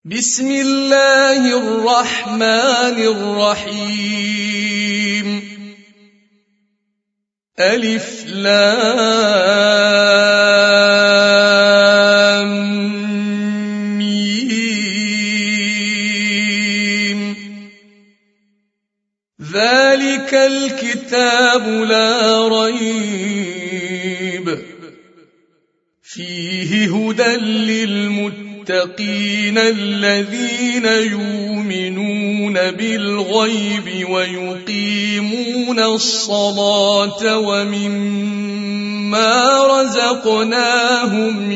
بسم الله الرحمن الرحيم ألف لام ميم ذلك الكتاب لا ريب فيه هدى للمتقين الذين يؤمنون بالغيب ويقيمون الصلاة ومما رزقناهم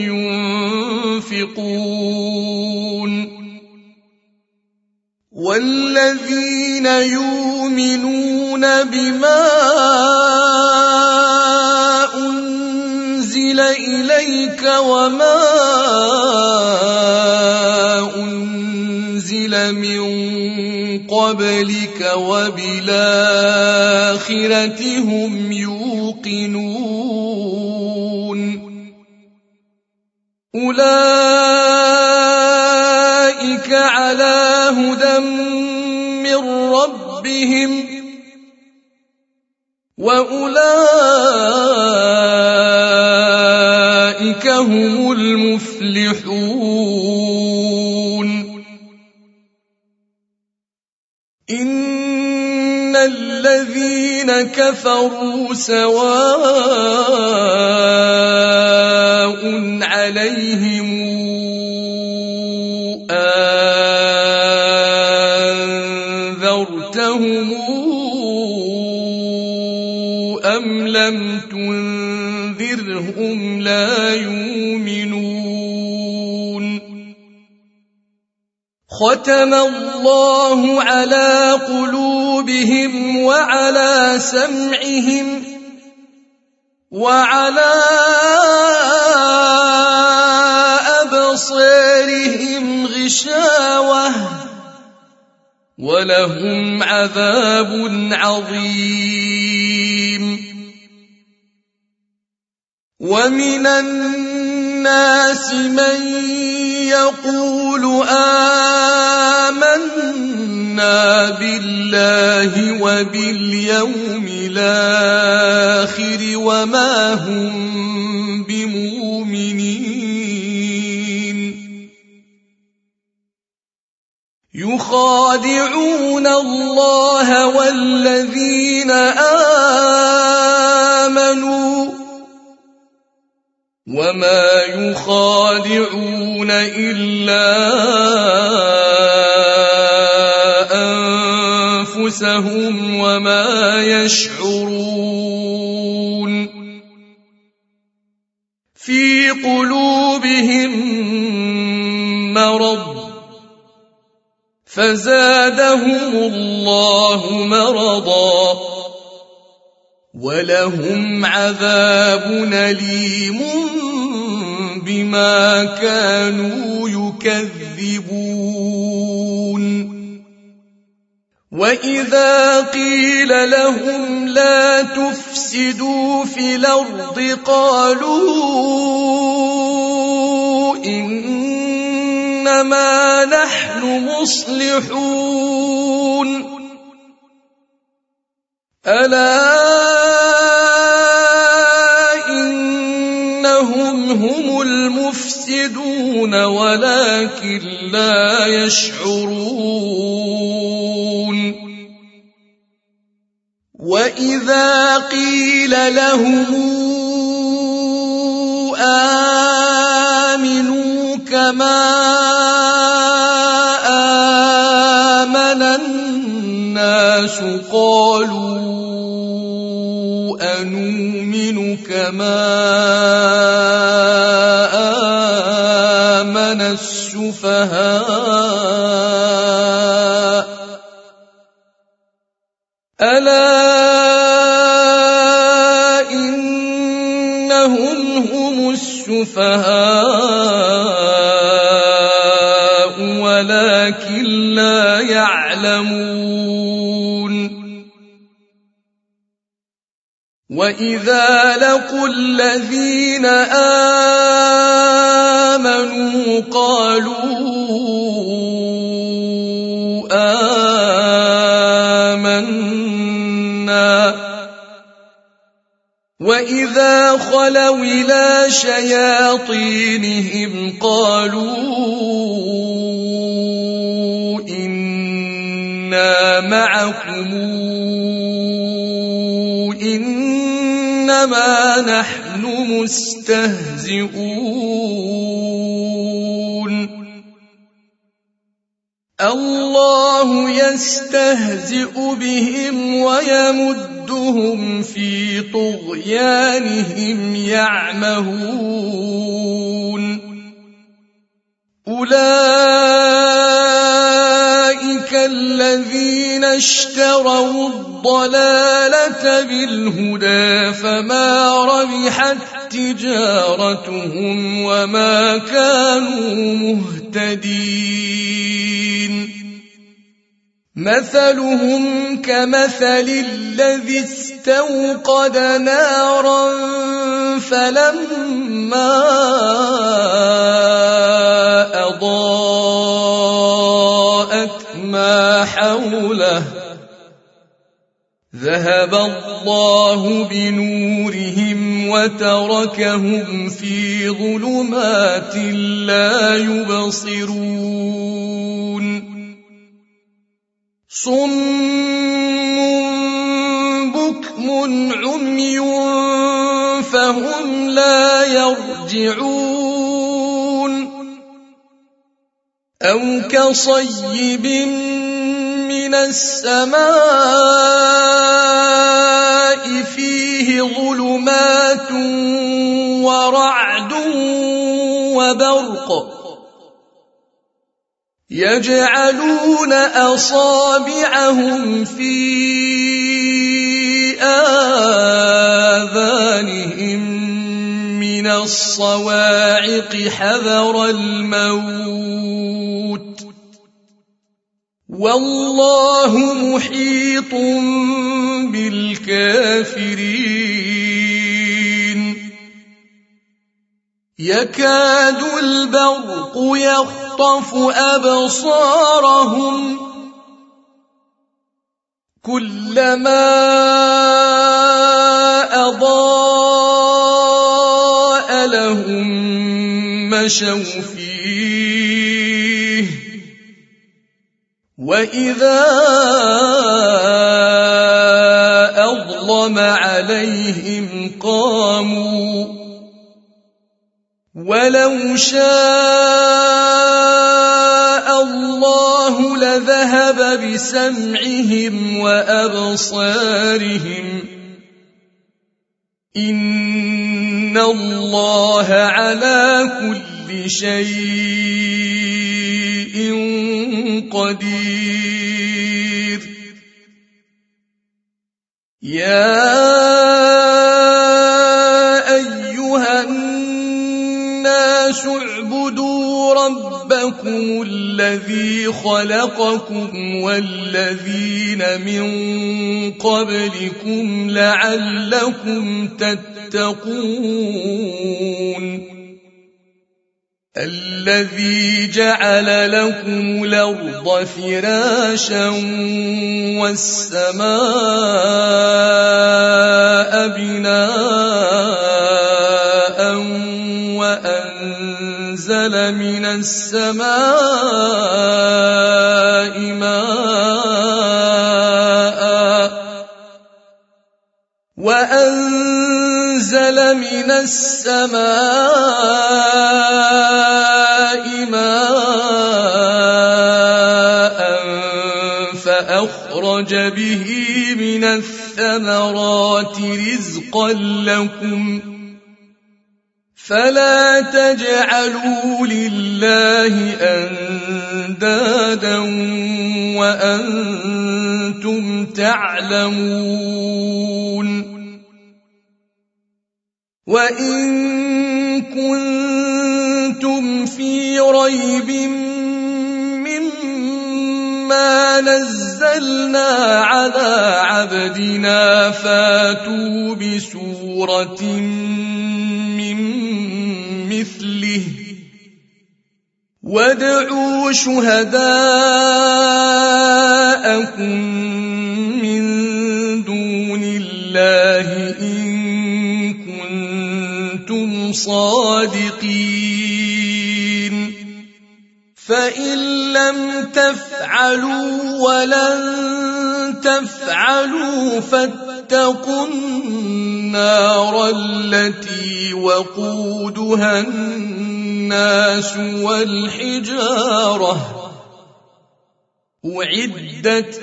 ينفقون والذين يؤمنون بما أنزل إليك وما أنزل من قبلك وبالآخرة هم يوقنون أولئك على هدى من ربهم وأولئك هم المفلحون إن الذين كفروا سواء عليهم أنذرتهم أم لم تنذرهم لا يؤمنون ختم الله على قلوبهم وعلى سمعهم وعلى أبصارهم غشاوة ولهم عذاب عظيم ومن الناس من يقول آمنا بالله وباليوم الآخر وما هم بمؤمنين يخادعون الله والذين آمنوا وما يخادعون إلا أنفسهم وما يشعرون في قلوبهم مرض فزادهم الله مرضا ولهم عذاب أليم بما كانوا يكذبون وإذا قيل لهم لا تفسدوا في الأرض قالوا إنما نحن مصلحون ألا إنهم هم المفسدون ولكن لا يشعرون وإذا قيل لهم آمنوا كما آمن الناس قالوا أنؤمن كما آمن السفهاء ألا إنهم هم السفهاء ولكن لا يعلمون وإذا لقوا الذين آمنوا قالوا وإذا خلوا إلى شياطينهم قالوا إنا معكم إنما نحن مستهزئون الله يستهزئ بهم ويمدهم في طغيانهم يعمهون أولئك الذين اشتروا الضلالة بالهدى فما ربحت تجارتهم وما كانوا مهتدين مثلهم كمثل الذي استوقد نارا فلما أضاءت ما حوله ذهب الله بنورهم وتركهم في ظلمات لا يبصرون صم بكم عمي فهم لا يرجعون أو كصيب من السماء فيه ظلمات ورعد وبرق يجعلون أصابعهم في آذانهم من الصواعق حذر الموت والله محيط بالكافرين يكاد البرق يخطف أبصارهم كلما أضاء لهم مشوا فيه وإذا أظلم عليهم قاموا ولو شاء الله لذهب بسمعهم وأبصارهم إن الله على كل شيء قدير يا أيها الناس اعبدوا ربكم الذي خلقكم والذين من قبلكم لعلكم تتقون الذي جعل لكم الأرض فراشا والسماء بناء وأنزل من السماء ماء فأخرج به من الثمرات رزقا لكم فلا تجعلوا لله أندادا وأنتم تعلمون وإن كنتم في ريب مما نزلنا على عبدنا فاتوا بسورة من مثله وادعوا شهداءكم من دون الله إن صادقين فإن لم تفعلوا ولن تفعلوا فاتقوا النار التي وقودها الناس والحجارة أعدت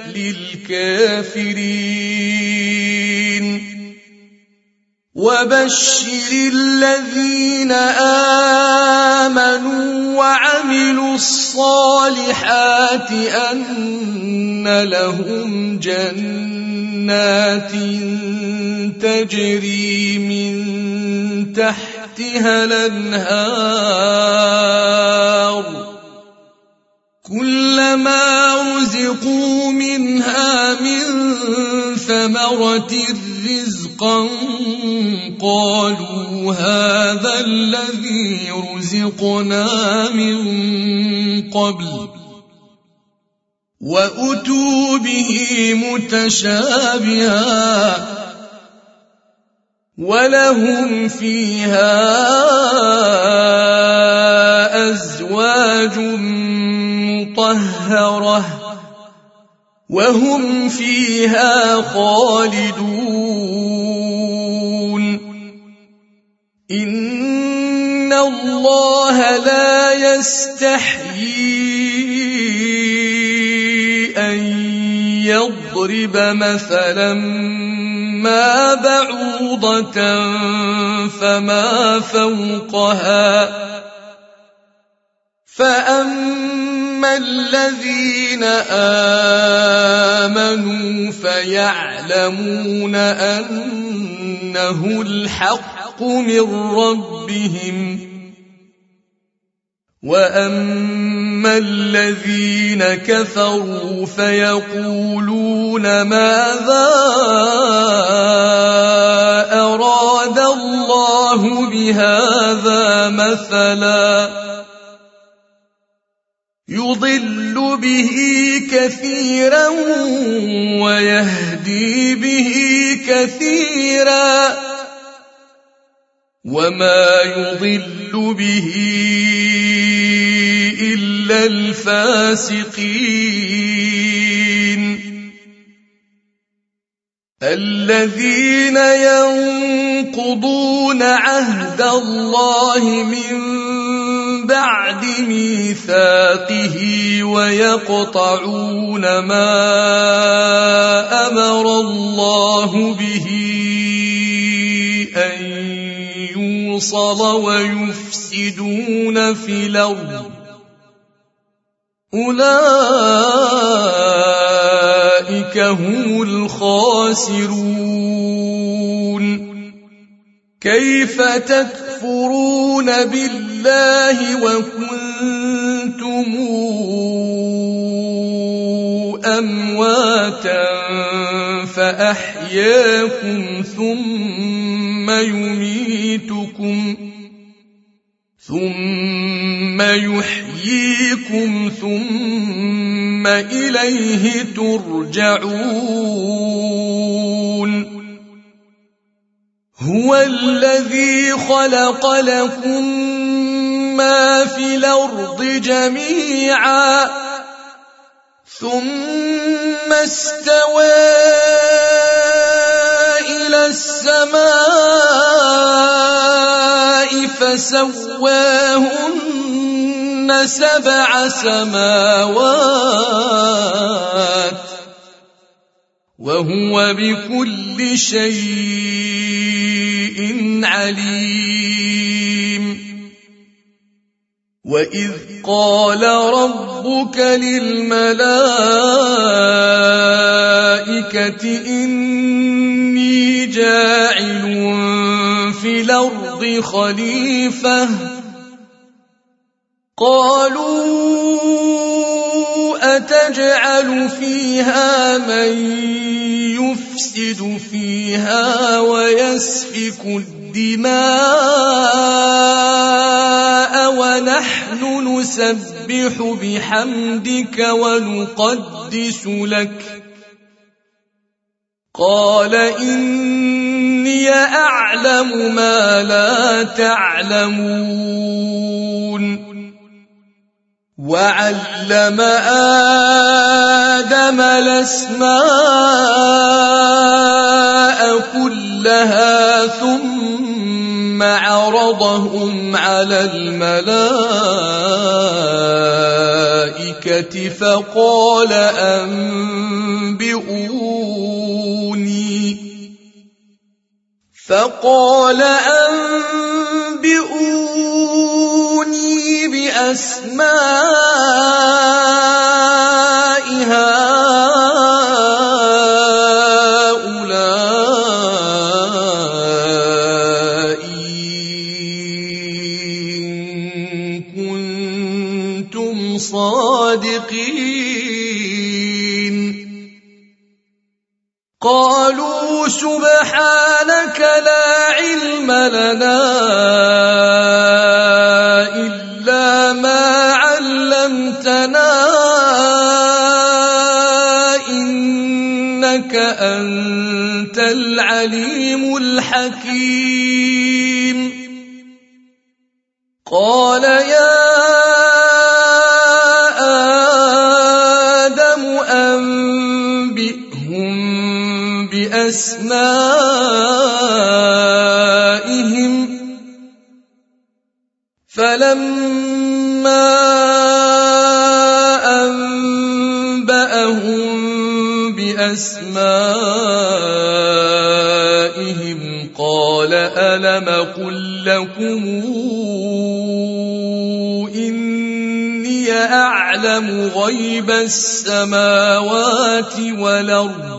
للكافرين وبشر الذين آمنوا وعملوا الصالحات أن لهم جنات تجري من تحتها الأنهار كلما رزقوا منها من ثمرة رزقا قالوا هذا الذي رزقنا من قبل وأتوا به متشابها ولهم فيها أزواج مطهرة وهم فيها خالدون إن الله لا يستحيي أن يضرب مثلا ما بعوضة فما فوقها فأما الذين آمنوا فيعلمون أنه الحق من ربهم وأما الذين كفروا فيقولون ماذا أراد الله بهذا مثلا يضل به كثيرا ويهدي به كثيرا وما يضل به إلا الفاسقين الذين ينقضون عهد الله من بعد ميثاقه ويقطعون ما أمر الله به أن يوصل ويفسدون في الأرض أولئك هم الخاسرون كيف تكفرون بالله وكنتم أمواتا فأحياكم ثم يحييكم ثم إليه ترجعون هو الذي خلق لكم ما في الأرض جميعا ثم استوى إلى السماء فسواهن 7 سماوات وهو بكل شيء عليم وإذ قال ربك للملائكة إني جاعل في الأرض خليفة قالوا أتجعل فيها من يفسد فيها ويسفك الدماء ونحن نسبح بحمدك ونقدس لك قال إني إني أعلم ما لا تعلمون وعلم آدم الأسماء كلها ثم عرضهم على الملائكة فقال أنبئوني بأسماء هؤلاء إن كنتم صادقين قالوا سبحانك لا علم لنا إلا ما علمتنا إنك أنت العليم الحكيم قال يا آدم أنبئهم بأسمائهم فلما أنبأهم بأسمائهم قال ألم قل لكم إني أعلم غيب السماوات والأرض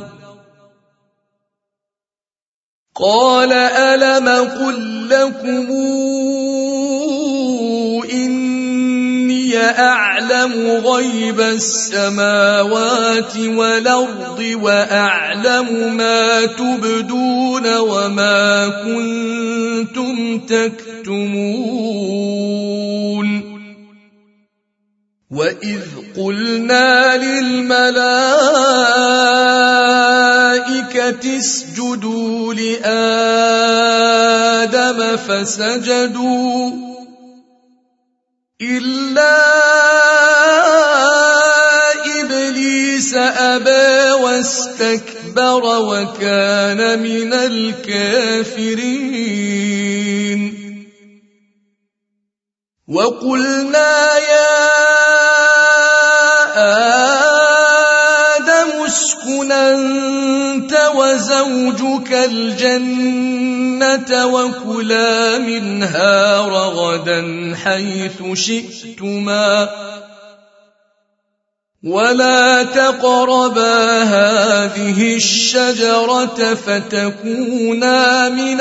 قال ألم قل لكم إني أعلم غيب السماوات والأرض وأعلم ما تبدون وما كنتم تكتمون وإذ قلنا للملائكة اسجدوا لآدم فسجدوا إلا إبليس أبى واستكبر وكان من الكافرين وقلنا يا آدم اسكن أنت وزوجك الجنة وكلا منها رغدا حيث شئتما ولا تقربا هذه الشجرة فتكونا من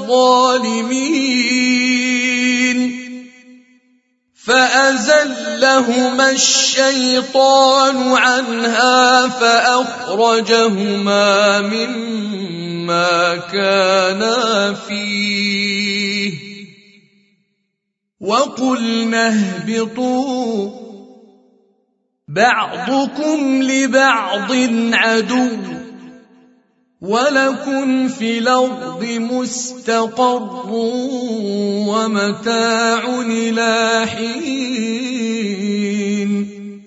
الظالمين فأزلهما الشيطان عنها فأخرجهما مما كانا فيه وقلنا اهبطوا بعضكم لبعض عدو ولكم في الأرض مستقر ومتاع إلى حين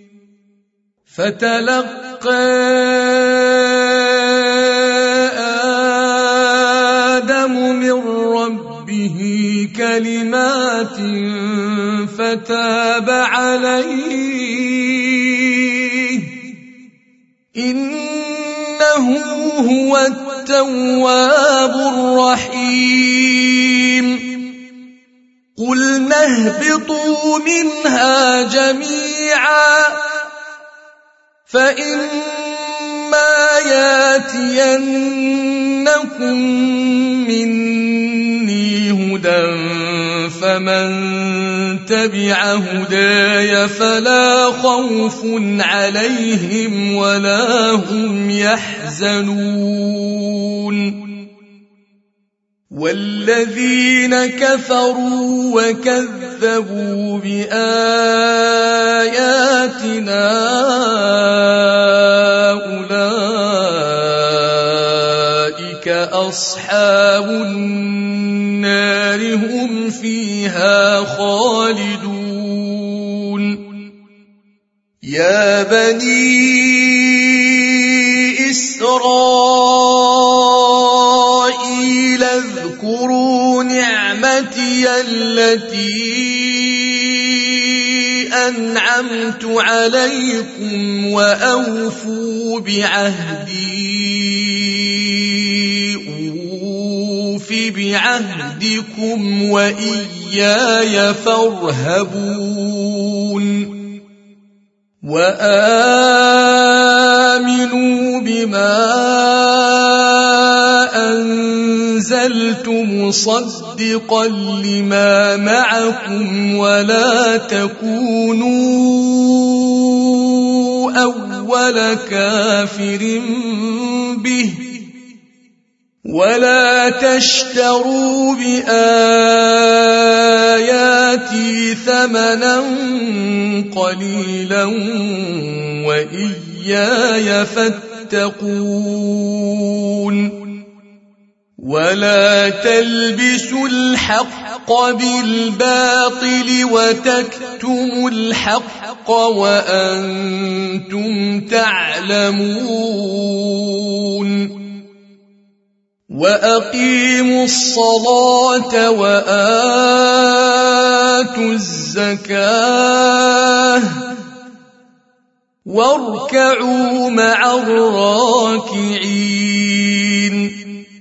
فتلقى آدم من ربه كلمات فتاب عليه إنه هو التواب الرحيم قلنا اهبطوا منها جميعا فإما ياتينكم مني هدى فمن تبع هداي فلا خوف عليهم ولا هم يحزنون والذين كفروا وكذبوا بآياتنا أولئك أصحاب النار هم فيها خالدون يا بني إسرائيل اذكروا نعمتي التي أنعمت عليكم وأوفوا بعهدي أوف بعهدكم وإياي فارهبون وآمنوا بما أنزلت مصدقا لما معكم ولا تكونوا أول كافر به ولا تشتروا بآياتي ثمنا قليلا وإياي فاتقون ولا تلبسوا الحق بالباطل وتكتموا الحق وأنتم تعلمون وأقيموا الصلاة وآتوا الزكاة واركعوا مع الراكعين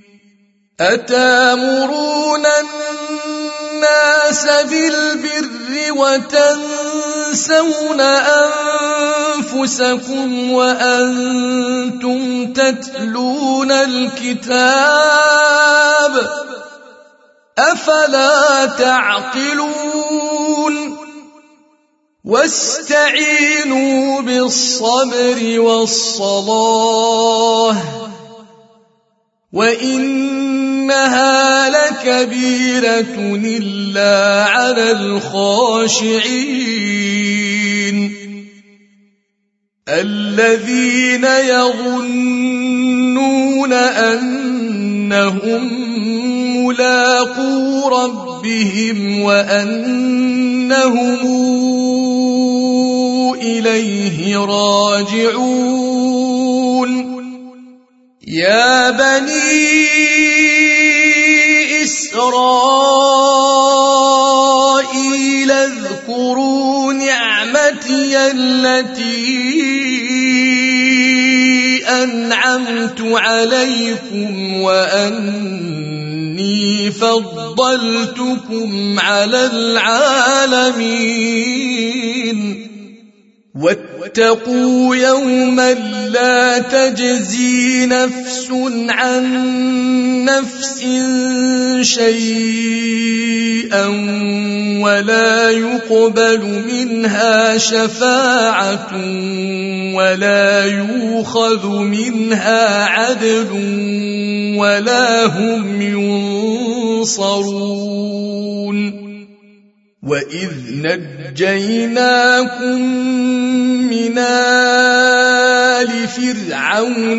أتامرون الناس بالبر وتنسون أنفسكم وأنتم تتلون الكتاب أفلا تعقلون واستعينوا بالصبر والصلاة وإنها لكبيرة إلا على الخاشعين الذين يظنون أنهم ملاقو ربهم وأنهم إليه راجعون يا بني إسرائيل اذكروا نعمتي التي أنعمت عليكم وأني فضلتكم على العالمين واتقوا يوما لا تجزي نفس عن نفس شيئا ولا يقبل منها شفاعة ولا يؤخذ منها عدل ولا هم ينصرون وإذ نجيناكم من آل فرعون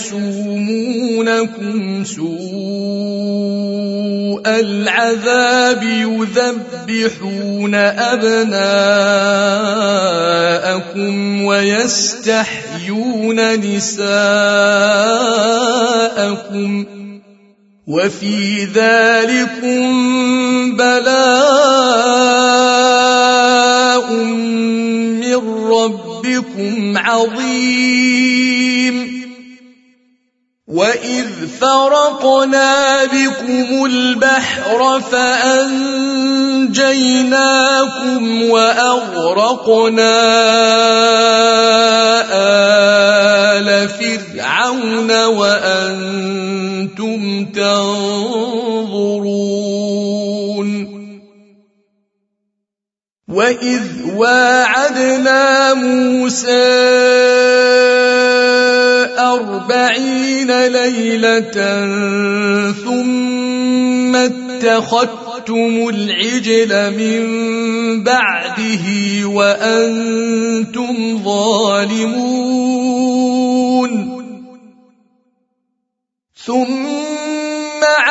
يسومونكم سوء العذاب يذبحون أبناءكم ويستحيون نساءكم وفي ذلكم بلاء من ربكم عظيم وإذ فرقنا بكم البحر فأنجيناكم وأغرقنا آل فرعون وأنتم تنظرون وإذ واعدنا موسى 40 ليلة ثم اتخذتم العجل من بعده وأنتم ظالمون ثم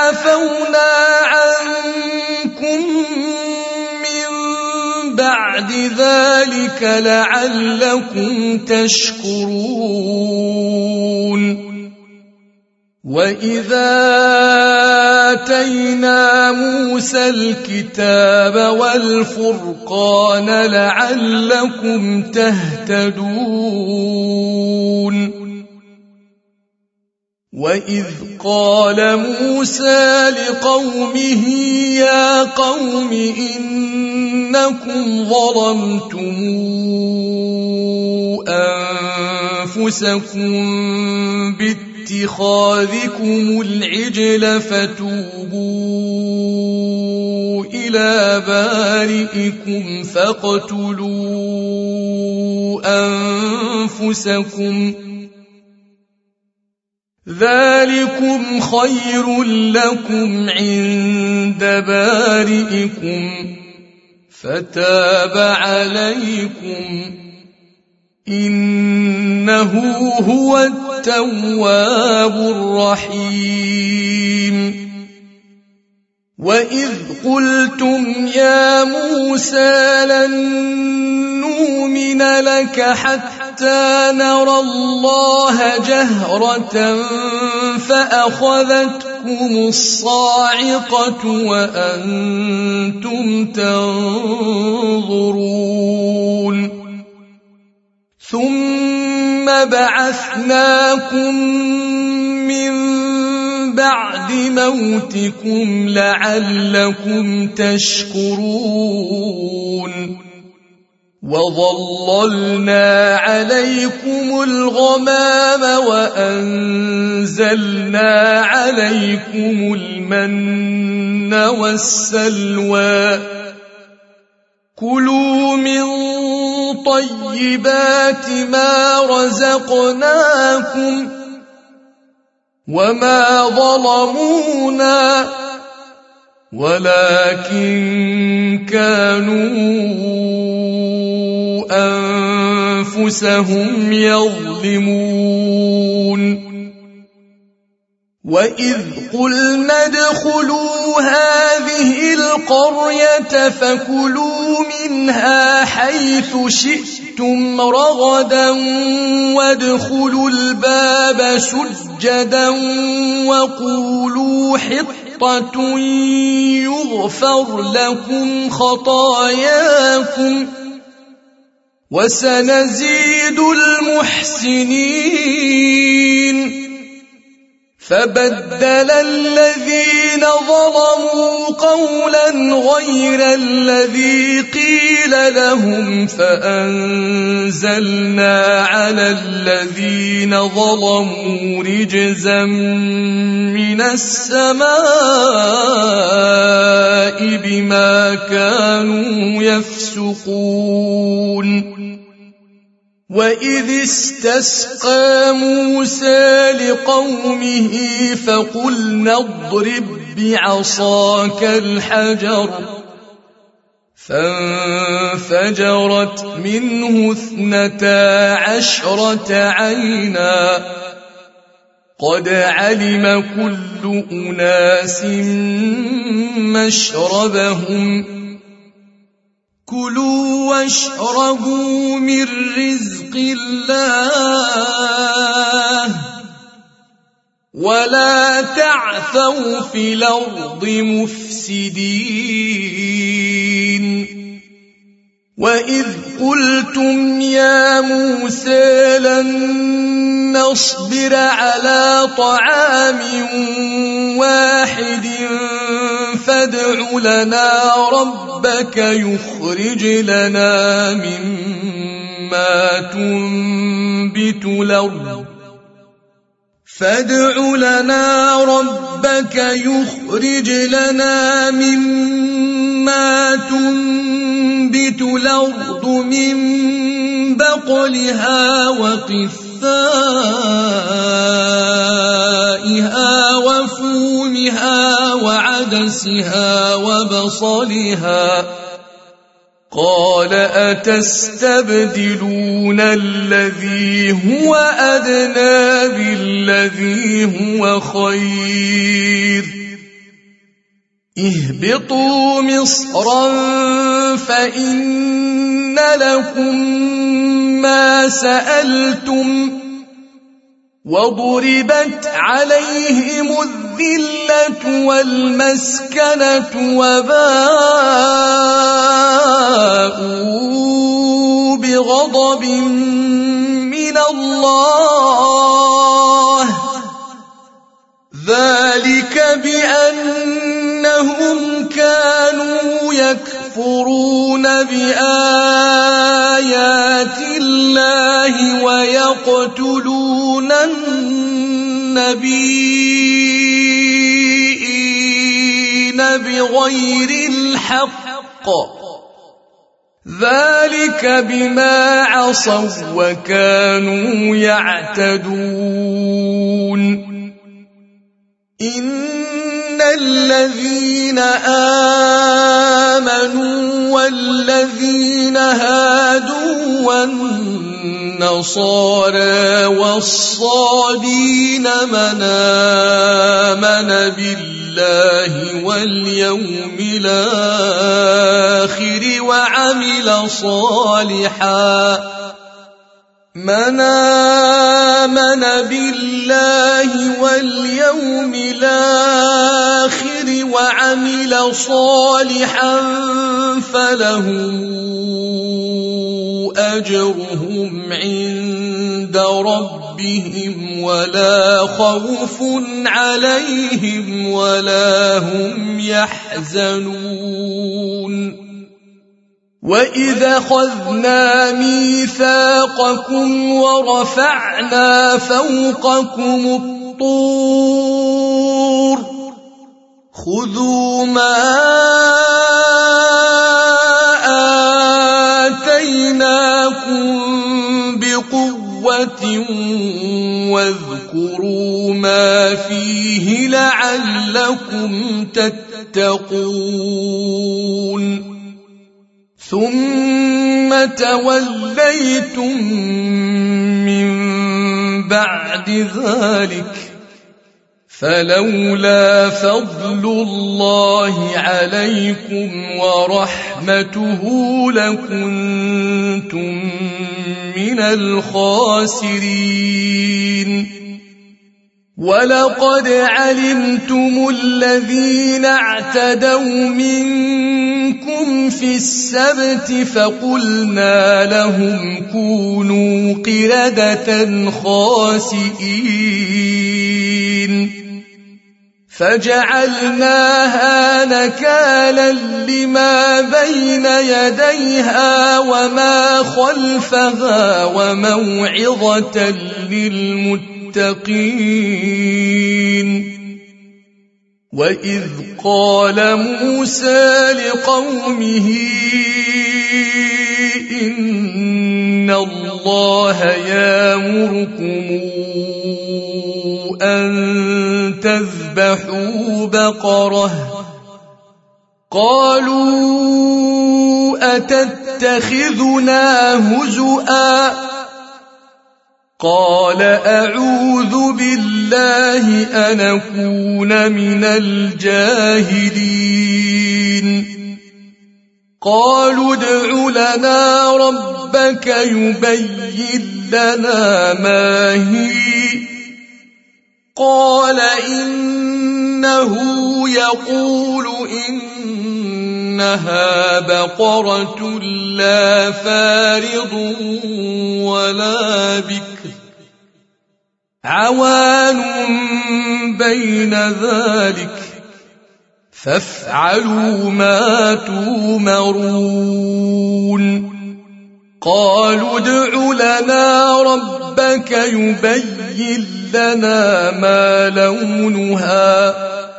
عفونا عنكم من بعد ذلك لعلكم تشكرون وإذا آتينا موسى الكتاب والفرقان لعلكم تهتدون وإذ قال موسى لقومه يا قوم إنكم ظلمتم أنفسكم باتخاذكم العجل فتوبوا إلى بارئكم فاقتلوا أنفسكم ذلكم خير لكم عند بارئكم فتاب عليكم إنه هو التواب الرحيم وإذ قلتم يا موسى لن نؤمن لك حتى نرى الله جهرة فأخذتكم الصاعقة وأنتم تنظرون ثم بعثناكم من بعد موتكم لعلكم تشكرون وظللنا عليكم الغمام وأنزلنا عليكم المن والسلوى كلوا من طيبات ما رزقناكم وما ظلمونا ولكن كانوا أنفسهم يظلمون وإذ قلنا ادخلوا هذه القرية فكلوا منها حيث شئتم رغدا وادخلوا الباب سجدا وقولوا حطة يغفر لكم خطاياكم وسنزيد المحسنين فبدل الذين ظلموا قولا غير الذي قيل لهم فأنزلنا على الذين ظلموا رجزا من السماء بما كانوا يفسقون وإذ استسقى موسى لقومه فقلنا اضرب بعصاك الحجر فانفجرت منه 12 عينا قد علم كل أناس مشربهم كلوا واشربوا من رزق الله ولا تعثوا في الأرض مفسدين وإذ قلتم يا موسى لن نصبر على طعام واحد فادع لنا ربك يخرج لنا مما تنبت الأرض من بقلها وقثائها وفومها وعدسها وبصلها قال أتستبدلون الذي هو أدنى بالذي هو خير اهبطوا مصرا فإن لكم ما سألتم وضربت عليهم الذلة والمسكنة وباءوا بغضب من الله ذلك بأنهم كانوا يكفرون بآيات الله ويقتلون النبيين بغير الحق ذلك بما عصوا وكانوا يعتدون إن الذين آمنوا والذين هادوا والنصارى والصابين من آمن بالله واليوم الآخر وعمل صالحا من آمن بالله واليوم الآخر وعمل صالحا فلهم أجرهم عند ربهم ولا خوف عليهم ولا هم يحزنون وإذا أخذنا ميثاقكم ورفعنا فوقكم الطور خذوا ما آتيناكم بقوة واذكروا ما فيه لعلكم تتقون ثم توليتم من بعد ذلك فلولا فضل الله عليكم ورحمته لكنتم من الخاسرين ولقد علمتم الذين اعتدوا منكم في السبت فقلنا لهم كونوا قردة خاسئين فجعلناها نكالا لما بين يديها وما خلفها وموعظة للمتقين وإذ قال موسى لقومه إن الله يأمركم أن تذبحوا بقرة قالوا أتتخذنا هزؤا قال أعوذ بالله أن أكون من الجاهلين قالوا ادع لنا ربك يبين لنا ما هي قال إنه يقول إنها بقرة لا فارض ولا بكر عوان بين ذلك فافعلوا ما تؤمرون قالوا ادع لنا ربك يبين لنا ما لونها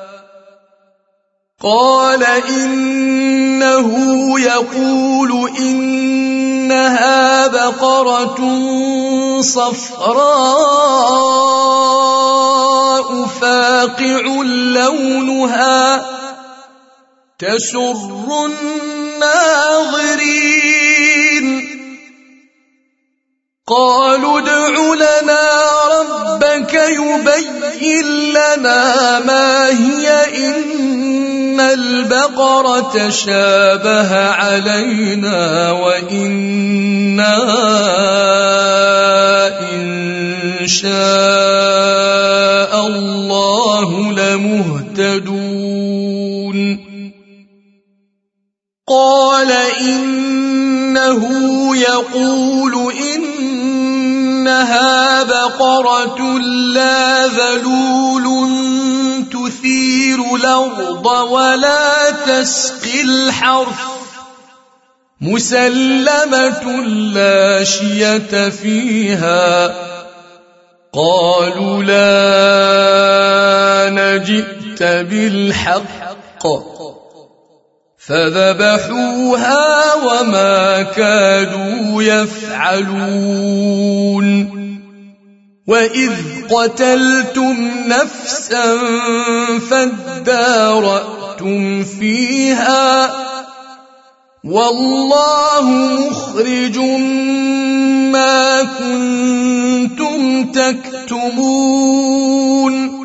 قال إنه يقول إنها بقرة صفراء فاقع لونها تسر الناظرين قالوا ادع لنا ربك يبين لنا ما هي إن البقرة شابه علينا وإنا إن شاء الله لمهتدون قال إنه يقول إنها بقرة لا ذلول تثير الأرض ولا تسقي الحرث مسلمة لا شية فيها قالوا لا جئت بالحق فذبحوها وما كادوا يفعلون وإذ قتلتم نفسا فادارأتم فيها والله مخرج ما كنتم تكتمون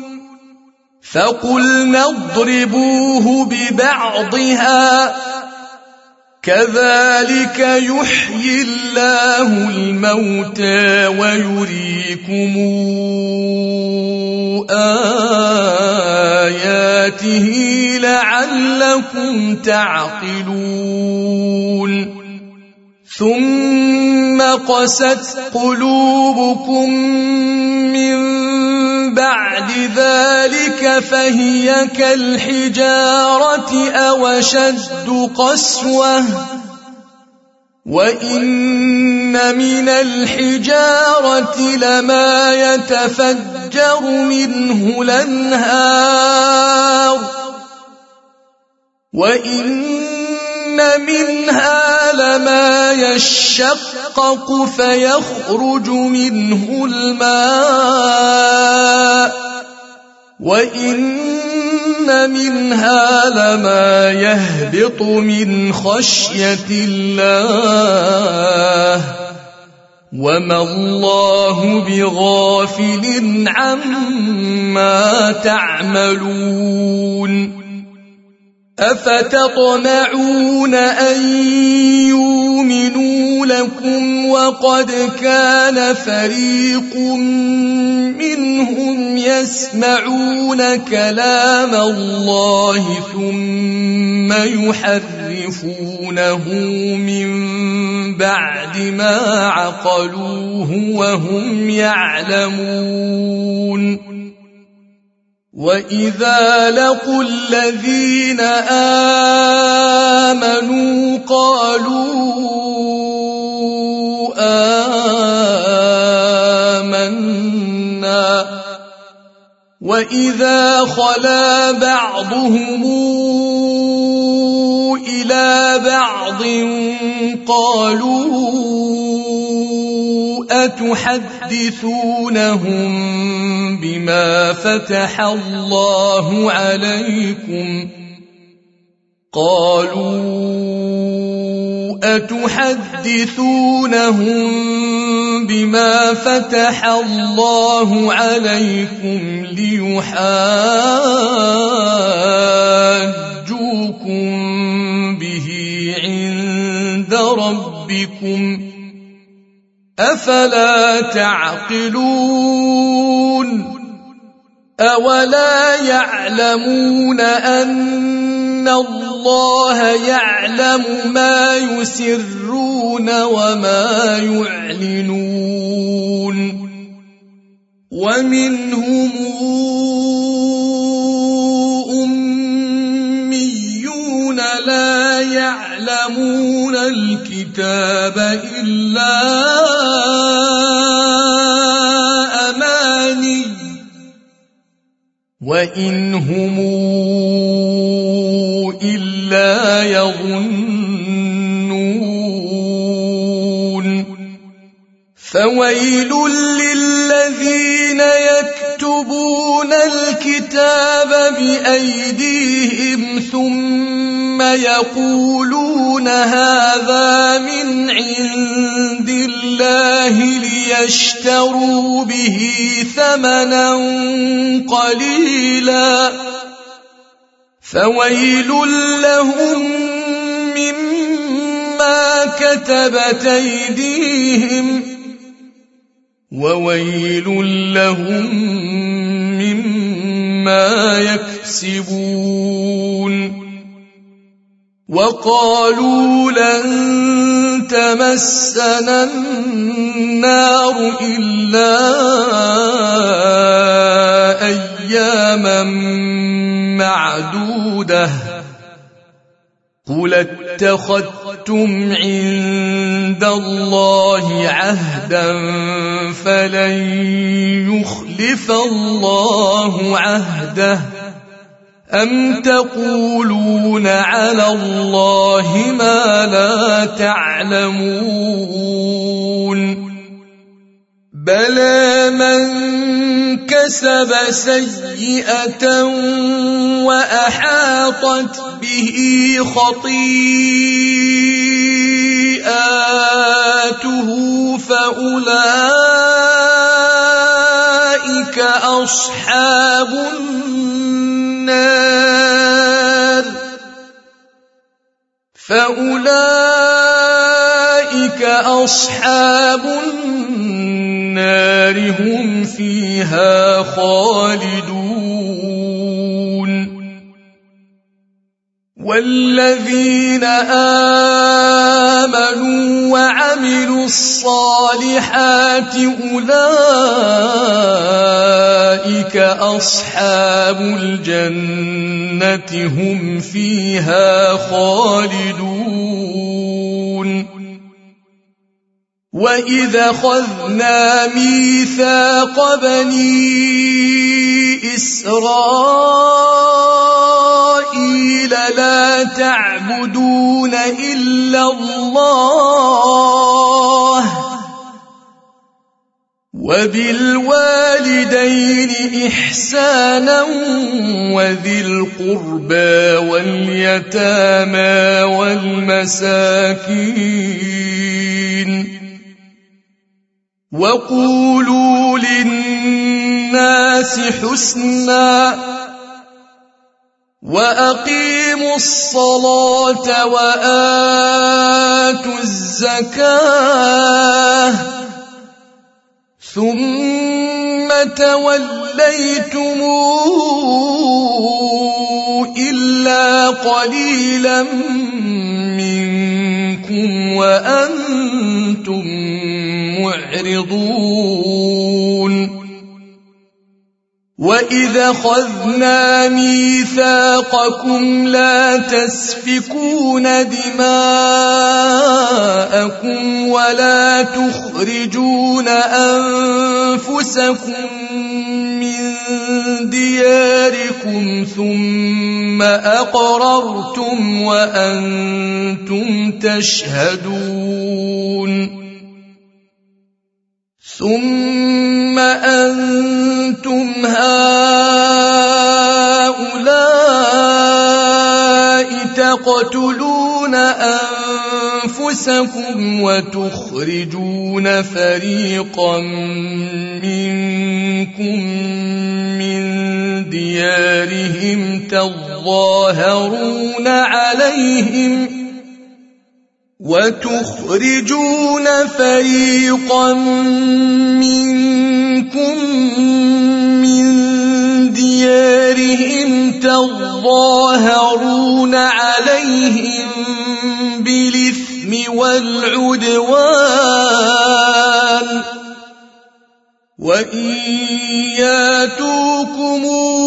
فقلنا اضربوه ببعضها كذلك يحيي الله الموتى ويريكم آياته لعلكم تعقلون ثم قست قلوبكم من بعد ذلك فهي كالحجارة أو أشد قسوة وإن من الحجارة لما يتفجر منه الأنهار وإن منها لما يشقق فيخرج منه الماء وإن منها لما يهبط من خشية الله وما الله بغافل عما تعملون أفتطمعون أن يؤمنوا لكم وقد كان فريق منهم يسمعون كلام الله ثم يحرفونه من بعد ما عقلوه وهم يعلمون وإذا لقوا الذين آمنوا قالوا آمنا وإذا خلا بعضهم إلى بعض قالوا أتحدثونهم بما فتح الله عليكم قالوا أتحدثونهم بما فتح الله عليكم ليحاجوكم به عند ربكم أفلا تعقلون أولا يعلمون أن الله يعلم ما يسرون وما يعلنون ومنهم أميون لا يعلمون الكتاب إلا أماني وإن هم إلا يظنون فويل للذين يكتبون الكتاب بأيديهم ثم يقولون هذا من عند الله ليشتروا به ثمنا قليلا فويل لهم مما كتبت أيديهم وويل لهم مما يكسبون. وقالوا لن تمسنا النار إلا أياما معدودة قل اتخذتم عند الله عهدا فلن يخلف الله عهده أم تقولون على الله ما لا تعلمون بلى من كسب سيئة وأحاطت به خطيئاته فأولئك أصحاب النار هم فيها خالدون. والذين آمنوا وعملوا الصالحات أولئك أصحاب الجنة هم فيها خالدون. وإذا أخذنا ميثاق بني إسرائيل لا تعبدون إلا الله وبالوالدين إحسانا وذي القربى واليتامى والمساكين وقولوا للناس حسنا وأقيموا الصلاة وآتوا الزكاة ثم توليتم إلا قليلا منكم وأنتم معرضون. وإذا أخذنا ميثاقكم لا تسفكون دماءكم ولا تخرجون أنفسكم من دياركم ثم أقررتم وأنتم تشهدون. ثم أنتم هؤلاء تقتلون أنفسكم وتخرجون فريقا منكم من ديارهم تظاهرون عليهم بالإثم والعدوان وإن ياتوكم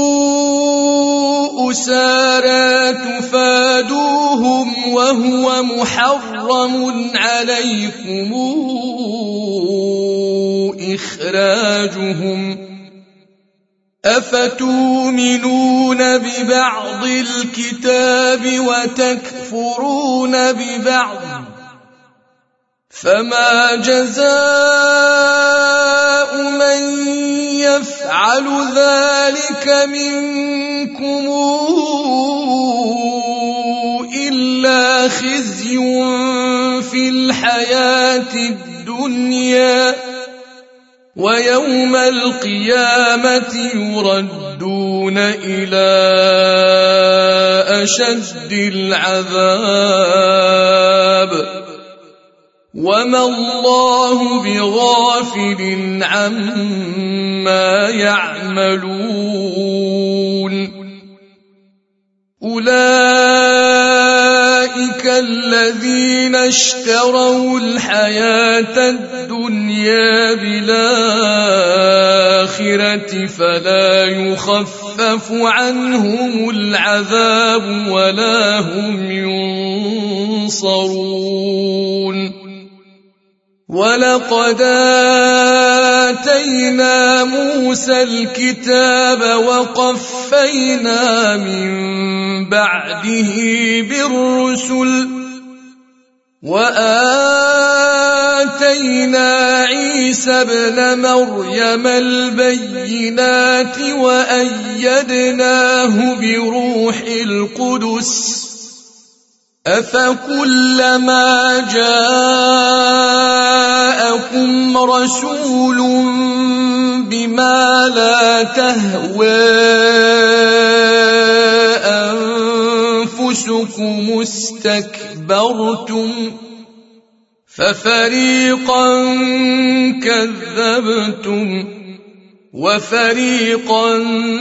أسارى تفادوهم وهو محرم عليكم إخراجهم أفتؤمنون ببعض الكتاب وتكفرون ببعض فما جزاء من يفعل ذلك منكم إلا خزي في الحياة الدنيا ويوم القيامة يردون إلى أشد العذاب وما الله بغافل عما يعملون أولئك الذين اشتروا الحياة الدنيا بالآخرة فلا يخفف عنهم العذاب ولا هم ينصرون ولقد آتينا موسى الكتاب وقفينا من بعده بالرسل وآتينا عيسى ابن مريم البينات وأيدناه بروح القدس أفكلما جاءكم رسول بما لا تهوى أنفسكم استكبرتم ففريقا كذبتم وفريقا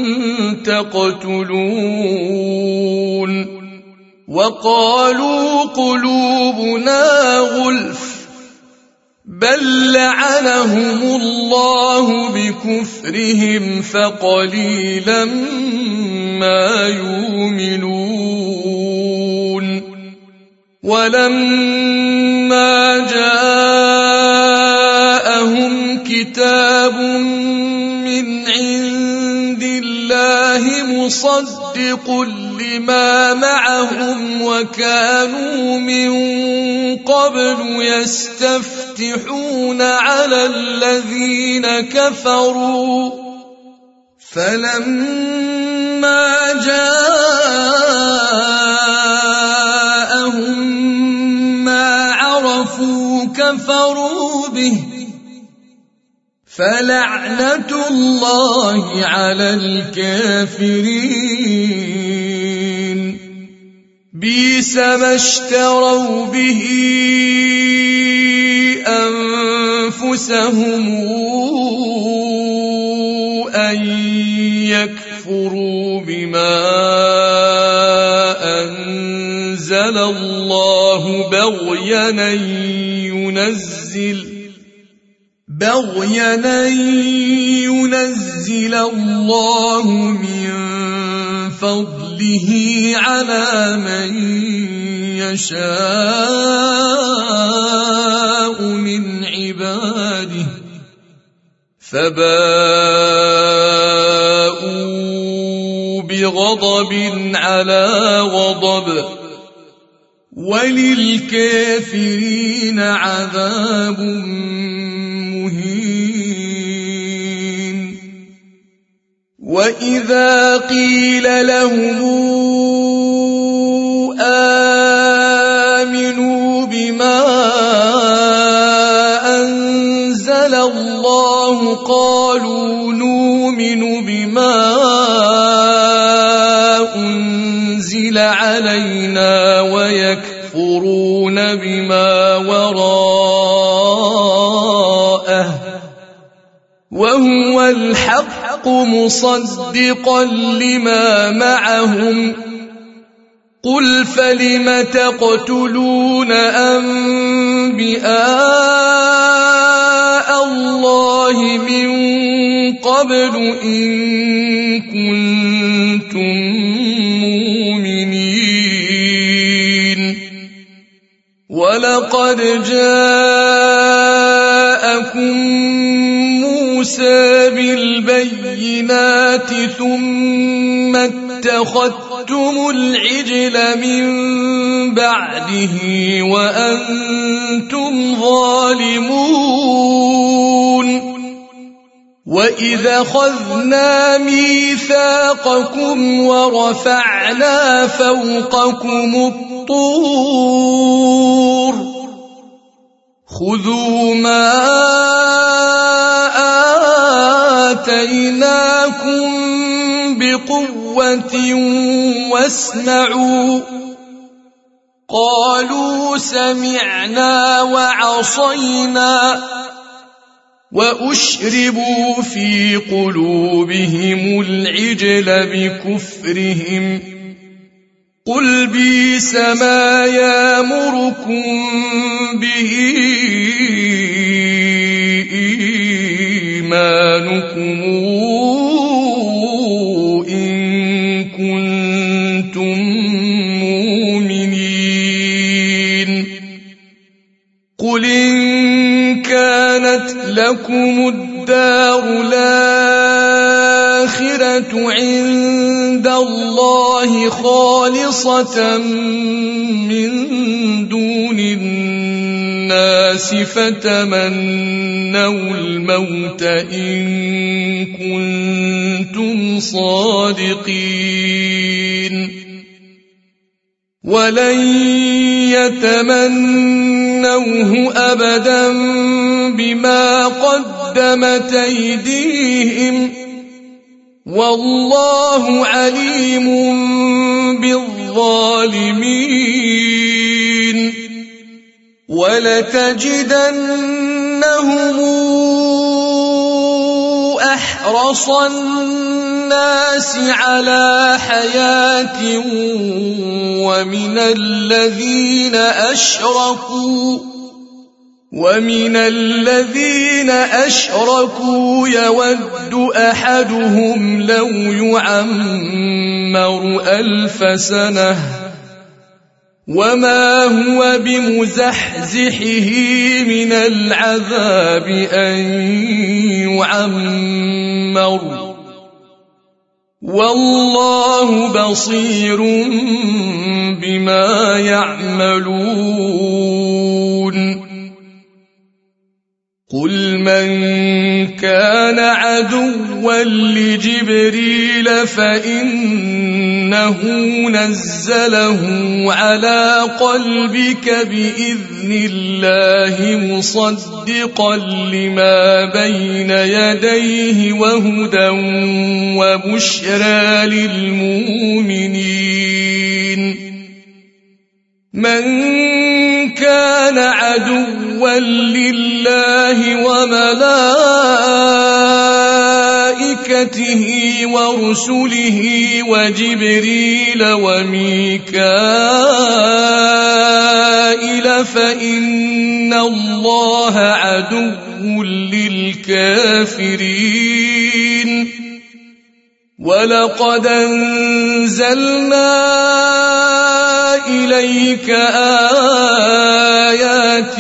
تقتلون وقالوا قلوبنا غلف بل لعنهم الله بكفرهم فقليلا ما يؤمنون ولما جاءهم كتاب من عند الله مصدق لما معهم وكانوا من قبل يستفتحون على الذين كفروا فلما جاءهم ما عرفوا كفروا به فلعنة الله على الكافرين بئس ما اشتروا به أنفسهم أن يكفروا بما أنزل الله بغيا أن ينزل الله من فضله على من يشاء من عباده فباءوا بغضب على غضب وللكافرين عذاب مهين وإذا قيل لهم آمنوا بما أنزل الله قالوا نؤمن بما أنزل علينا ويكفرون بما وراءه وهو الحق مصدقا لما معهم قل فلم تقتلون أنبياء الله من قبل إن كنتم مؤمنين ولقد جاءكم موسى بالبينات ثم اتخذتم العجل من بعده وأنتم ظالمون وإذا أخذنا ميثاقكم ورفعنا فوقكم الطور خذوا ما آتيناكم بقوة واسمعوا قالوا سمعنا وعصينا وأشربوا في قلوبهم العجل بكفرهم قل بئس ما يأمركم به إيمانكم إن كنتم مؤمنين قل إن كانت لكم الدار الآخرة عند الله خالصة من دون الناس فتمنوا الموت إن كنتم صادقين ولن يتمنوه أبدا بما قدمت أيديهم والله عليم بالظالمين ولتجدنهم أحرص الناس على حياة ومن الذين أشركوا يود أحدهم لو يعمر 1000 سنة وما هو بمزحزحه من العذاب أن يعمر والله بصير بما يعملون قل من كان عدوا لجبريل فإنه نزله على قلبك بإذن الله مصدقا لما بين يديه وهدى وبشرى للمؤمنين من كان عدوا لله وملائكته ورسله وجبريل وميكائيل فإن الله عدو للكافرين ولقد أنزلنا إليك آيات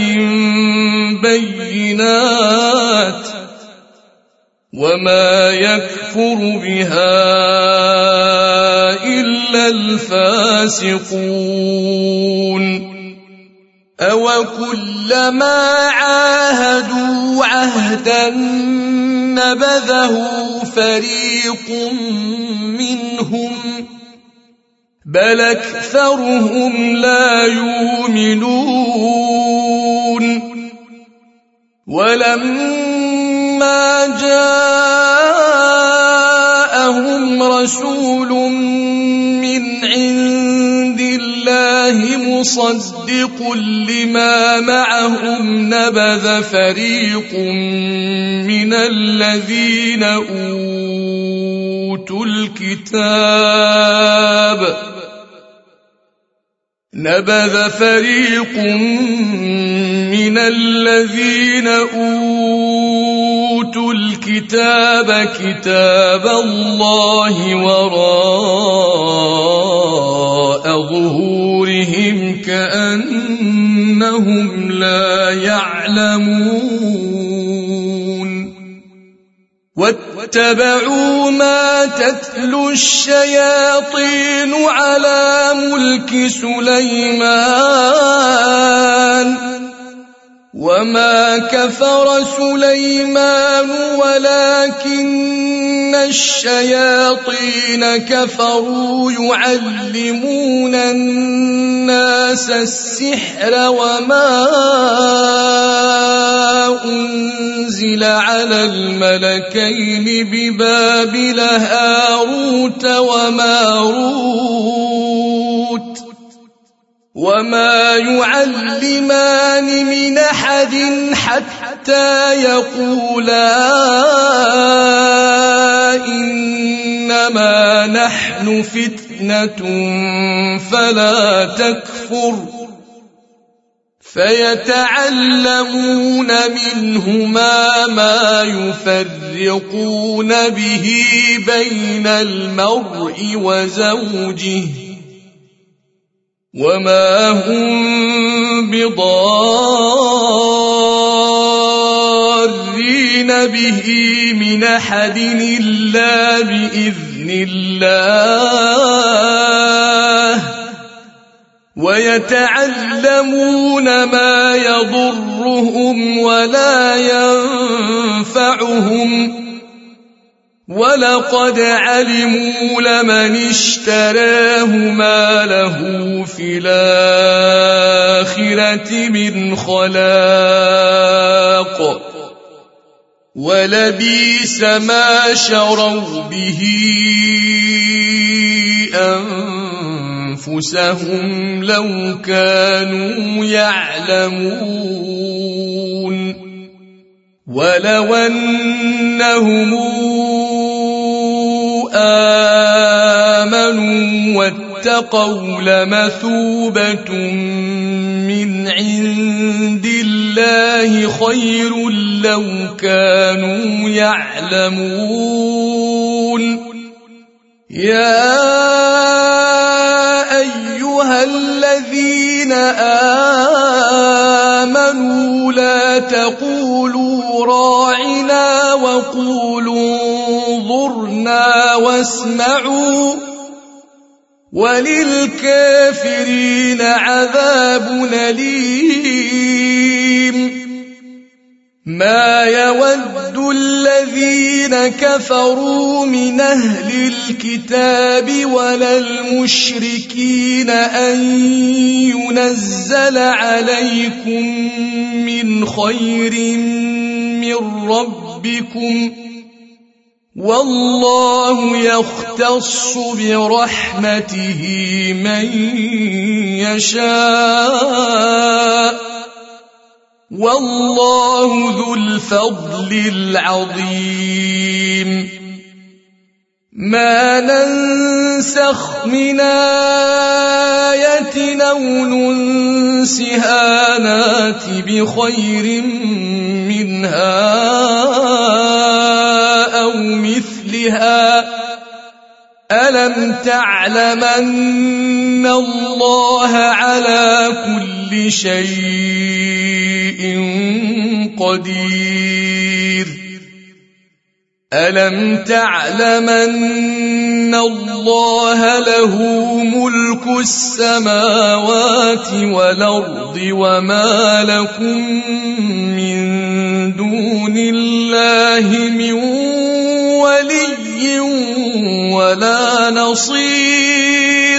بينات وما يكفر بها إلا الفاسقون أوكلما عاهدوا عهدا نبذه فريق منهم بل أكثرهم لا يؤمنون ولما جاءهم رسول من عند الله مصدق لما معهم نبذ فريق من الذين أوتوا الكتاب كتاب الله وراء ظهورهم كأنهم لا يعلمون واتبعوا ما تتلو الشياطين على ملك سليمان وما كفر سليمان ولكن الشياطين كفروا يعلمون الناس السحر وما أنزل على الملكين ببابل هاروت وماروت وما يعلمان من أحد حتى يقولا إنما نحن فتنة فلا تكفر فيتعلمون منهما ما يفرقون به بين المرء وزوجه وما هم بضارين به من أحد إلا بإذن الله ويتعلمون ما يضرهم ولا ينفعهم ولقد علموا لمن اشتراه ما له في الآخرة من خلاق ولبئس ما شروا به أنفسهم لو كانوا يعلمون ولو أنهم آمنوا واتقوا لمثوبة من عند الله خير لو كانوا يعلمون يا أيها الذين آمنوا لا تقولوا راعنا وقولوا انظرنا واسمعوا وللكافرين عذاب أليم ما يود الذين كفروا من أهل الكتاب ولا المشركين أن ينزل عليكم من خير من ربكم والله يختص برحمته من يشاء والله ذو الفضل العظيم ما ننسخ من آية أو ننسها نات بخير منها أو مثلها ألم تعلم أن الله على كل شيء قدير ألم تعلم أن الله له ملك السماوات والأرض وما لكم من دون الله من ولي ولا نصير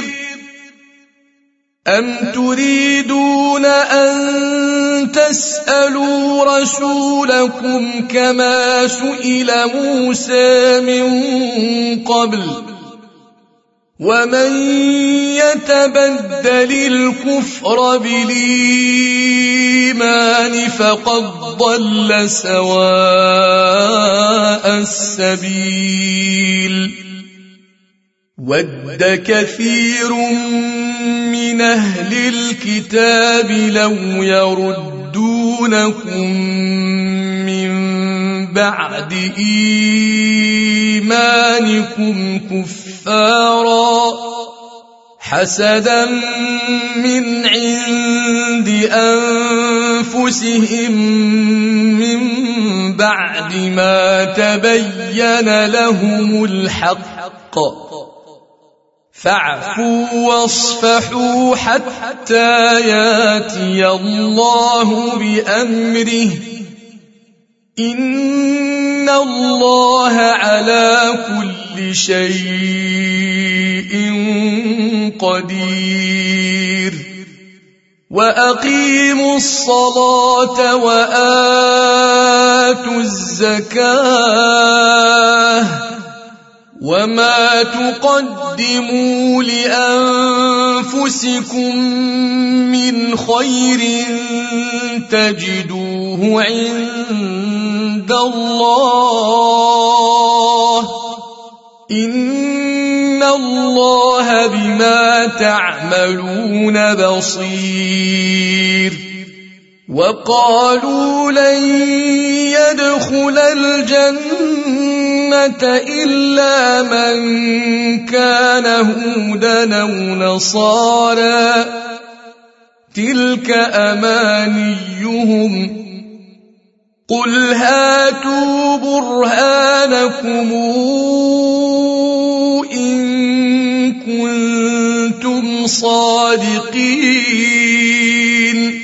أم تريدون أن تسألوا رسولكم كما سئل موسى من قبل ومن يتبدل الكفر بالإيمان فقد ضل سواء السبيل ود كثير من أهل الكتاب لو يردونكم من بعد إيمانكم كفارا حسدا من عند أنفسهم من بعد ما تبين لهم الحق فاعفوا واصفحوا حتى ياتي الله بأمره إن الله على شيء قدير وأقيموا الصلاة وآتوا الزكاة وما تقدموا لأنفسكم من خير تجدوه عند الله إن الله بما تعملون بصير وقالوا لن يدخل الجنة إلا من كان هودا أو نصارى تلك أمانيهم قل هاتوا برهانكم إن كنتم صادقين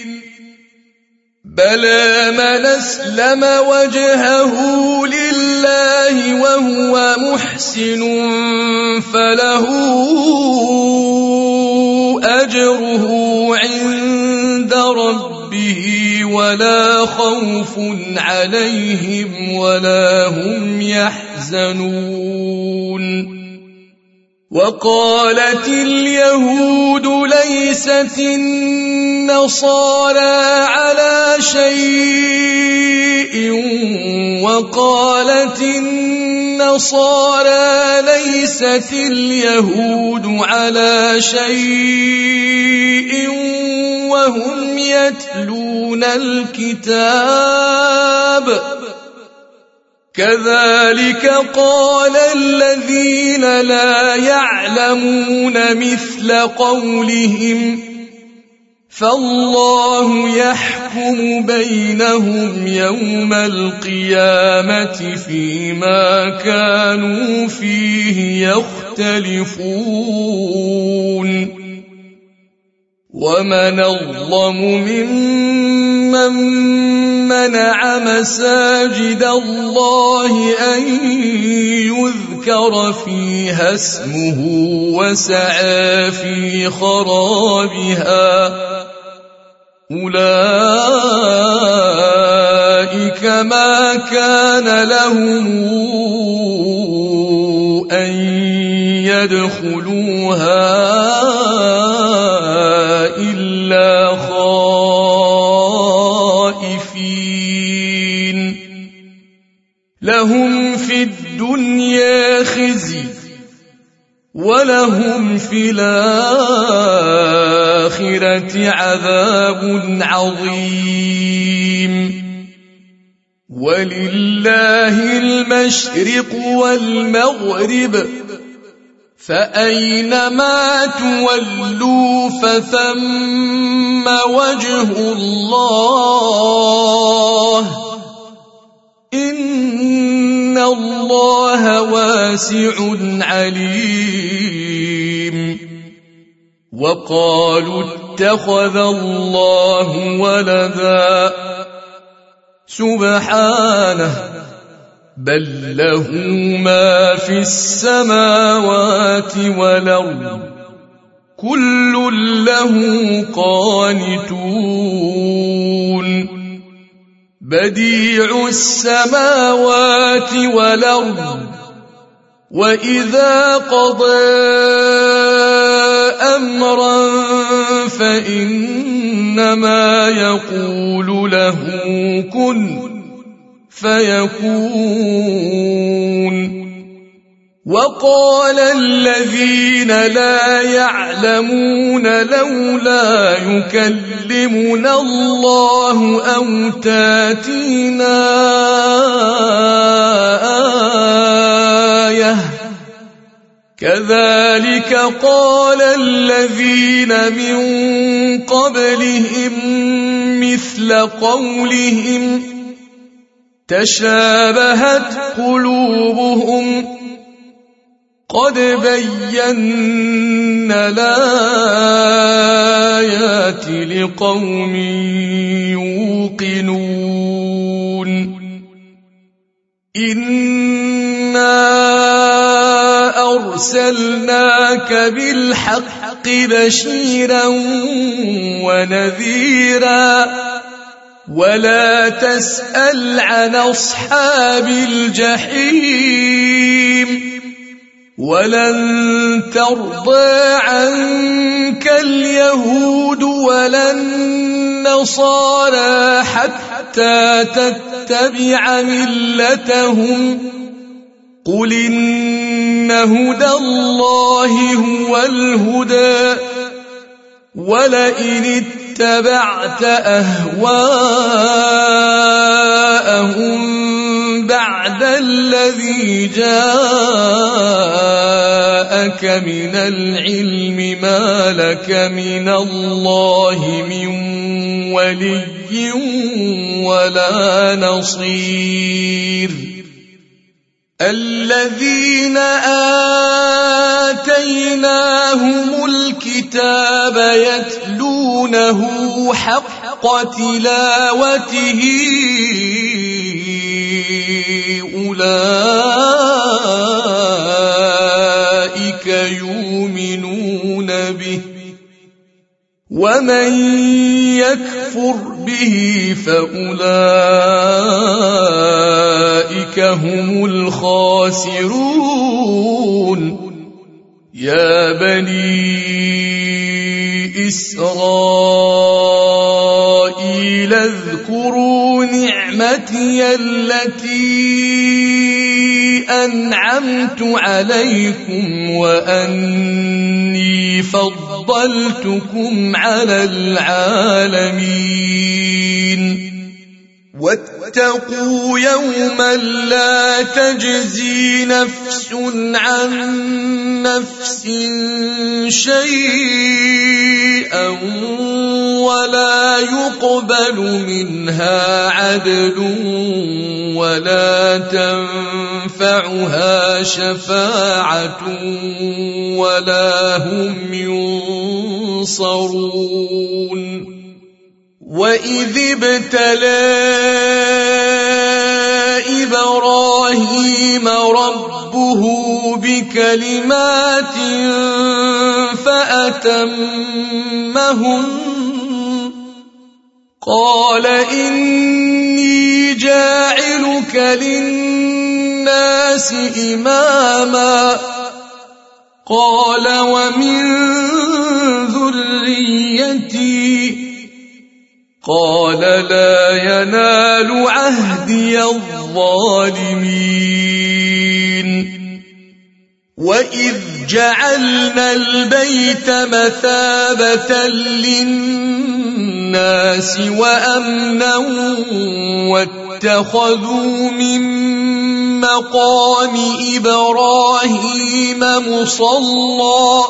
بلى من أسلم وجهه لله وهو محسن فله أجره عند ربه ولا خوف عليهم ولا هم يحزنون وقالت اليهود ليست النصارى على شيء وقالت النصارى ليست اليهود على شيء وهم يتلون الكتاب كذلك قال الذين لا يعلمون مثل قولهم فالله يحكم بينهم يوم القيامة فيما كانوا فيه يختلفون ومن أظلم ممن منع مساجد الله أن يذكر فيها اسمه وسعى في خرابها أولئك ما كان لهم أن يدخلوها إلا خائفين لهم في الدنيا خزي ولهم في الآخرة عذاب عظيم ولله المشرق والمغرب فأينما تولوا فثم وجه الله إن الله واسع عليم وقالوا اتخذ الله ولدا سبحانه بل له ما في السماوات والأرض كل له قانتون بديع السماوات والأرض وإذا قضى أمرا فإنما يقول له كن فيكون وقال الذين لا يعلمون لولا يكلمنا الله أو تاتينا آية كذلك قال الذين من قبلهم مثل قولهم تشابهت قلوبهم قد بينا الآيات لقوم يوقنون إنا أرسلناك بالحق بشيرا ونذيرا ولا تسأل عن أصحاب الجحيم ولن ترضى عنك اليهود ولا النصارى حتى تتبع ملتهم قل إن هدى الله هو الهدى ولئن اتبعت أهواءهم بعد الذي جاءك من العلم ما لك من الله من ولي ولا نصير الذين آتيناهم الكتاب يتلونه حق تلاوته أولئك يؤمنون به ومن يكفر به فأولئك هم الخاسرون يا بني إسرائيل اذكروا نعمتي التي أنعمت عليكم وأني فضلتكم على العالمين واتقوا يوما لا تجزي نفس عن نفس شيئا ولا يقبل منها عدل ولا تنفعها شفاعة ولا هم ينصرون وإذ ابتلى إبراهيم ربه بكلمات فأتمهن قال إني جاعلك للناس إماما قال ومن ذريتي قال لا ينال عهدي الظالمين وإذ جعلنا البيت مثابة للناس وأمنا واتخذوا من مقام إبراهيم مصلى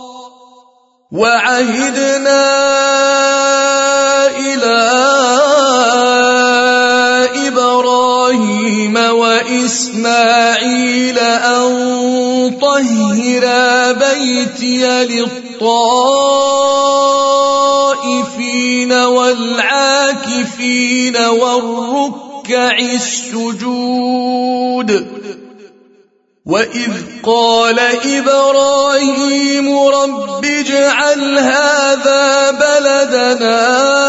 وعهدنا إلى إبراهيم وإسماعيل أن طهرا بيتي للطائفين والعاكفين والركع السجود وإذ قال إبراهيم رب اجعل هذا بلدنا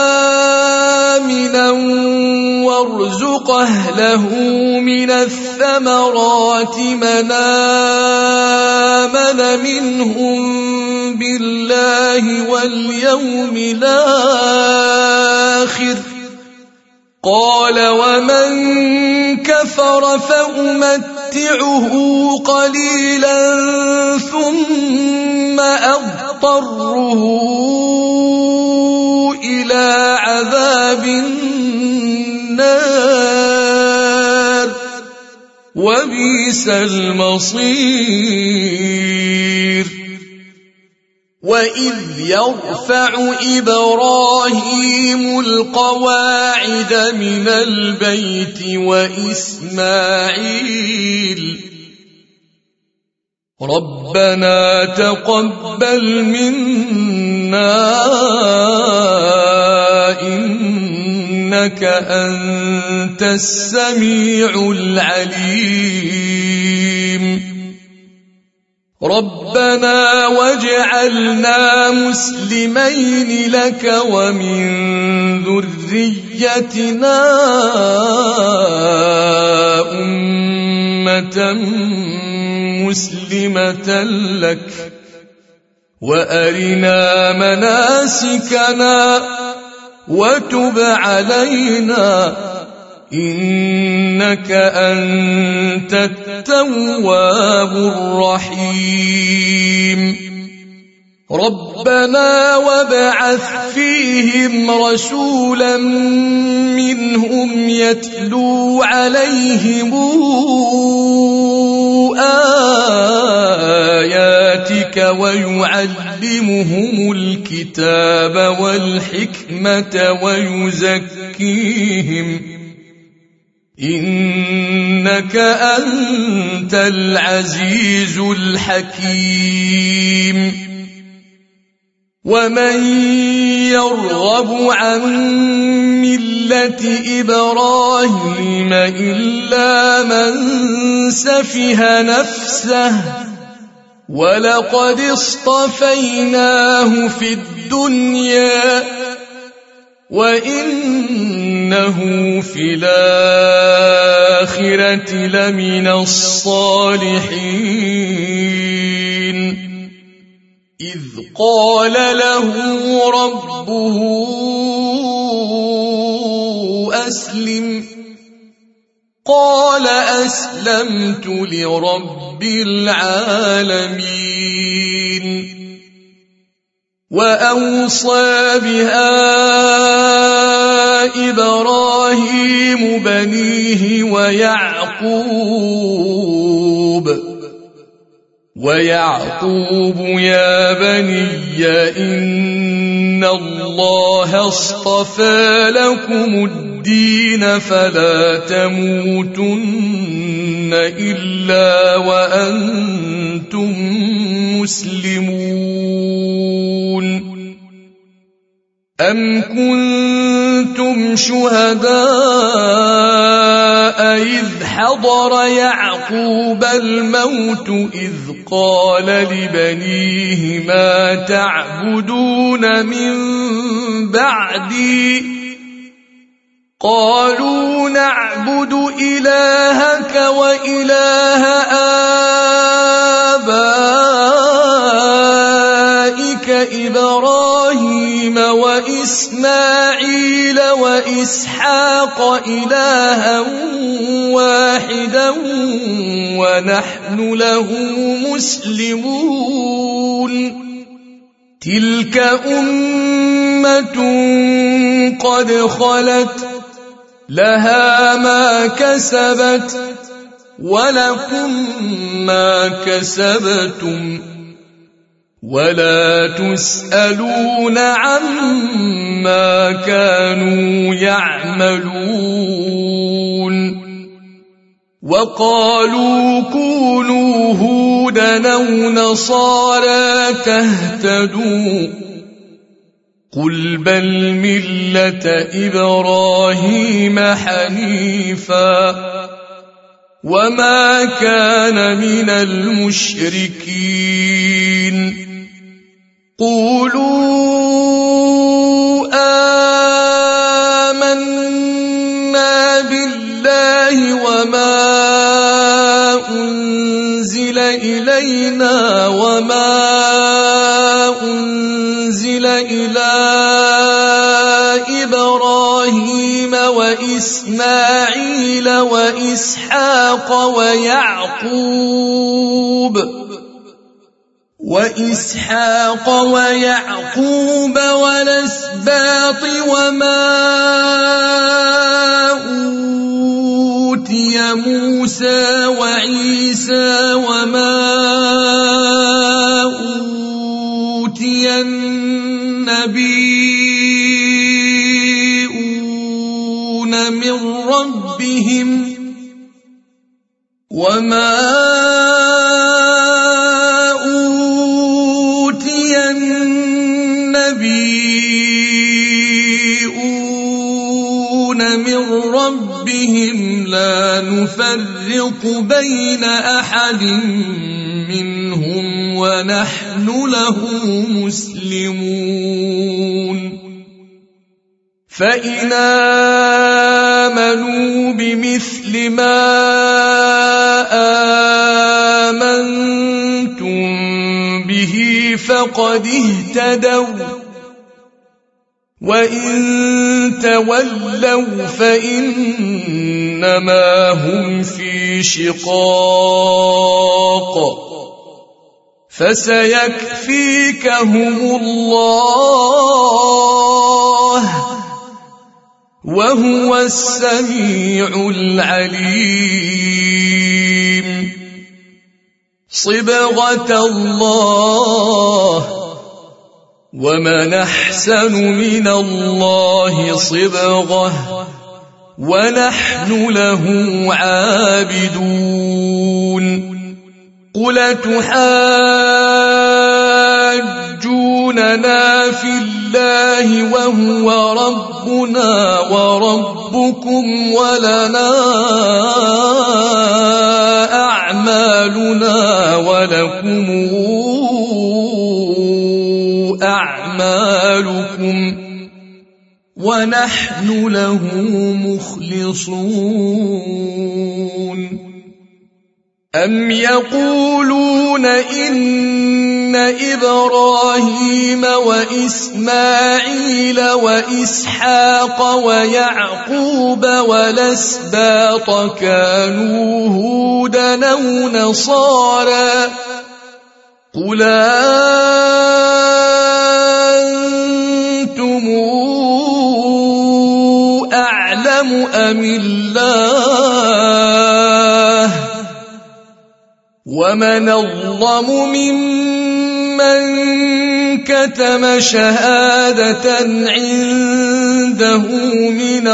آمنا وارزق أهله من الثمرات من آمن منهم بالله واليوم الآخر قال ومن كفر فأمتعه قليلا ثم أضطره إلى عذاب النار وبئس المصير وإذ يرفع إبراهيم القواعد من البيت وإسماعيل ربنا تقبل منا إنك أنت السميع العليم ربنا واجعلنا مسلمين لك ومن ذريتنا أمة مسلمة لك وأرنا مناسكنا وتب علينا إنك أنت التواب الرحيم ربنا وابعث فيهم رسولا منهم يتلو عليهم آياتك ويعلمهم الكتاب والحكمة ويزكيهم إنك أنت العزيز الحكيم ومن يرغب عن ملة إبراهيم إلا من سفه نفسه ولقد اصطفيناه في الدنيا وإنه في الآخرة لمن الصالحين إذ قال له ربه أسلم قال أسلمت لرب العالمين وأوصى بها إبراهيم بنيه ويعقوب يا بني إن الله اصطفى لكم الدين فلا تموتن إلا وأنتم مسلمون أم كنتم شهداء إذ حضر يعقوب الموت إذ قال لبنيه ما تعبدون من بعدي قالوا نعبد إلهك وإله آبائك إبراهيم وإسماعيل وإسحاق إلها واحدا ونحن له مسلمون تلك أمة قد خلت لها ما كسبت ولكم ما كسبتم ولا تسألون عما كانوا يعملون وقالوا كونوا هودا أو نصارى تهتدوا قل بل ملة إبراهيم حنيفا وما كان من المشركين قولوا آمنا بالله وما أنزل إلينا وما أنزل إلى إبراهيم وإسماعيل وإسحاق ويعقوب والأسباط وما أوتي موسى وعيسى وما أوتي النبيون من ربهم وما أوتي النبيون من ربهم لا نفرق بين أحد منهم ونحن له مسلمون فإن آمنوا بمثل ما آمنتم به فقد اهتدوا وإن تولوا فإنما هم في شقاق فسيكفيكهم الله وهو السميع العليم صبغة الله ومن أحسن من الله صبغة ونحن له عابدون قل تحاجوننا في الله وهو ربنا وربكم ولنا أعمالنا ولكم أعمالكم ونحن له مخلصون أم يقولون إن إبراهيم وإسماعيل وإسحاق ويعقوب والأسباط كانوا هودا أو نصارى قل أنتم أعلم أم الله ومن أظلم ممن كتم شهادة عنده من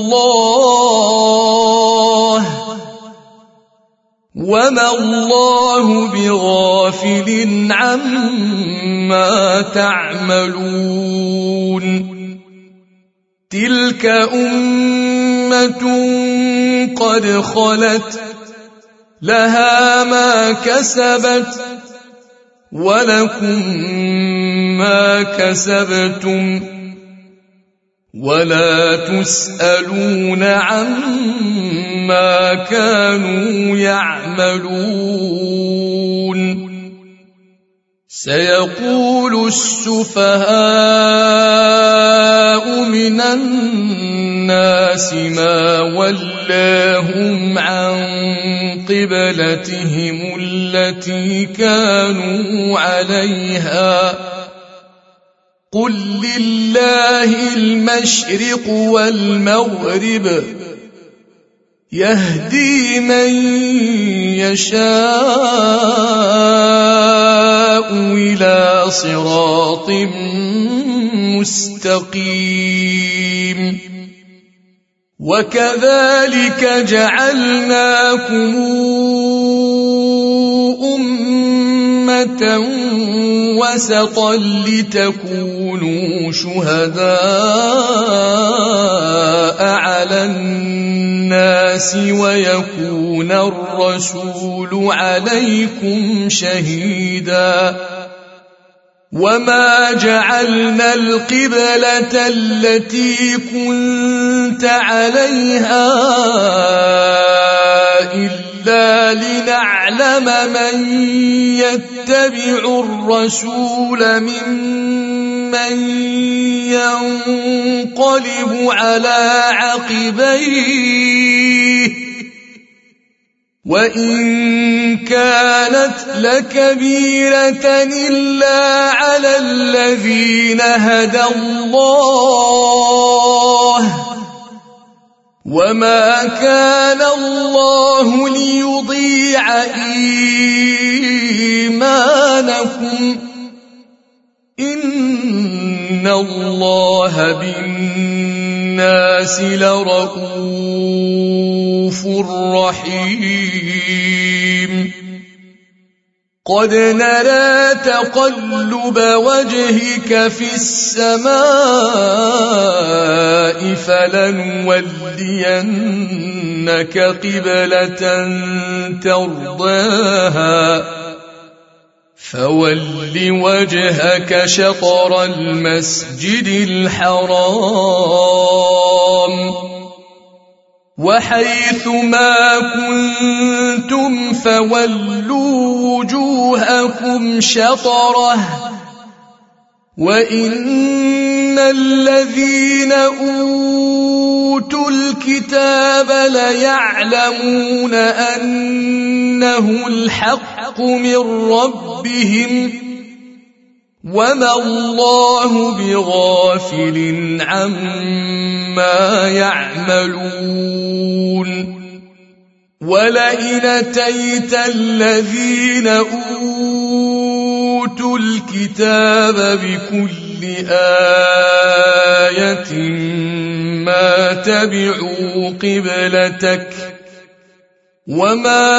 الله وما الله بغافل عما تعملون تلك أمة قد خلت لها ما كسبت ولكم ما كسبتم ولا تسألون عما كانوا يعملون سيقول السفهاء من الناس ما ولاهم عن قبلتهم التي كانوا عليها قل لله المشرق والمغرب يهدي من يشاء إلى صراط مستقيم وكذلك جعلناكم أمة وسطا لتكونوا شهداء على الناس ويكون الرسول عليكم شهيدا وما جعلنا القبلة التي كنت عليها إلا لنعلم من يتبع الرسول ممن ينقلب على عقبيه وإن كانت لكبيرة إلا على الذين هدى الله وما كان الله ليضيع إيمانكم إن الله بالناس لرءوف رحيم قد نرى تقلب وجهك في السماء فلنولينك قبلة ترضاها فول وجهك شطر المسجد الحرام وحيث ما كنتم فولوا وجوهكم شطره وإن الذين أوتوا الكتاب ليعلمون أنه الحق من ربهم وما الله بغافل عما يعملون ولئن أتيت الذين أوتوا الكتاب بكل آية ما تبعوا قبلتك وما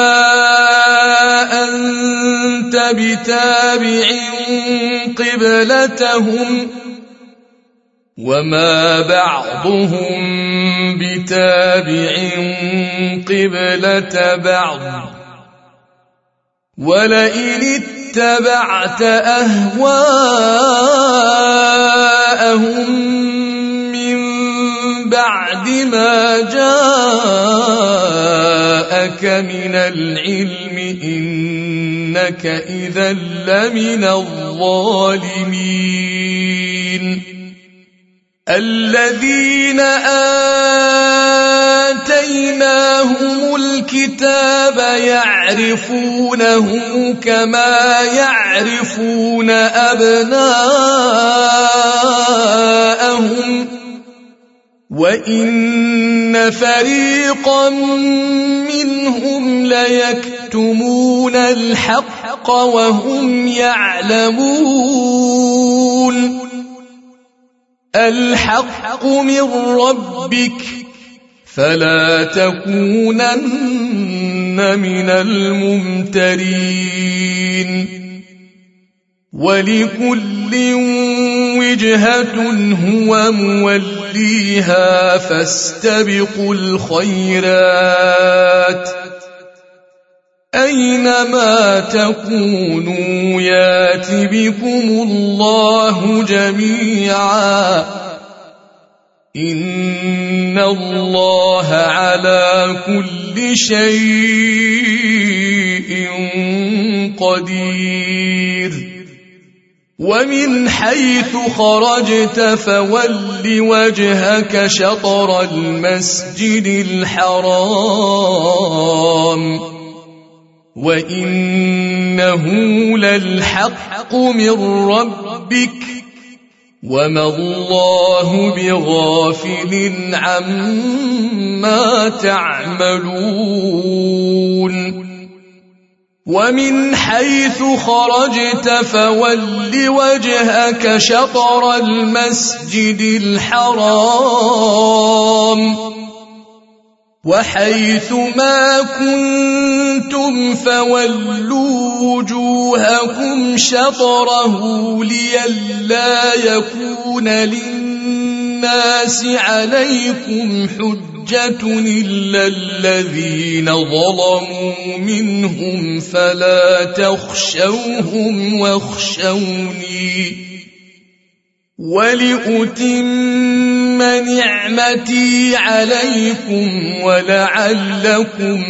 أنت بتابع قبلتهم وما بعضهم بتابع قبلة بعض ولئن اتبعت أهواءهم من بعد ما جاءك من العلم إنك إذا لمن الظالمين الذين آتيناهم الكتاب يعرفونه كما يعرفون أبناءهم وإن فريقا منهم ليكتمون الحق وهم يعلمون الحق من ربك فلا تكونن من الممترين ولكل وجهة هو موليها فاستبقوا الخيرات أينما تكونوا يات بكم الله جميعا إن الله على كل شيء قدير ومن حيث خرجت فول وجهك شطر المسجد الحرام وإنه للحق من ربك وما الله بغافل عما تعملون ومن حيث خرجت فول وجهك شطر المسجد الحرام وحيث ما كنتم فولوا وجوهكم شطره لئلا يكون للناس عليكم حجة إلا الذين ظلموا منهم فلا تخشوهم واخشوني ولأتم نعمتي عليكم ولعلكم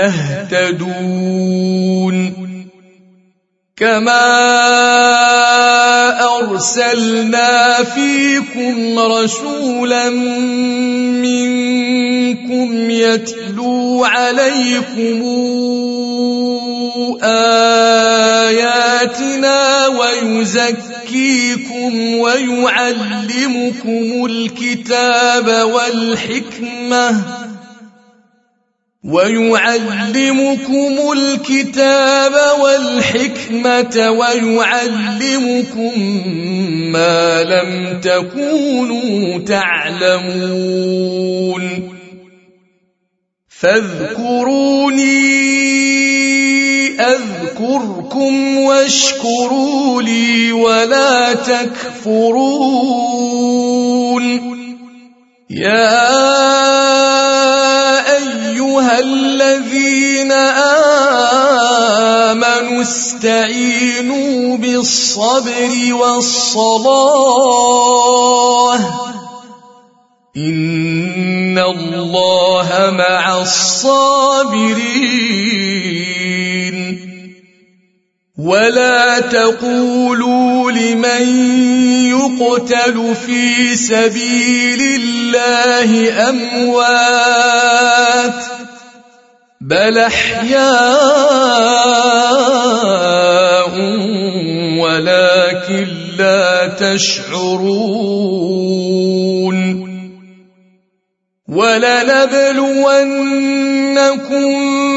تهتدون كما أرسلنا فيكم رسولا منكم يتلو عليكم آياتنا ويزكيكم ويعلمكم الكتاب والحكمة ويعلمكم ما لم تكونوا تعلمون فاذكروني أذكركم واشكروا لي ولا تكفرون يا أيها الذين آمنوا استعينوا بالصبر والصلاة إن الله مع الصابرين ولا تقولوا لمن يقتل في سبيل الله أموات بل أحياء ولكن لا تشعرون ولنبلونكم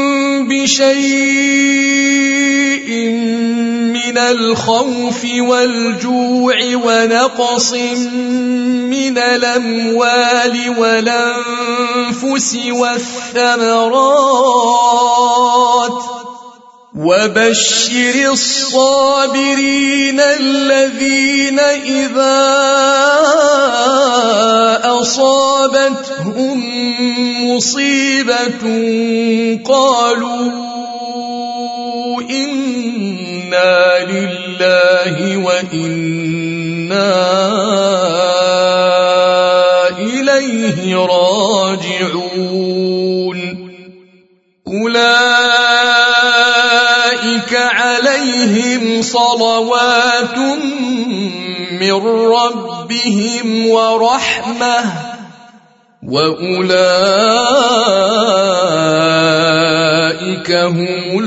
بشيء من الخوف والجوع ونقص من الأموال والأنفس والثمرات وبشر الصابرين الذين إذا أصابتهم مصيبة قالوا إنا لله وإنا إليه راجعون أولئك عليهم صلوات من ربهم ورحمة وأولئك هم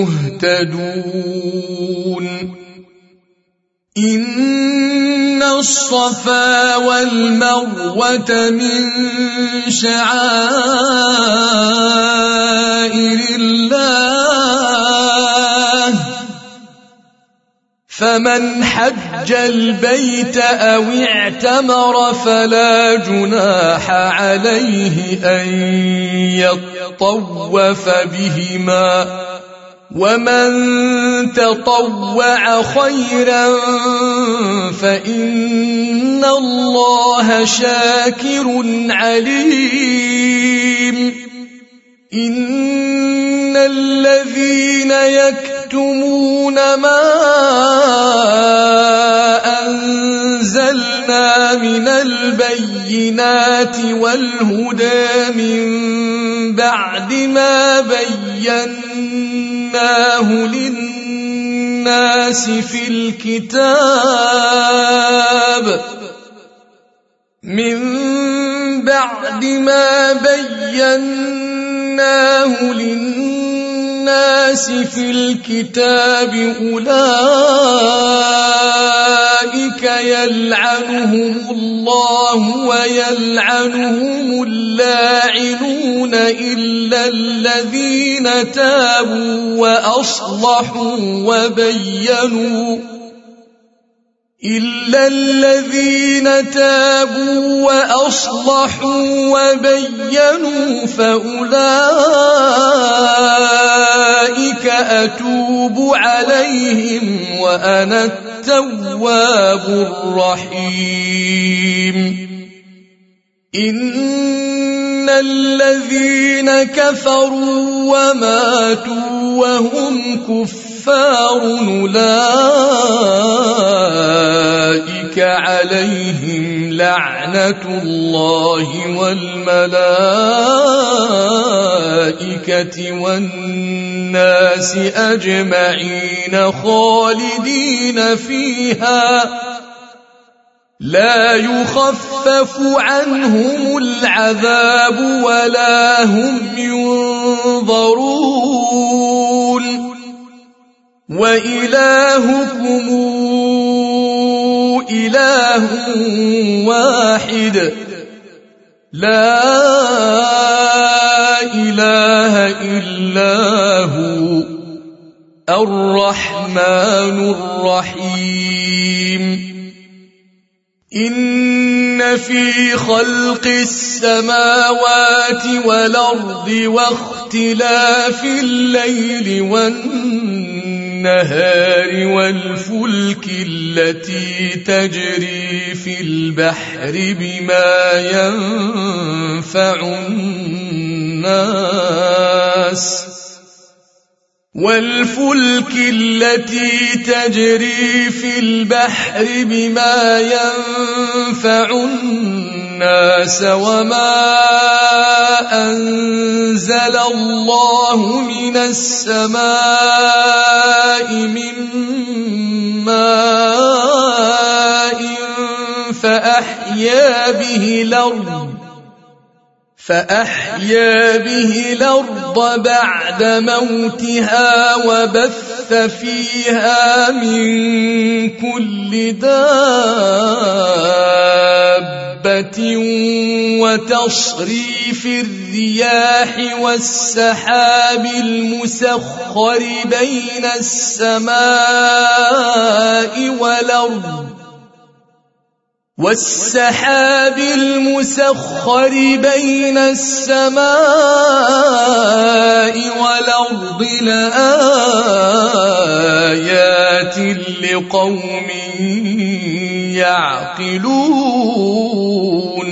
المهتدون إن الصفا والمروة من شعائر الله فمن حج البيت أو اعتمر فلا جناح عليه أن يطوف بهما ومن تطوع خيرا فإن الله شاكر عليم إن الذين يكتمون ما أنزلنا من البينات والهدى من بعد ما بيناه للناس في الكتاب أولئك يلعنهم الله ويلعنهم اللاعنون إلا الذين تابوا وأصلحوا وبينوا فأولئك أتوب عليهم وأنا التواب الرحيم إن الذين كفروا وماتوا وهم كفار أولئك عليهم لعنة الله والملائكة والناس أجمعين خالدين فيها لا يخفف عنهم العذاب ولا هم ينظرون وإلهكم إله واحد لا إله إلا هو الرحمن الرحيم إن في خلق السماوات والأرض واختلاف الليل والنهار والفلك التي تجري في البحر بما ينفع الناس والفلك التي تجري في البحر بما ينفع الناس وما أنزل الله من السماء من ماء فأحيا به الأرض بعد موتها وبث فيها من كل دابة وتصريف الرياح والسحاب المسخر بين السماء والأرض لآيات لقوم يعقلون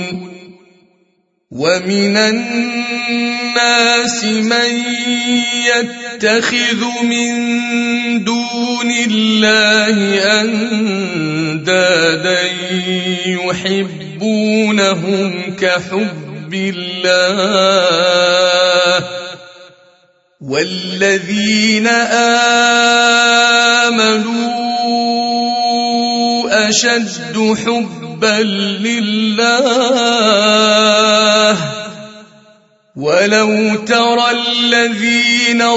ومن الناس من يتخذ من دون الله أندادا يحبونهم كحب الله والذين آمنوا أشد حبا لله ولو ترى الذين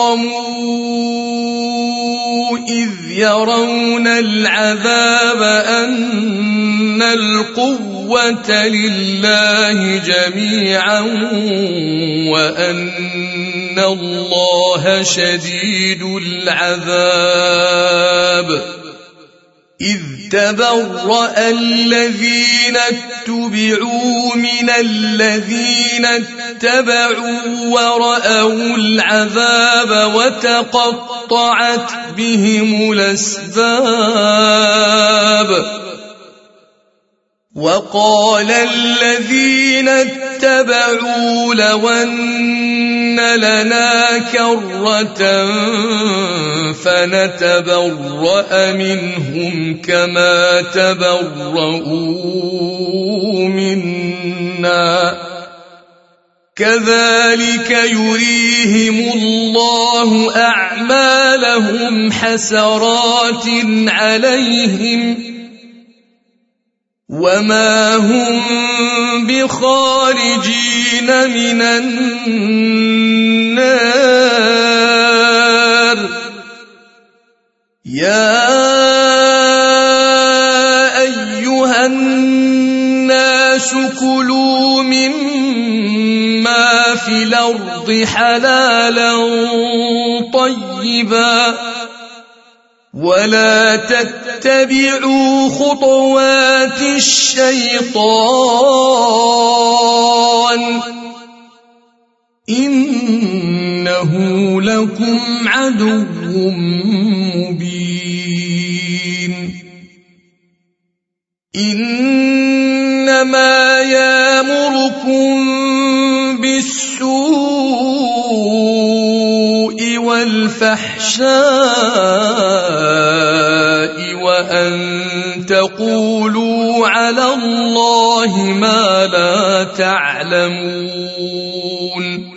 ظلموا إذ يرون العذاب أن القوة لله جميعا وأن الله شديد العذاب إذ تبرأ الذين اتبعوا من الذين اتبعوا ورأوا العذاب وتقطعت بهم الأسباب وقال الذين اتبعوا لو أن لنا كرة فنتبرأ منهم كما تبرؤوا منا كذلك يريهم الله أعمالهم حسرات عليهم وما هم بخارجين من النار يا أيها الناس كلوا مما في الأرض حلالا طيبا ولا تتبعوا خطوات الشيطان إنه لكم عدو مبين إنما يأمركم بالسوء والفحشاء وأن تقولوا على الله ما لا تعلمون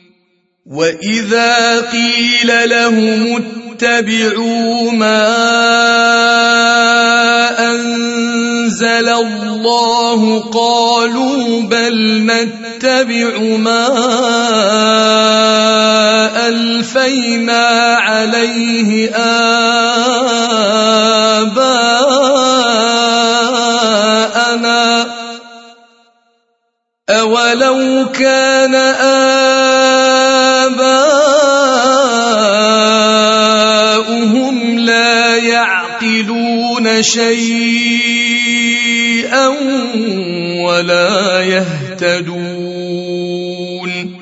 وإذا قيل لهم اتبعوا ما أنزل الله قالوا بل نتبع ما ألفينا عليه آباءنا أولو كان آباؤهم لا يعقلون شيئا ولا يهتدون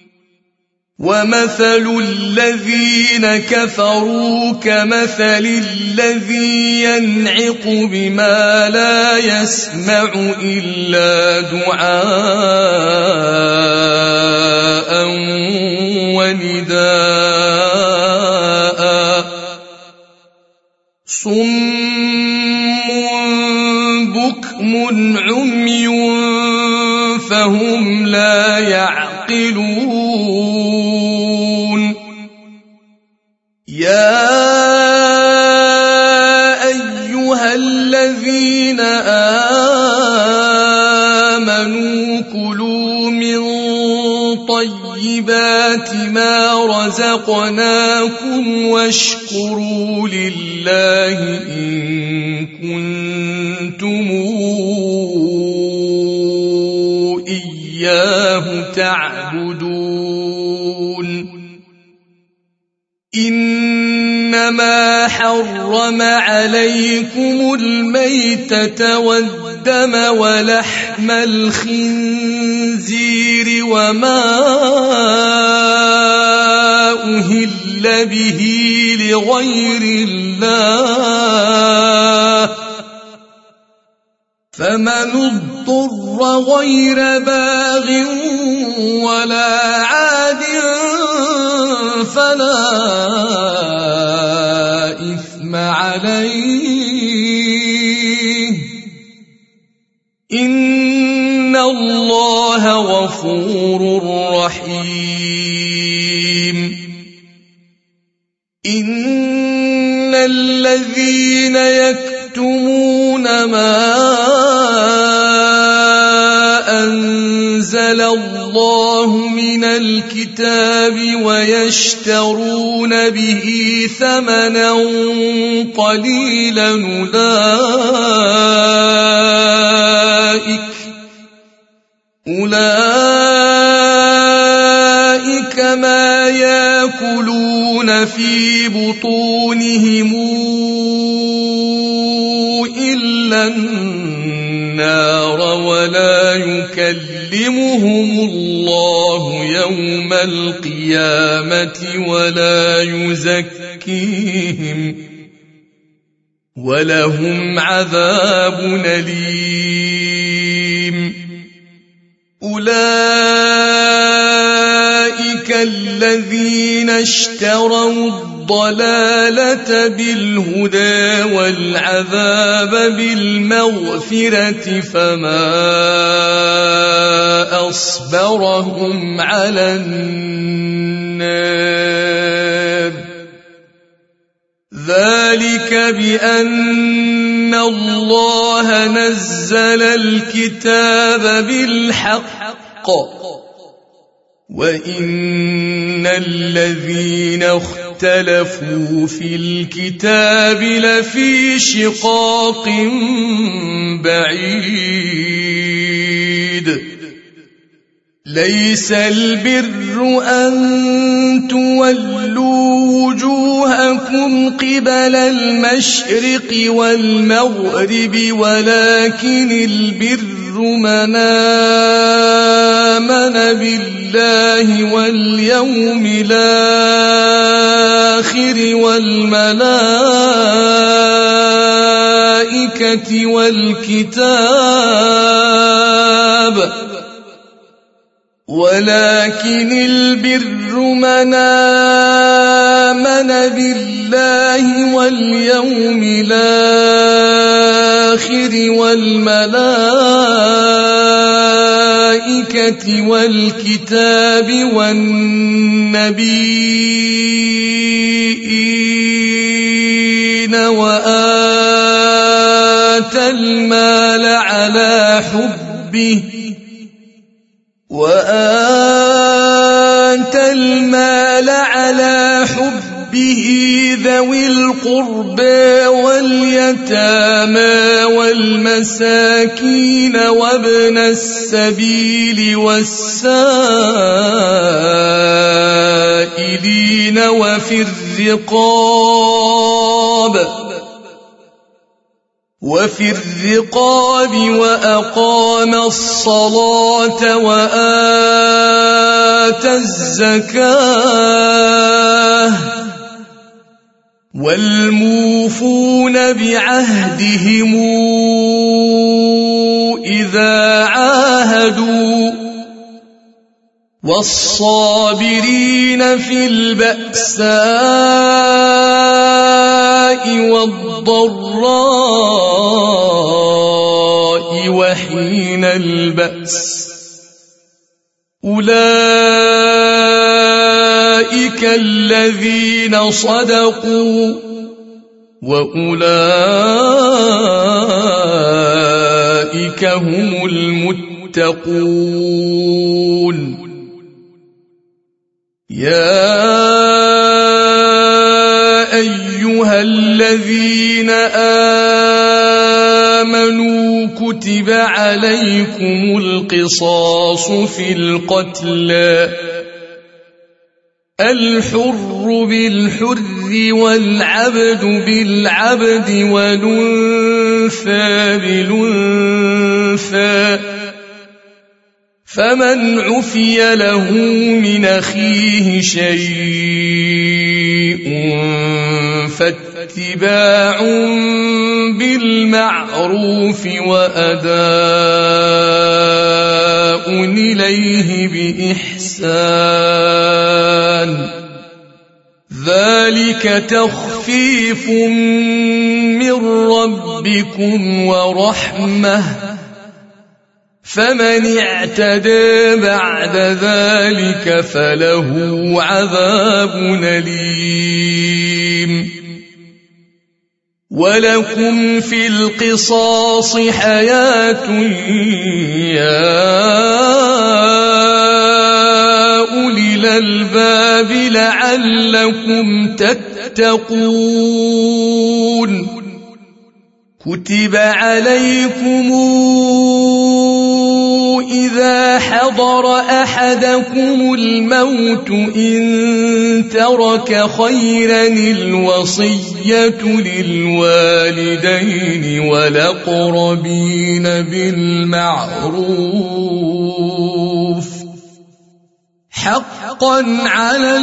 ومثل الذين كفروا كمثل الذي ينعق بما لا يسمع إلا دعاء ونداء صم بكم عمي فهم لا يعقلون يا أيها الذين آمنوا كلوا من طيبات ما رزقناكم واشكروا لله إن كنتم إياه تعبدون إنما حرم عليكم الميتة والدم ولحم الخنزير وما أهل به لغير الله فمن اضطر غير باغ ولا عاد فلا إثم عليه إن الله غفور رحيم إن الذين يكتمون ما أنزل الله من الكتاب ويشترون به ثمنا قليلا أولئك ما يأكلون في بطونهم إلا النار ولا يكلمهم الله يوم القيامة ولا يزكيهم ولهم عذاب أليم أولئك الذين اشتروا الضلالة بالهدى والعذاب بالمغفرة فما أصبرهم على النار ذلك بأن الله نزل الكتاب بالحق وإن الذين اختلفوا في الكتاب لفي شقاق بعيد ليس البر أن تولوا وجوهكم قبل المشرق والمغرب ولكن البر من آمن بالله واليوم الآخر والملائكة والكتاب ولكن البر من آمن بالله واليوم الآخر والملائكة والكتاب والنبيين وآتى المال على حبه ذوي القربى واليتامى والمساكين وابن السبيل والسائلين وفي الرقاب وأقام الصلاة وآتى الزكاة والموفون بعهدهم إذا عاهدوا والصابرين في البأساء والضراء الضراء وحين البأس أولئك الذين صدقوا وأولئك هم المتقون يا أيها الذين آمنوا كتب عليكم القصاص في القتلى الحر بالحر والعبد بالعبد والأنثى بالأنثى فمن عفي له من أخيه شيء فاتباع بالمعروف وأداء إليه بإحسان ذلك تخفيف من ربكم ورحمة فمن اعتدى بعد ذلك فله عذاب أليم ولكم في القصاص حياة يا أولي الألباب لعلكم تتقون كتب عليكم إذا حضر أحدكم الموت إن ترك خيرا الوصية للوالدين والأقربين بالمعروف حقا على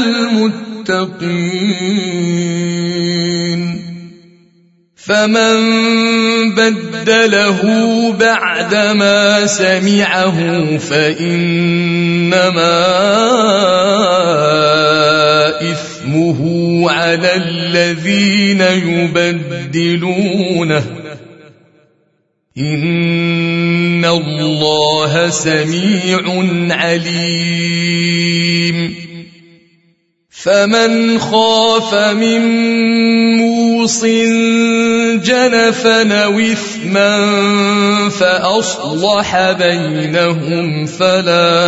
المتقين فمن بدله بعدما سمعه فإنما إثمه على الذين يبدلونه إن الله سميع عليم فمن خاف من موص جنفا أو إثما فأصلح بينهم فلا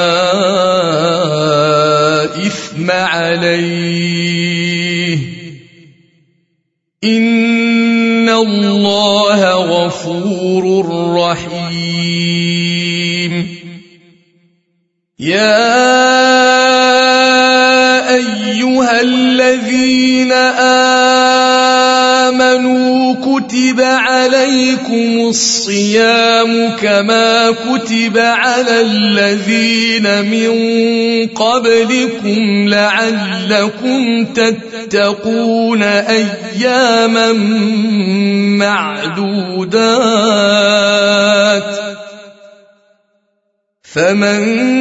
إثم عليه إن الله غفور رحيم يا أيها الذين آمنوا كتب عليكم الصيام كما كتب على الذين من قبلكم لعلكم تتقون أياما معدودات فمن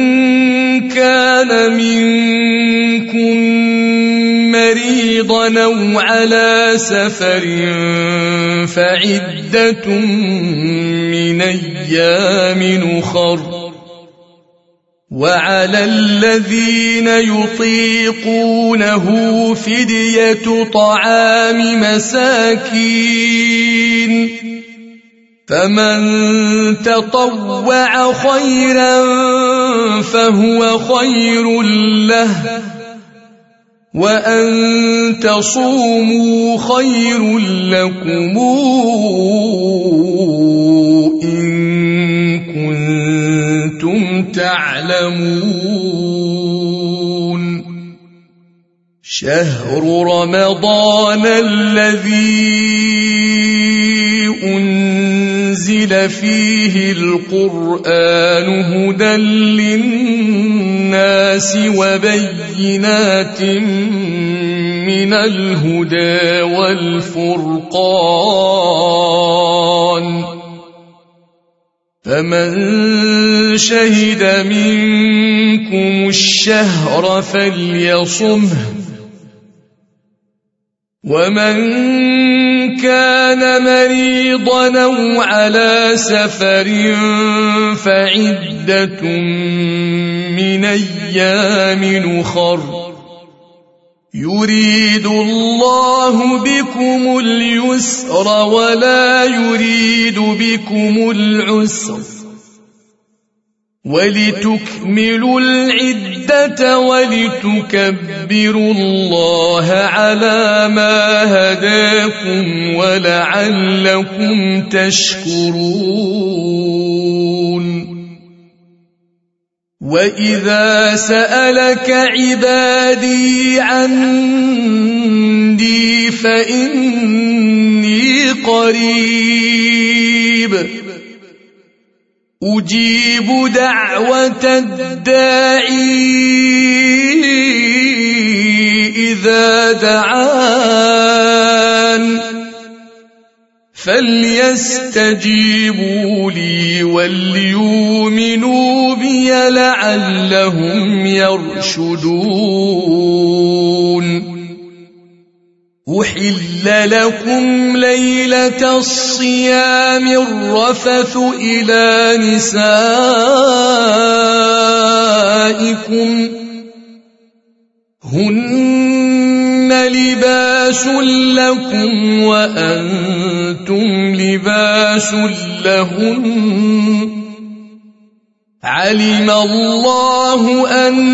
كان منكم مريضا أو على سفر فعدة من أيام أخر وعلى الذين يطيقونه فدية طعام مساكين فمن تطوع خيرا فهو خير له وأن تصوموا خير لكم إن كنتم تعلمون شهر رمضان الذي أنزل فيه القرآن هدى للناس وبينات من الهدى والفرقان فمن شهد منكم الشهر فليصمه ومن كان مريضا أو على سفر فعدة من أيام أخر يريد الله بكم اليسر ولا يريد بكم العسر ولتكملوا العدة ولتكبروا الله على ما هداكم ولعلكم تشكرون وإذا سألك عبادي عني فإني قريب أجيب دعوة الداعي إذا دعان فليستجيبوا لي وليؤمنوا بي لعلهم يرشدون أحل لكم ليلة الصيام الرفث إلى نسائكم هن لباس لكم وأنتم لباس لهن علم الله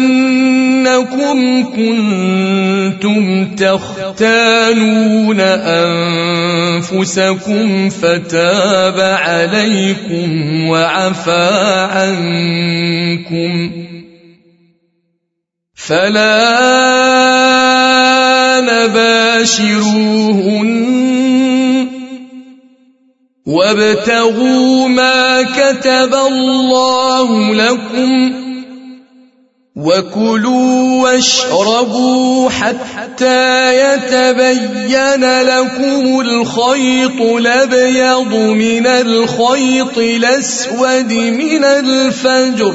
أنكم كنتم تختانون أنفسكم فتاب عليكم وعفى عنكم فلا نباشروهن وابتغوا ما كتب الله لكم وكلوا واشربوا حتى يتبين لكم الخيط الأبيض من الخيط الأسود من الفجر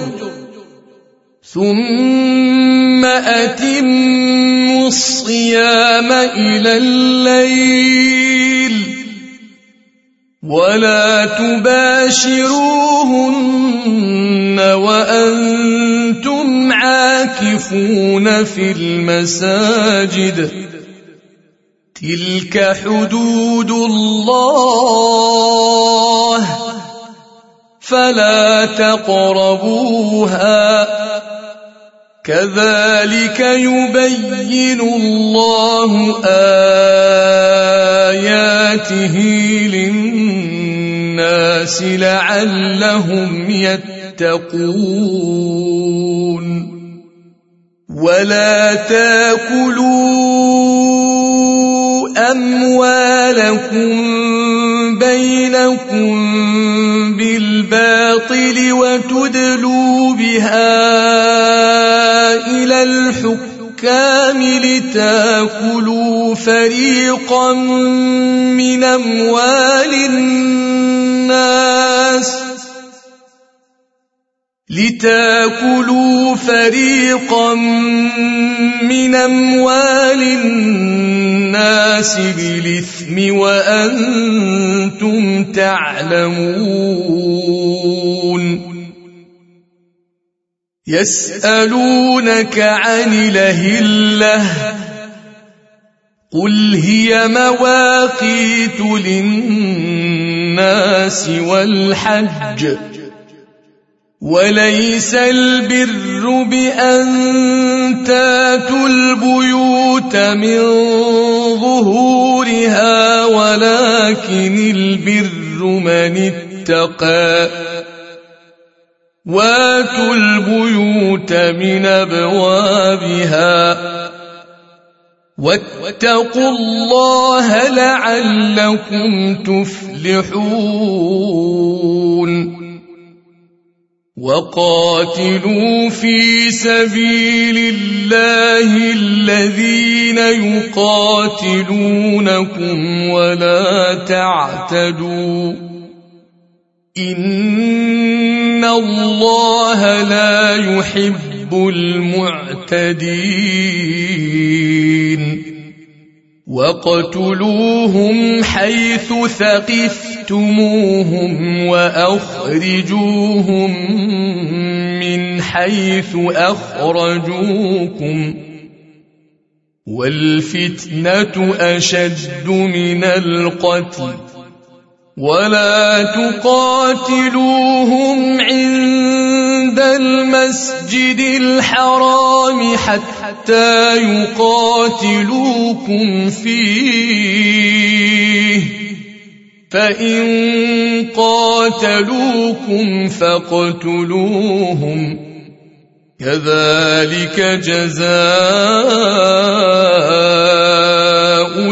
ثم أتموا الصيام إلى الليل ولا تباشروهن وأنتم عاكفون في المساجد تلك حدود الله فلا تقربوها كذلك يبين الله آياته للناس لعلهم يتقون ولا تاكلوا أموالكم بينكم بالباطل وتدلوا بها إلى الحكام لتاكلوا فريقا من أموال الناس بالإثم وأنتم تعلمون يسألونك عن الأهلة قل هي مواقيت للناس والحج وليس البر بأن تاتوا البيوت من ظهورها ولكن البر من اتقى واتوا البيوت من أبوابها واتقوا الله لعلكم تفلحون وقاتلوا في سبيل الله الذين يقاتلونكم ولا تعتدوا إن الله لا يحب المعتدين وَاقْتُلُوهُمْ حَيْثُ ثَقِفْتُمُوهُمْ وَأَخْرِجُوهُمْ مِنْ حَيْثُ أَخْرَجُوكُمْ ۚ وَالْفِتْنَةُ أَشَدُّ مِنَ الْقَتْلِ ۚ وَلَا تُقَاتِلُوهُمْ عِندَ الْمَسْجِدِ الْحَرَامِ حَتَّىٰ يُقَاتِلُوكُمْ فِيهِ ۖ فَإِن قَاتَلُوكُمْ فَاقْتُلُوهُمْ ۗ كَذَٰلِكَ جَزَاءُ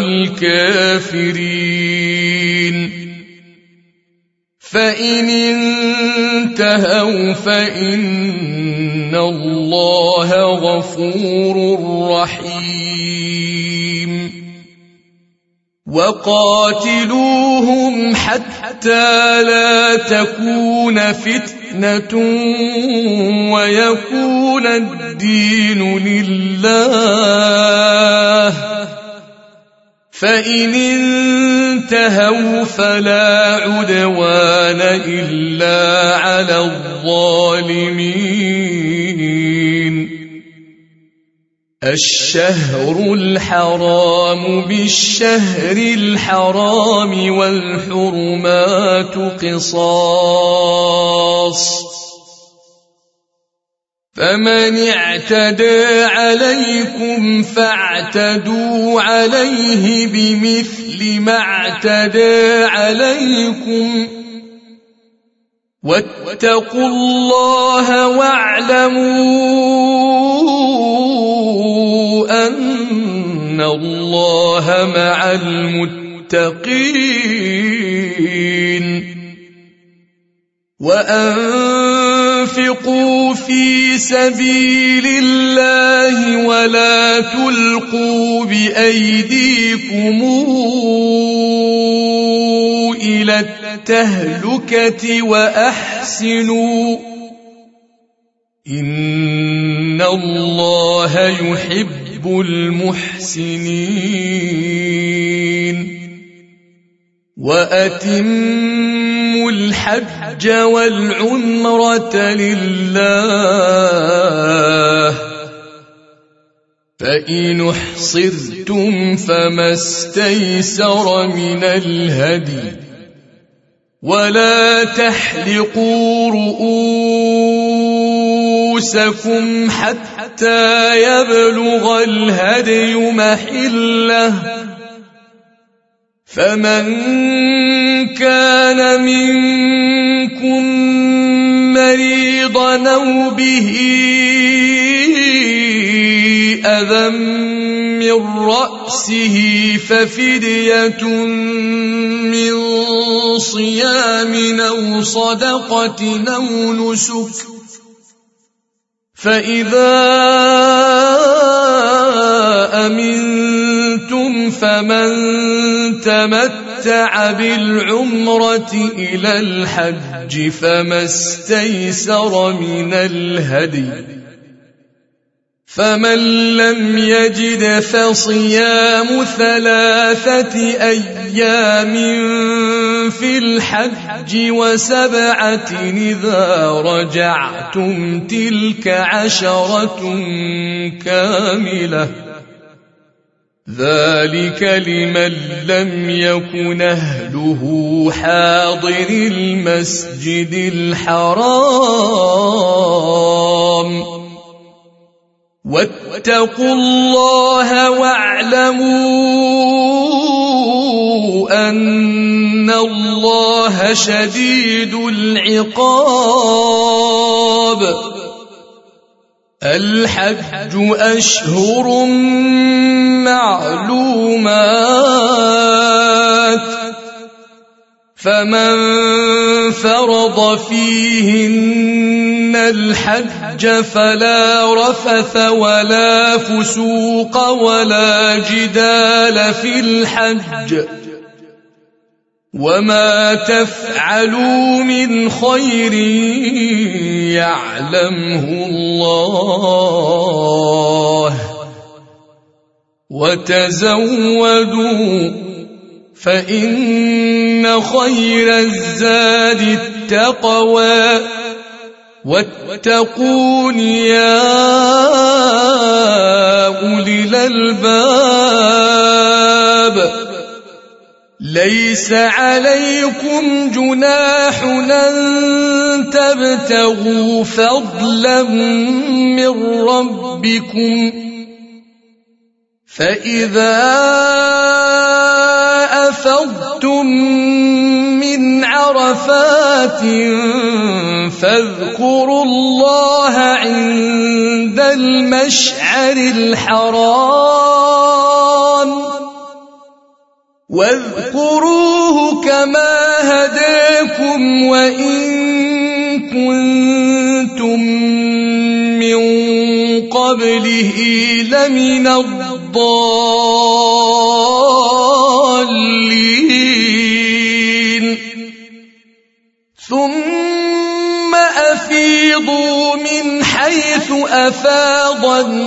الْكَافِرِينَ. فَإِنِ انتَهَوْا فَإِنَّ اللَّهَ غَفُورٌ رَّحِيمٌ. وَقَاتِلُوهُمْ حَتَّىٰ لَا تَكُونَ فِتْنَةٌ وَيَكُونَ الدِّينُ لِلَّهِ ۖ فَإِنِ انتَهَوْا فَلَا عُدْوَانَ إِلَّا عَلَى الظَّالِمِينَ. الشهر الحرام بالشهر الحرام والحرمات قصاص، فمن اعتدى عليكم فاعتدوا عليه بمثل ما اعتدى عليكم، واتقوا الله واعلموا أن الله مع المتقين. وأنفقوا في سبيل الله ولا تلقوا بأيديكم إلى التهلكة وأحسنوا إن الله يحب المحسنين. وأتموا الحج والعمرة لله، فإن احصرتم فما استيسر من الهدي، ولا تحلقوا رؤوسكم حتى يبلغ الهدي محله، فمن كان منكم مريضا أو به أذى من رأسه ففدية من صيام أو صدقة أو نسك، فإذا أمنتم فمن تمتع بالعمرة إلى الحج فما استيسر من الهدي، فمن لم يجد فصيام 3 أيام في الحج و7 إذا رجعتم، تلك 10 كاملة، ذلك لمن لم يكن أهله حاضر المسجد الحرام. واتقوا الله واعلموا أن الله شديد العقاب. الحج أشهر معلومات، فمن فرض فيهن الحج فلا رفث ولا فسوق ولا جدال في الحج، وما تفعلوا من خير يعلمه الله، وتزودوا فإن خير الزاد التقوى واتقون يا أولي الألباب. ليس عليكم جناح أن تبتغوا فضلا من ربكم، فإذا أفضتم من عرفات فاذكروا الله عند المشعر الحرام، واذكروه كما هداكم وإن كنتم من قبله لمن الضالين. ثم أفيضوا من حيث أفاض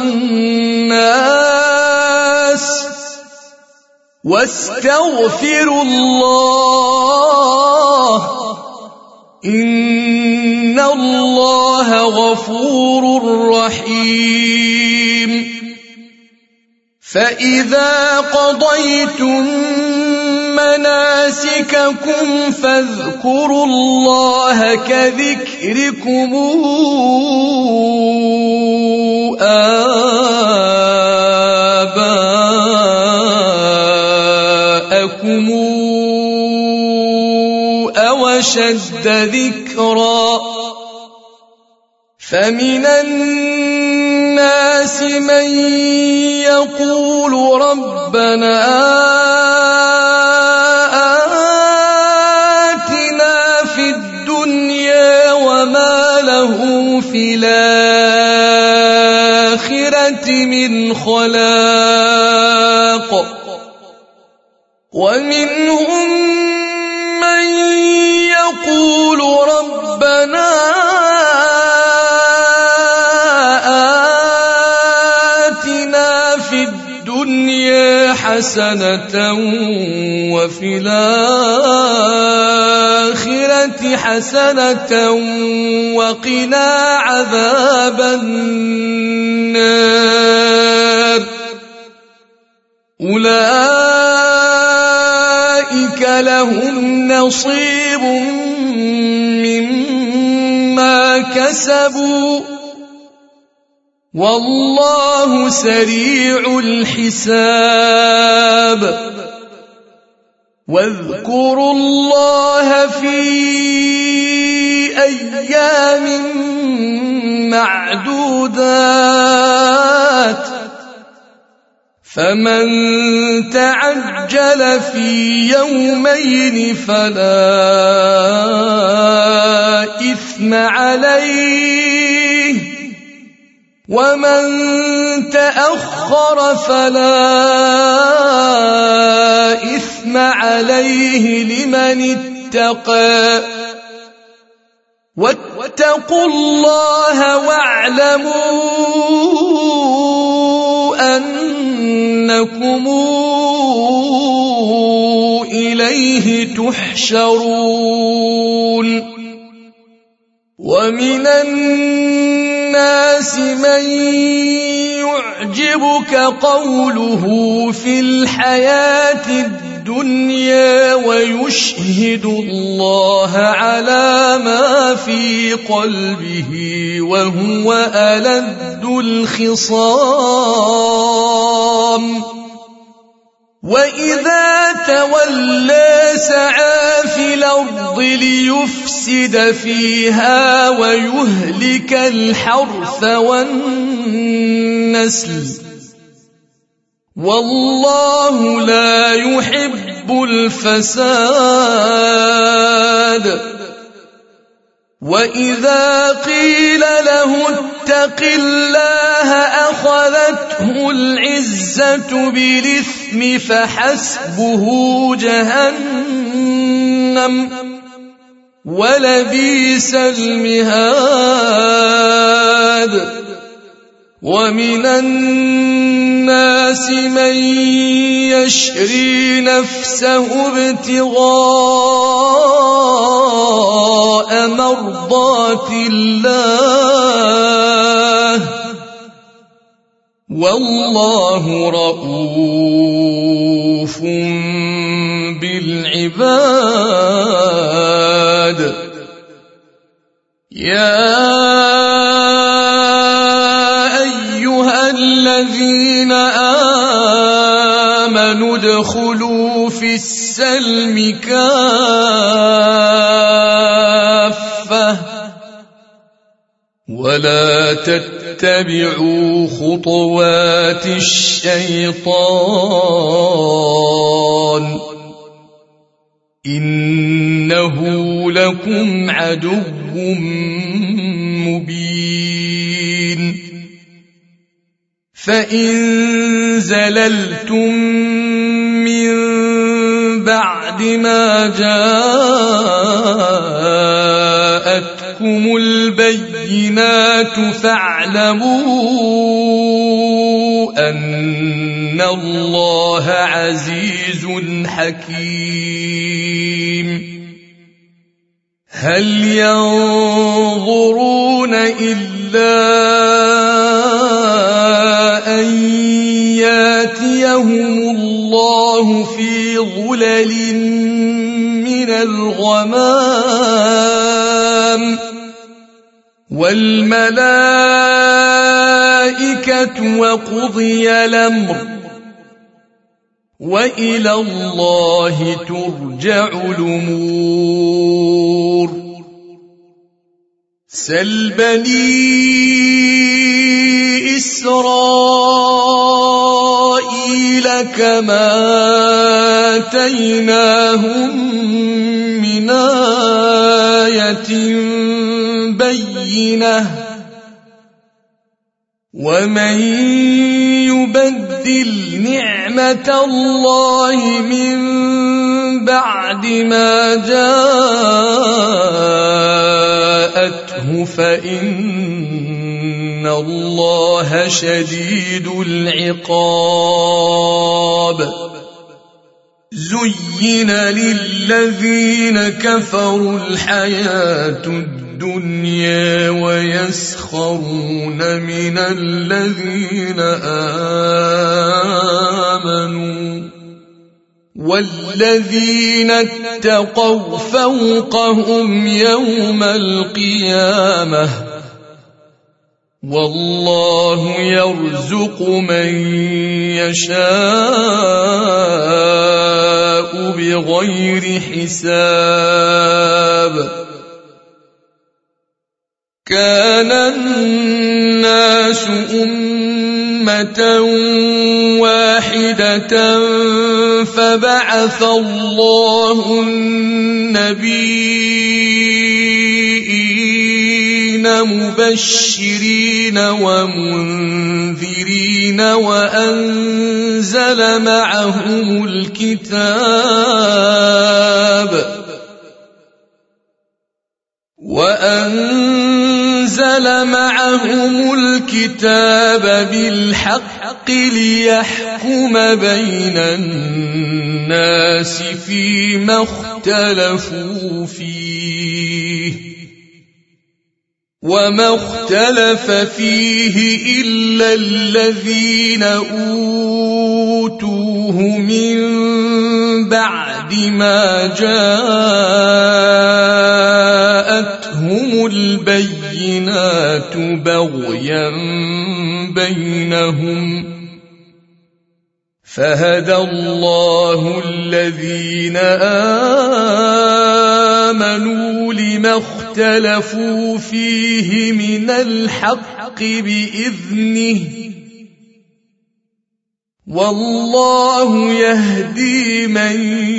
الناس واستغفروا الله إن الله غفور رحيم. فإذا قضيتم مناسككم فاذكروا الله كذكركم آباءكم أو أشد ذكرا. فمن الناس من يقول ربنا آتنا في الدنيا وما له في الآخرة من خلاق، ومنهم من يقول ربنا آتنا في الدنيا حسنة وفي الآخرة حسنة وقنا عذاب النار. أولئك لهم نصيب مما كسبوا والله سريع الحساب. واذكروا الله في أيام معدودات، فمن تعجل في يومين فلا إثم عليه، ومن تأخر فلا إثم عليه لمن اتقى. واتقوا الله واعلموا أنكم إليه تحشرون. ومن الناس من يعجبك قوله في الحياة الدنيا ويشهد الله على ما في قلبه وهو ألد الخصام. وإذا تولى سعى في الأرض ليفسد فيها ويهلك الحرث والنسل والله لا يحب الفساد. وإذا قيل له اتق الله أخذته العزة بالإثم فحسبه جهنم ولبئس المهاد. ومن الناس من يشري نفسه ابتغاء مرضات الله والله رؤوف بالعباد. يا أيها الذين آمنوا ادخلوا في السلم كافة ولا تتبعوا خطوات الشيطان إنه لكم عدو مبين. فإن زللتم من بعد ما جاءتكم البينات فاعلموا أن الله عزيز حكيم. هل ينظرون إلا أن ياتيهم الله في ظلل من الغمام والملائكة وقضي الأمر وإلى الله ترجع الأمور. سل بني إسرائيل كما آتيناهم من آية بينة ومن يبدل نعمة الله من بعد ما جاءته فإن الله شديد العقاب. زين للذين كفروا الحياة الدنيا ويسخرون من الذين آمنوا والذين اتقوا فوقهم يوم القيامة والله يرزق من يشاء بغير حساب. كان الناس أمة واحدة فبعث الله النبيين مبشرين ومنذرين وأنزل معهم الكتاب بالحق ليحكم بين الناس فيما اختلفوا فيه وما اختلف فيه إلا الذين أوتوه من بعد ما جاءتهم البينات بغيا بينهم فهدى الله الذين آمنوا لما اختلفوا فيه من الحق بإذنه والله يهدي من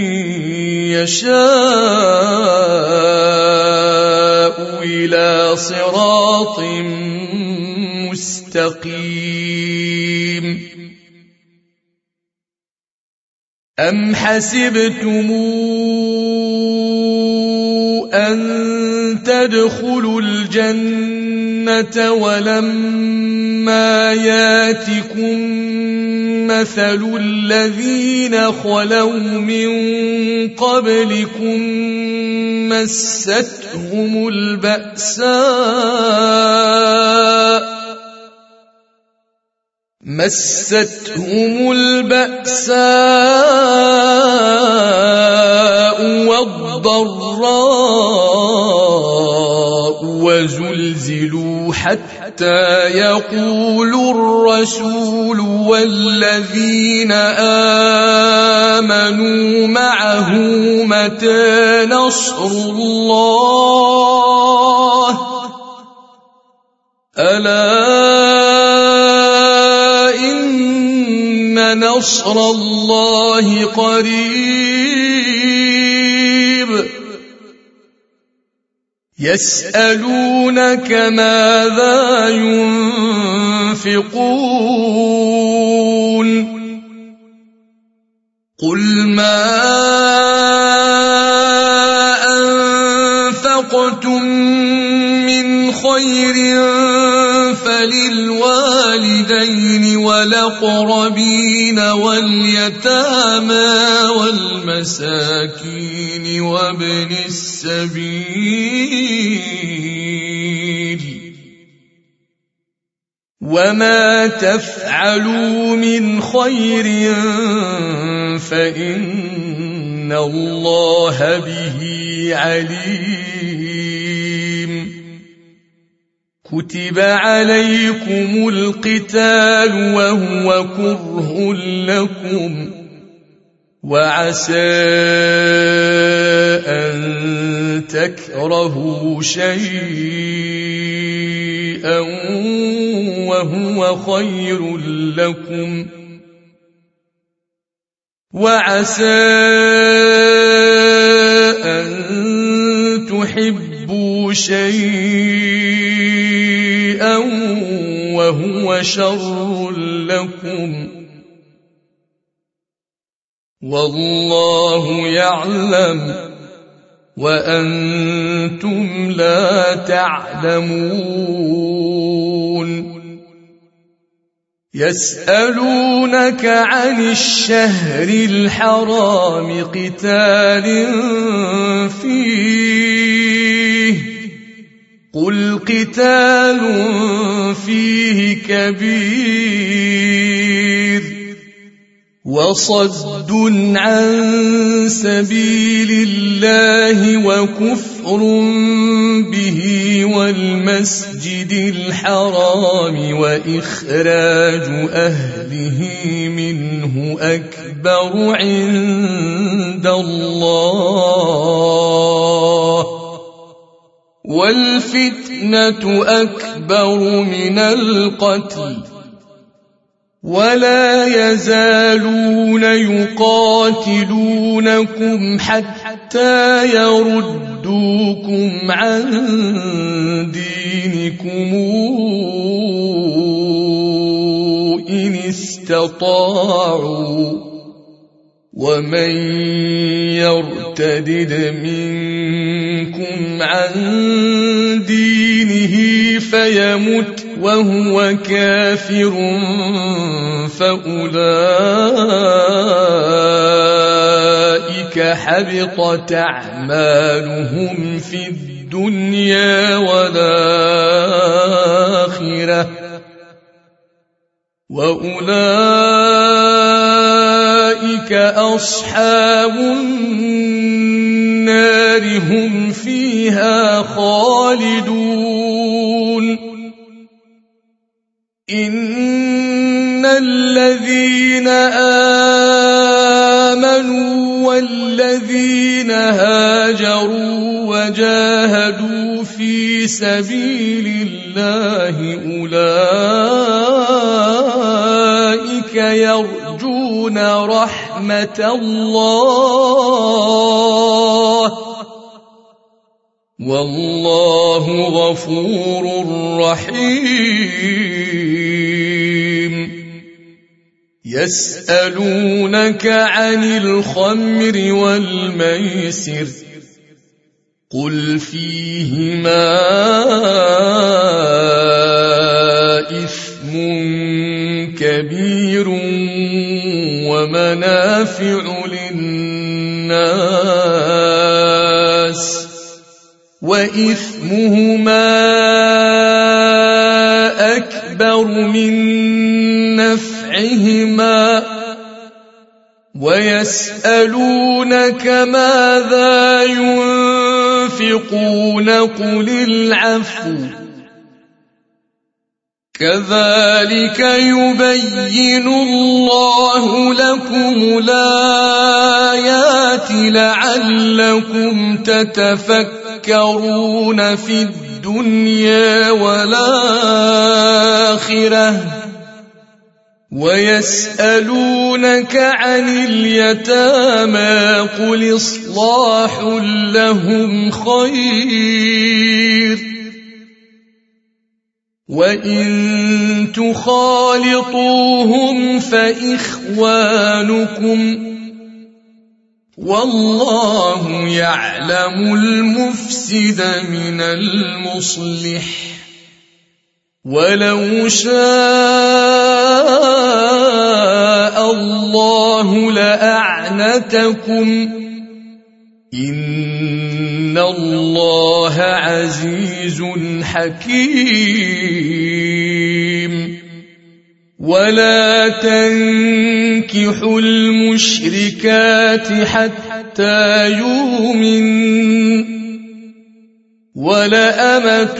يشاء إلى صراط مستقيم. أم حسبتم أن تدخلوا الجنة ولما ياتكم مثل الذين خلوا من قبلكم مستهم البأساء والضراء وزلزلوا حتى يقول الرسول والذين آمنوا معه متى نصر الله ألا إن نصر الله قريب يسألونك ماذا ينفقون قل ما أنفقتم من خير فللوالدين والأقربين واليتامى والمساكين وابن السبيل وما تفعلوا من خير فإن الله به عليم كتب عليكم القتال وهو كره لكم وعسى أن تكرهوا شيئا وهو خير لكم وعسى أن تحبوا شيئا وهو شر لكم والله يعلم وأنتم لا تعلمون يسألونك عن الشهر الحرام قتال فيه قل قتال فيه كبير وصد عن سبيل الله وكفر به والمسجد الحرام وإخراج أهله منه أكبر عند الله والفتنة أكبر من القتل ولا يزالون يقاتلونكم حتى يردوكم عن دينكم إن استطاعوا ومن يرتدد منكم عن دينه فيمت وهو كافر فأولئك حبطت أعمالهم في الدنيا والآخرة وأولئك أصحاب النار هم فيها خالدون إن الذين آمنوا والذين هاجروا وجاهدوا في سبيل الله أولئك يرجون رحمة الله والله غفور رحيم يسألونك عن الخمر والميسر قل فيهما إثم كبير ومنافع للناس وإثمهما أكبر من نفعهما ويسألونك ماذا ينفقون قل العفو كذلك يبين الله لكم الآيات لعلكم تتفكرون في الدنيا والآخرة ويسألونك عن اليتامى قل إصلاح لهم خير وإن تخالطوهم فإخوانكم والله يعلم المفسد من المصلح ولو شاء الله لأعنتكم إن الله عزيز حكيم ولا تنكحوا المشركات حتى يؤمنوا ولأمة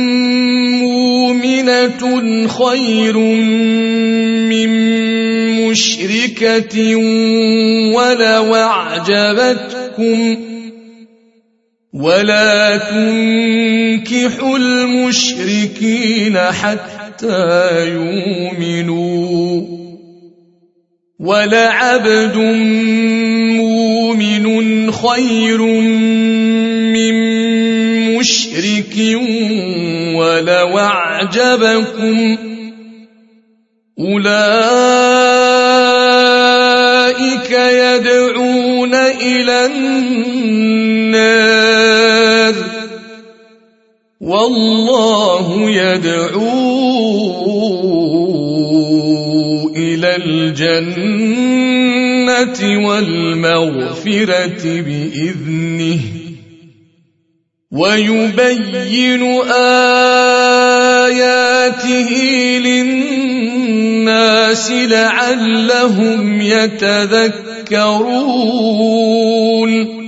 مؤمنة خير من مشركة ولو أعجبتكم ولا تنكحوا المشركين حتى يؤمنوا ولعبد مؤمن خير من مشرك ولو أعجبكم أولئك يدعون إلى النار والله يدعو إلى الجنة والمغفرة بإذنه ويبين آياته للناس لعلهم يتذكرون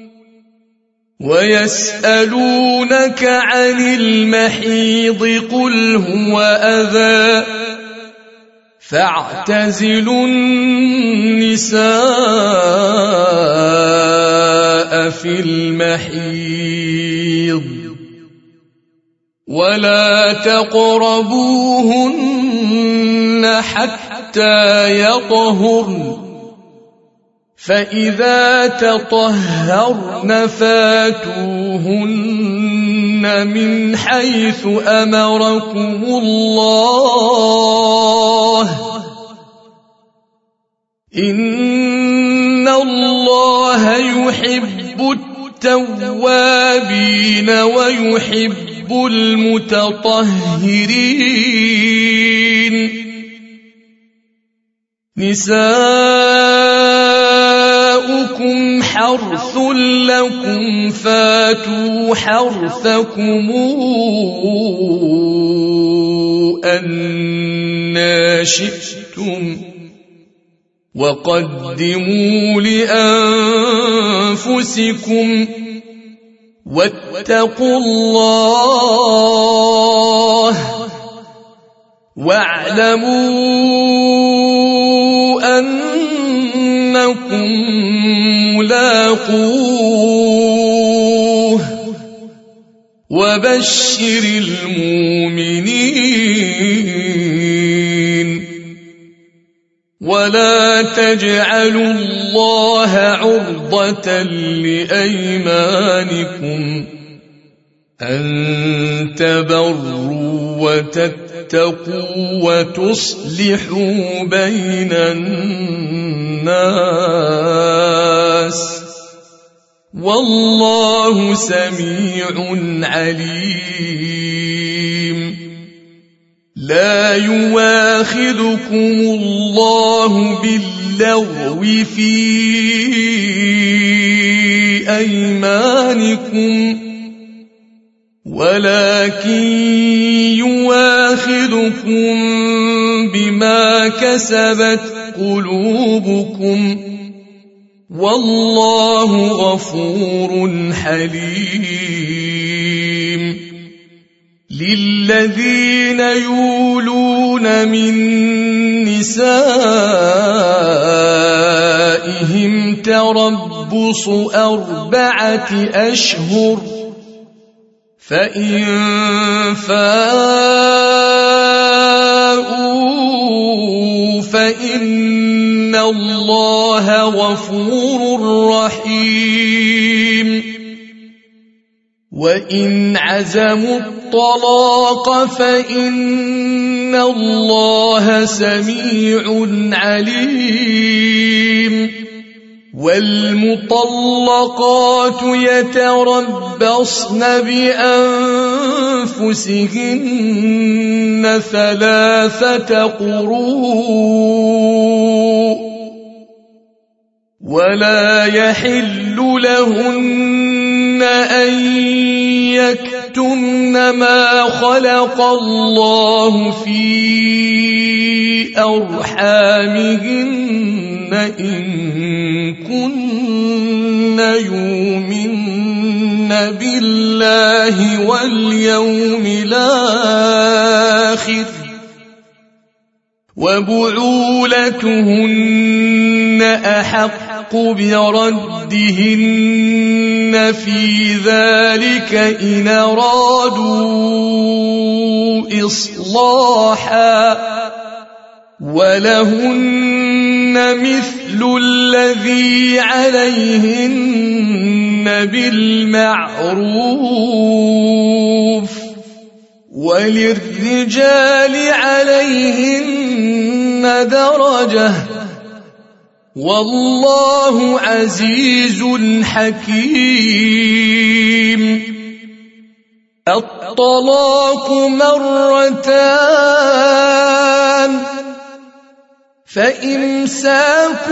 ويسألونك عن المحيض قل هو أذى فاعتزلوا النساء في المحيض ولا تقربوهن حتى يطهرن فإذا تطهرن فاتوهن من حيث أمركم الله إن الله يحب التوابين ويحب المتطهرين نساؤكم حرث لكم فاتوا حرثكم أنى شئتم وقدموا لأنفسكم واتقوا الله واعلموا أنكم ملاقوه وبشر المؤمنين ولا تجعلوا الله عرضة لأيمانكم أن تبروا وتتقوا وتصلحوا بين الناس والله سميع عليم. لا يواخذكم الله باللغو في أيمانكم ولكن يواخذكم بما كسبت قلوبكم والله غفور حليم. للذين يولون من نسائهم تربص 4 أشهر فإن فاءوا فإن الله غفور رحيم. وإن عزموا الطلاق فإن الله سميع عليم. والمطلقات يتربصن بأنفسهن 3 قروء ولا يحل لهن أن يكتمن ما خلق الله في أرحامهن إن كن يؤمن بالله واليوم الآخر وبعولتهن أحق بردهن في ذلك إن أرادوا إصلاحا ولهن مثل الذي عليهن بالمعروف وللرجال عليهن درجة والله عزيز حكيم. الطلاق 2 فإمساك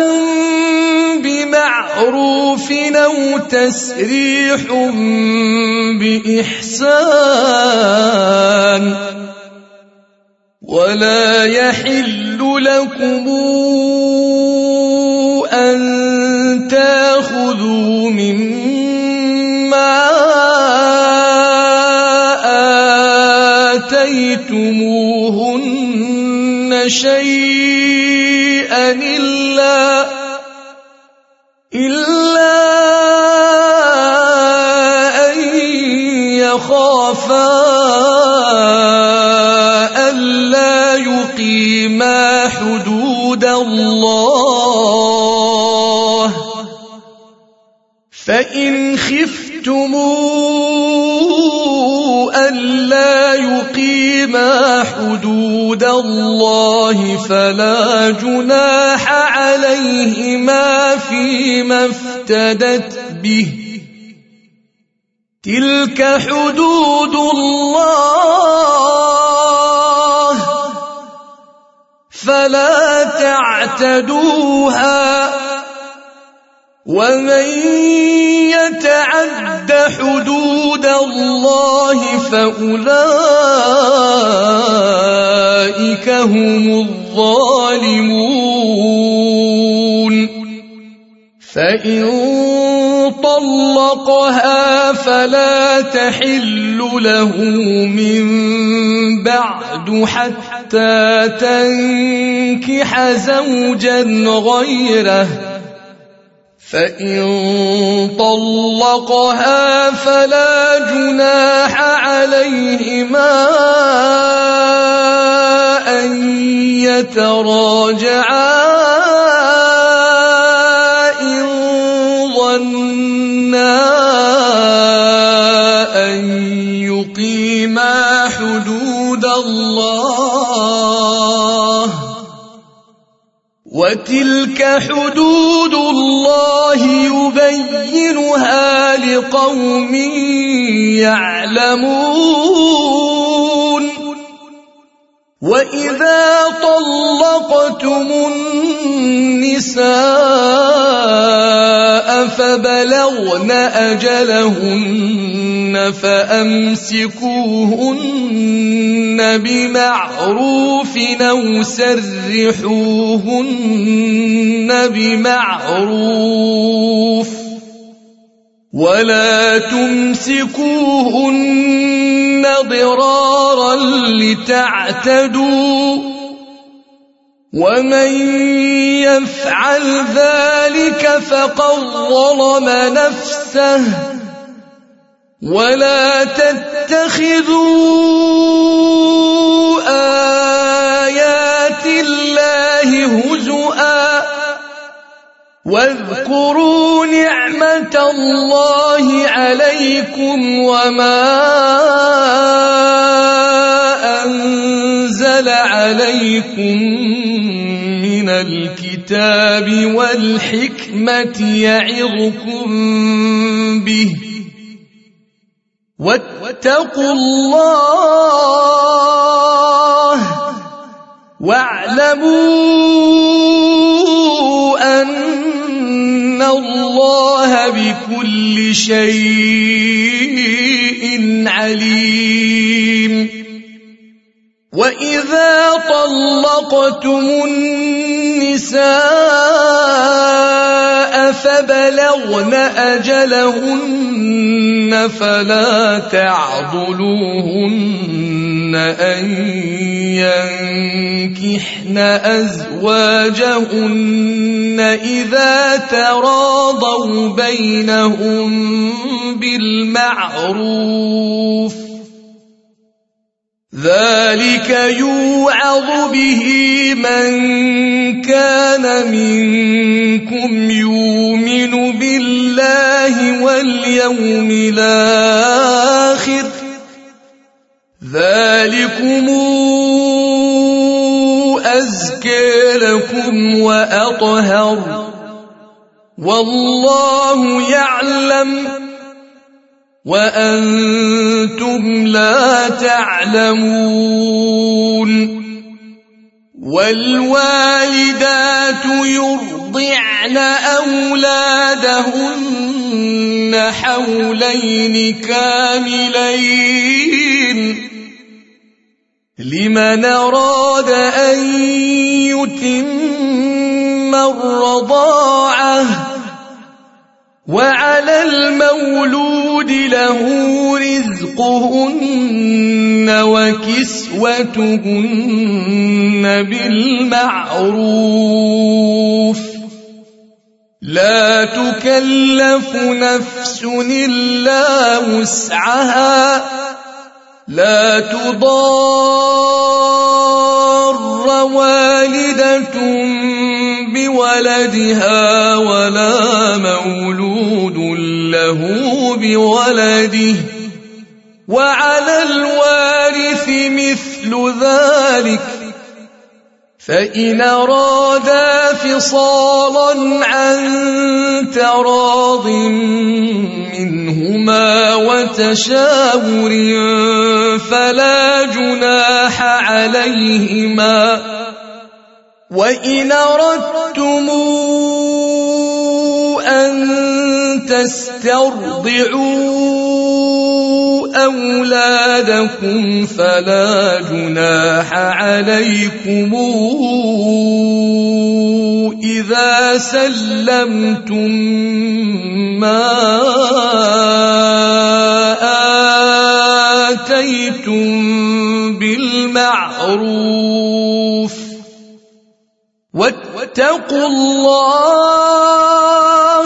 بمعروف أو تسريح بإحسان ولا يحل لكم أن تأخذوا مما آتيتموهن شيئا إلا أن يخافا ألا يقيما حدود الله فإن خفتم ألا يقيما حدود الله فلا جناح عليهما فيما افتدت به تلك حدود الله فلا تعتدوها ومن يتعد حدود الله فأولئك هم الظالمون. فإن طلقها فلا تحل له من بعد حتى تنكح زوجا غيره فإن طلقها فلا جناح عليهما أن يتراجعا إن ظنا أن يقيما حدود الله وتلك حدود الله يبينها لقوم يعلمون وإذا طلقتم النساء فبلغن أجلهن فأمسكوهن بمعروف أو سرحوهن بمعروف ولا تمسكوهن ضرارا لتعتدوا ومن يفعل ذلك فقد ظلم نفسه ولا تتخذوا آيات الله هزؤا واذكروا نعمة الله عليكم وما أنزل عليكم من الكتاب والحكمة يعظكم به واتقوا الله واعلموا أن الله بكل شيء عليم وإذا طلقتم النساء فبلغن أجلهن فلا تعضلوهن أن ينكحن أزواجهن إذا تراضوا بينهم بالمعروف ذلك يوعظ به من كان منكم يؤمن بالله واليوم الآخر ذلكم أزكى لكم وأطهر والله يعلم وأنتم لا تعلمون والوالدات يرضعن أولادهن حولين كاملين لمن أراد أن يتم الرضاعة وعلى المولود له رزقهن وكسوتهن بالمعروف لا تكلف نفس إلا وسعها لا تضار والدة بولدها ولا مولود له بولده وعلى الوارث مثل ذلك فإن أرادا فصالا عن تراض منهما وتشاور فلا جناح عليهما وإن أردتم أن تسترضعوا أولادكم فلا جناح عليكم إذا سلمتم ما آتيتم بالمعروف واتقوا الله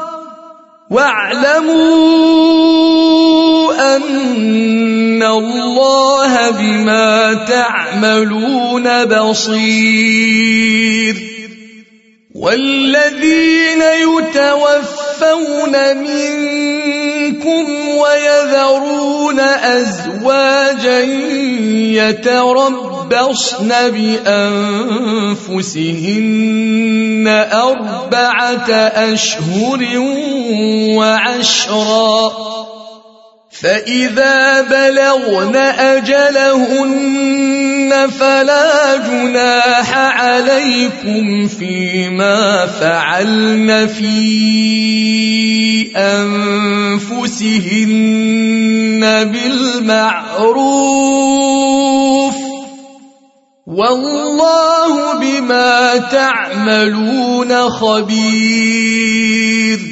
واعلموا أن الله بما تعملون بصير والذين يتوفون منكم ويذرون أزواجا يتربصن بأنفسهن 4 أشهر وعشرا، فإذا بلغن أجلهن فلا جناح عليكم فيما فعلن في أنفسهن بالمعروف، والله بما تعملون خبير.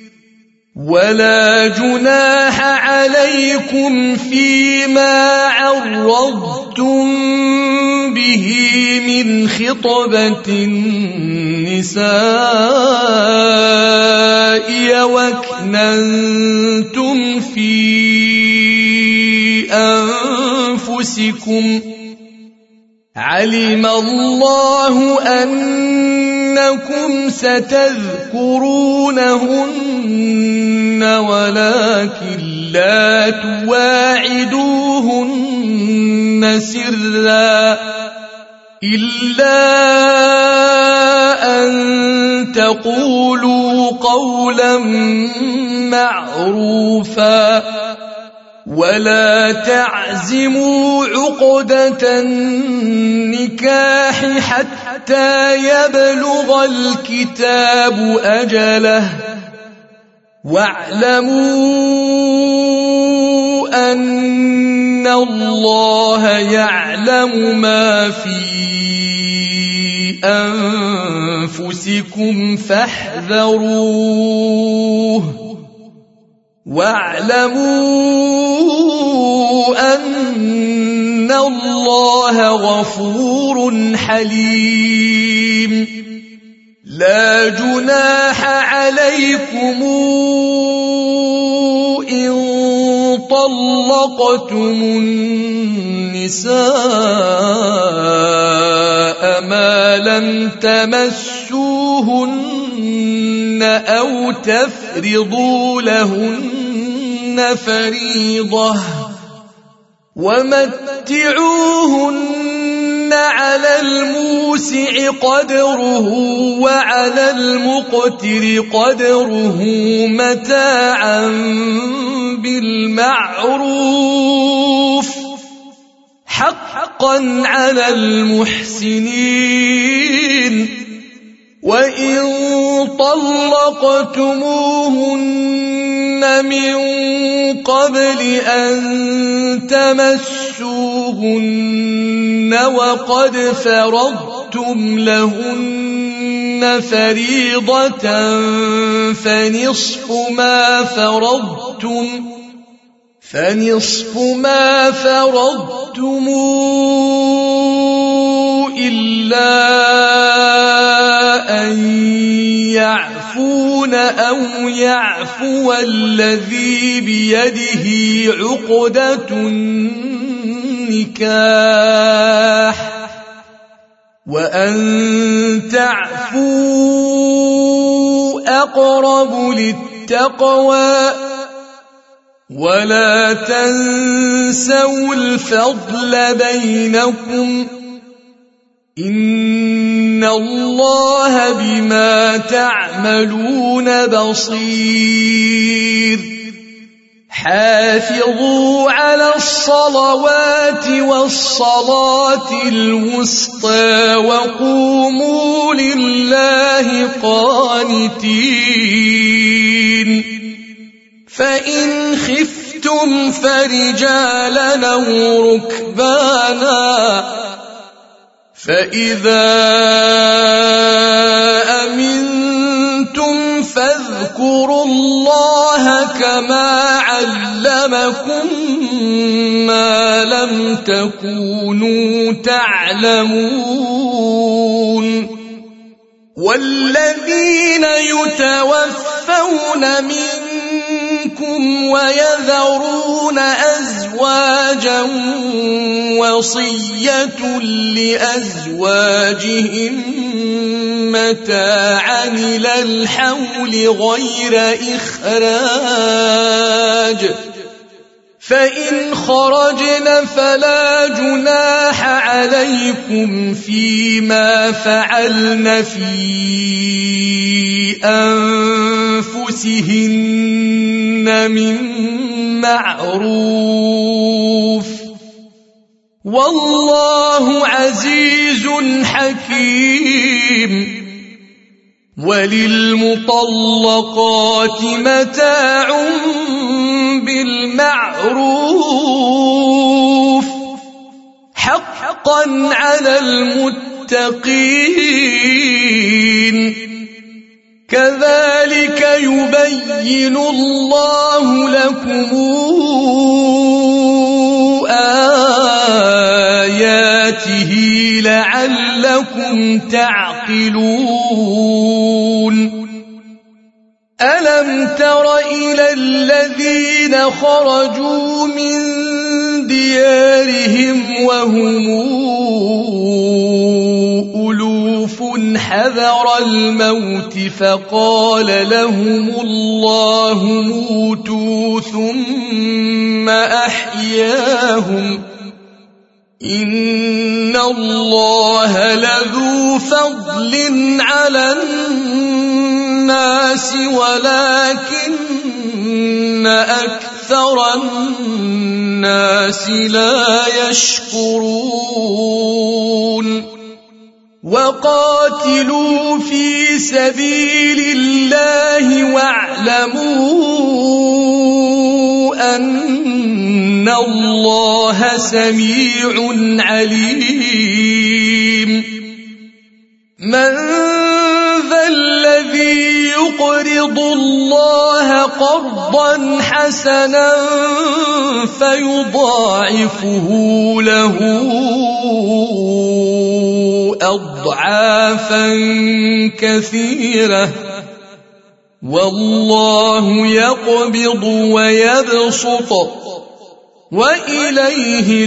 ولا جناح عليكم فيما عرضتم به من خطبة النساء وأكننتم في أنفسكم، علم الله أنكم ستذكرونهن ولكن لا تواعدوهن سرا إلا أن تقولوا قولا معروفا، ولا تعزموا عقدة النكاح حتى يبلغ الكتاب أجله، واعلموا أن الله يعلم ما في أنفسكم فاحذروه، واعلموا أن الله غفور حليم. لا جناح عليكم إن طلقتم النساء ما لم تمسوهن أو تفرضوا لهن فريضة، ومتعوهن على الموسع قدره وعلى المقتر قدره متاعا بالمعروف، حقا على المحسنين. وإن طلقتموهن من قبل أن تمسوهن وقد فرضتم لهن فريضة فنصف ما فرضتم إلا أن يعفون أو يعفو الذي بيده عقدة النكاح، وأن تعفوا أقرب للتقوى، ولا تنسوا الفضل بينكم، إن الله بما تعملون بصير. حافظوا على الصلوات والصلاة الوسطى وقوموا لله قانتين. فإن خفتم فرجالا أو ركبانا، فإذا أمنتم فاذكروا الله كما علمكم ما لم تكونوا تعلمون. والذين يتوفون منكم ويذرون أزواجا وصية لأزواجهم متاعا إلى الحول غير إخراج، فإن خرجن فلا جناح عليكم فيما فعلن في أنفسهن من معروف، والله عزيز حكيم. وللمطلقات متاع بالمعروف حقا على المتقين، كذلك يبين الله لكم آياته لعلكم تعقلون. ألم تر إلى الذين خرجوا من ديارهم وهم ألوف حذر الموت فقال لهم الله موتوا ثم أحياهم، إن الله لذو فضل على الناس ولكن أكثر الناس لا يشكرون. وقاتلوا في سبيل الله واعلموا أن الله سميع عليم. من ذا الذي يقرض الله قرضا حسنا فيضاعفه له أضعافا كثيرة، والله يقبض ويبسط وإليه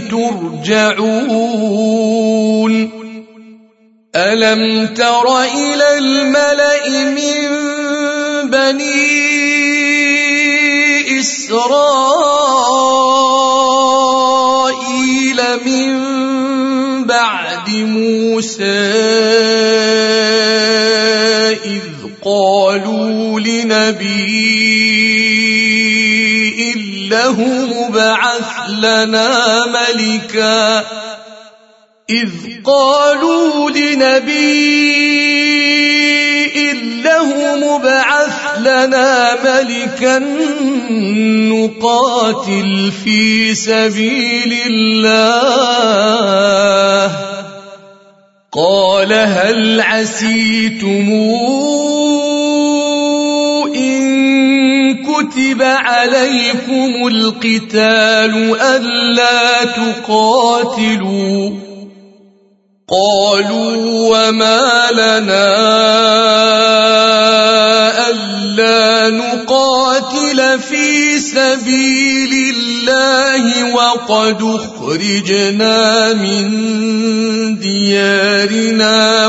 ترجعون. ألم تر إلى الملأ من بني إسرائيل من بعد موسى إذ قالوا لنبي له ابعث لنا ملكا نقاتل في سبيل الله. قال هل عسيتم إن كتب عليكم القتال ألا تقاتلوا؟ قالوا وما لنا ألا نقاتل في سبيل الله وقد أخرجنا من ديارنا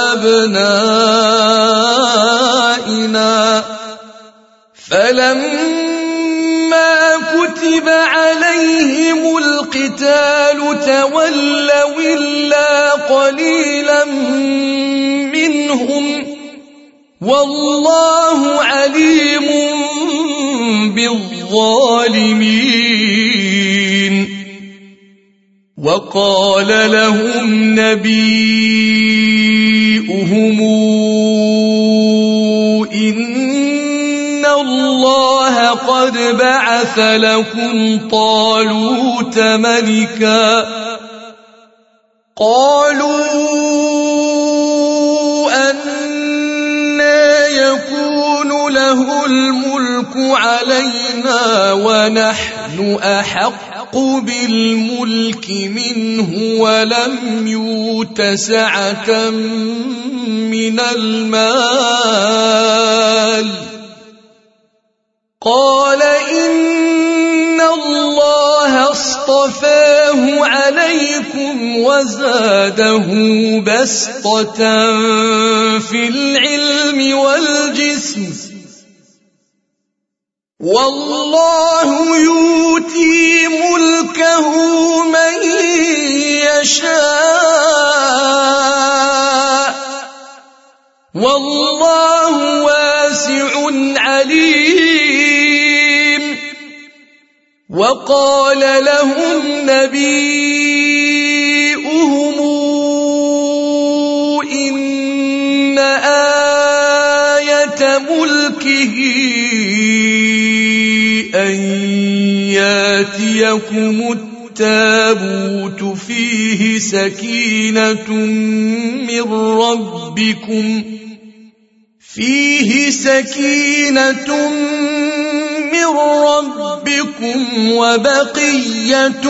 وأبنائنا، فلما كتب عليهم القتال تولوا إلا قليلا منهم، والله عليم بالظالمين. وقال لهم نبيهم إن الله قد بعث لكم طالوت ملكا. قالوا أنى يكون له الملك علينا ونحن أحق بالملك منه ولم يؤت سعة من المال. قال إن الله اصطفاه عليكم وزاده بسطة في العلم والجسم والله يؤتي ملكه من يشاء والله واسع عليم. وقال لهم نبيؤهم إن آية ملكه أن ياتيكم التابوت فيه سكينة من ربكم وبقية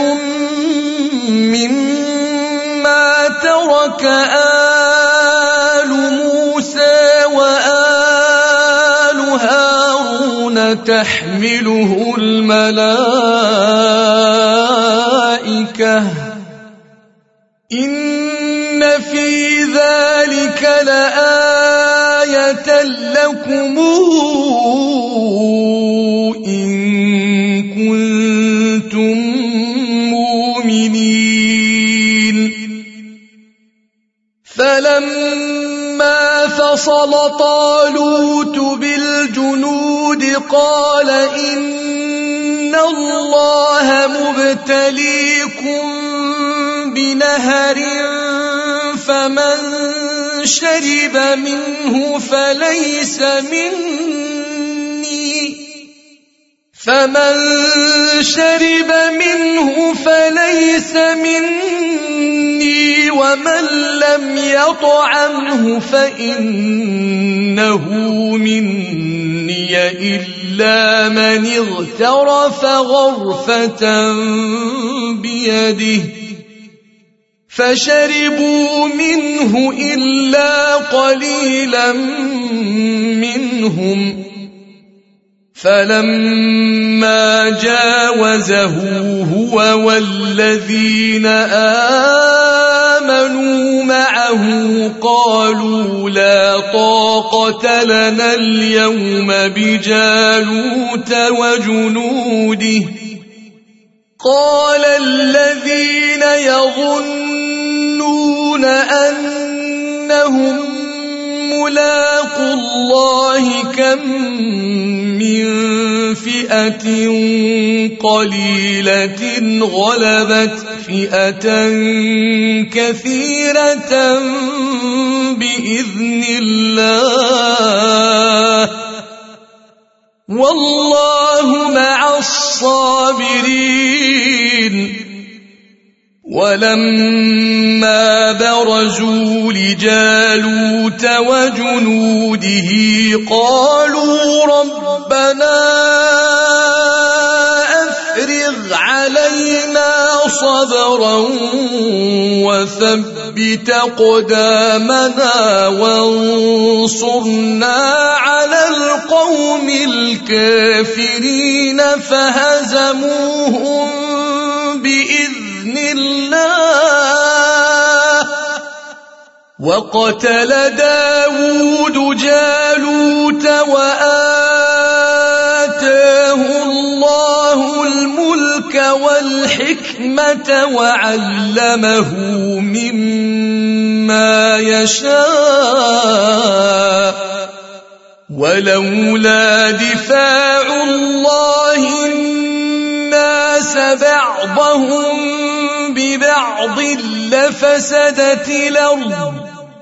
مما ترك آل موسى وآل هارون تحمله الملائكة إن في ذلك لآية لكم إن كنتم مؤمنين. فلما فصل طالوت بالجنود قال إن الله مبتليكم بنهر فمن شرب منه فليس مني ومن لم يطعمه فإنه مني إلا من اغترف غرفة بيده فشربوا منه إلا قليلا منهم. فلما جاوزه هو والذين آمنوا معه قالوا لا طاقة لنا اليوم بجالوت وجنوده. قال الذين يظنون أنهم ملاقو الله كم من فئة قليلة غلبت فئة كثيرة بإذن الله والله مع الصابرين. ولما برزوا لجالوت وجنوده قالوا ربنا أفرغ علينا صبرا وثبت أقدامنا وانصرنا على القوم الكافرين فهزموهم بإذن الله. وقتل داود جالوت وآتاه الله الملك والحكمة وعلمه مما يشاء ولولا دفاع الله الناس بعضهم ببعض لفسدت الأرض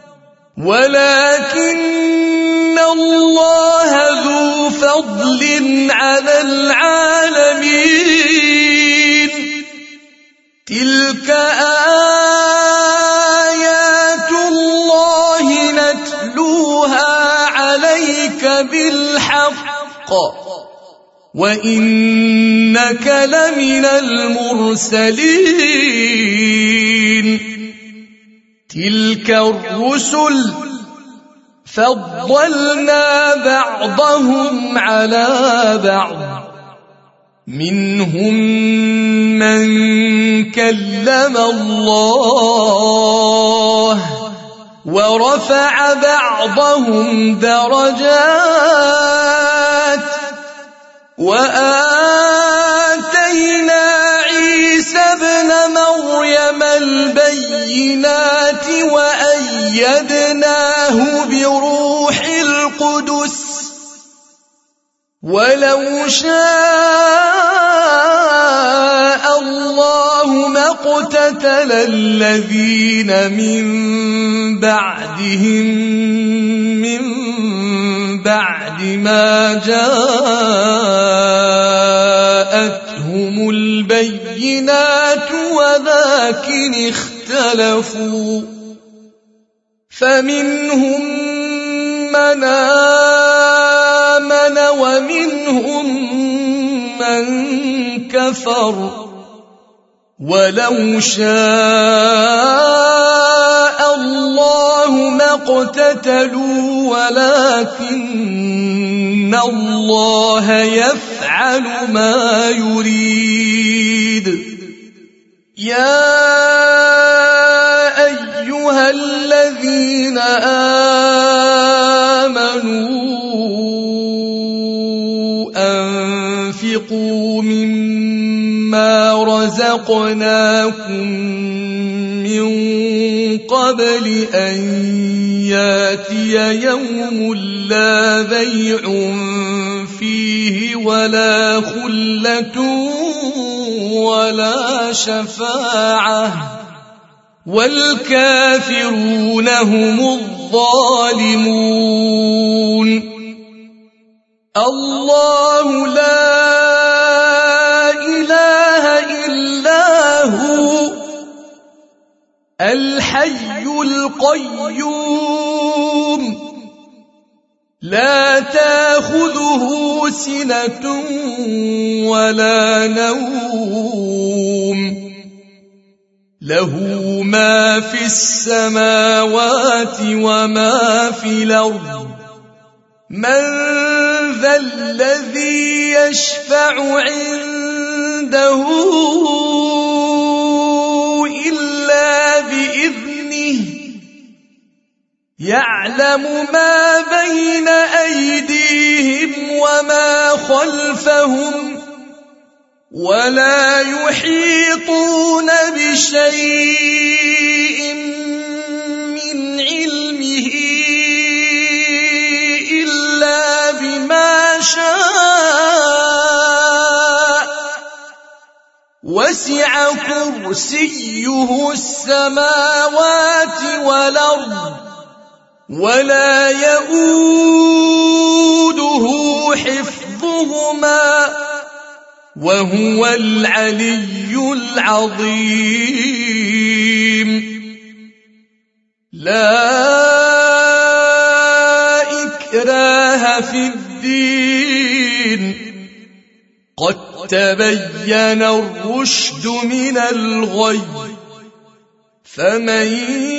ولكن الله ذو فضل على العالمين. تلك آيات الله نتلوها عليك بالحق وإنك لمن المرسلين. تلك الرسل فضلنا بعضهم على بعض منهم من كلم الله ورفع بعضهم درجات وآتينا عيسى ابن مريم البينات وأيدناه بروح القدس ولو شاء الله ما اقتتل الذين من بعدهم من بعد ما جاءتهم البينات ولكن اختلفوا فمنهم من آمن ومنهم من كفر ولو شاء الله ما اقتتلوا ولكن الله يفعل ما يريد يا أيها الذين آمنوا أنفقوا مما رزقناكم من قبل أن ياتي يوم لا بيع فيه ولا خلة ولا شفاعة والكافرون هم الظالمون الله لا إله إلا هو الحي القيوم لا تأخذه سنة ولا نوم له ما في السماوات وما في الأرض من ذا الذي يشفع عنده إلا بإذنه يعلم ما بين أيديهم وما خلفهم ولا يحيطون بشيء من علمه إلا بما شاء وسع كرسيه السماوات والأرض ولا يؤوده حفظهما وهو العلي العظيم لا إكراه في الدين قد تبين الرشد من الغي فمن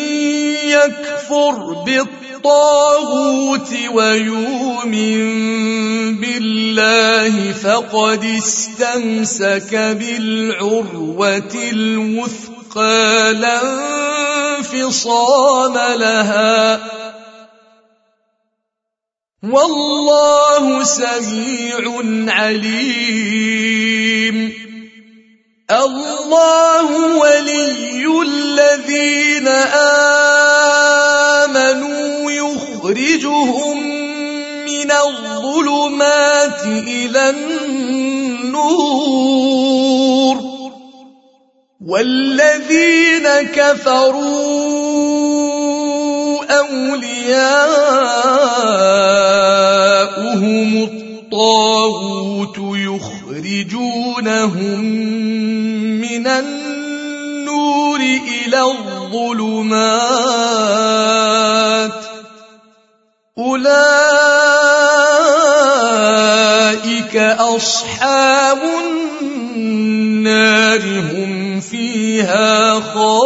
يكفر بالطاغوت ويؤمن بالله فقد استمسك بالعروة الوثقى لا انفصام لها والله سميع عليم الله ولي الذين آمنوا يخرجهم من الظلمات إلى النور والذين كفروا أولياؤهم الطاغوت يخرجونهم من النور إلى الظلمات أولئك أصحاب النار هم فيها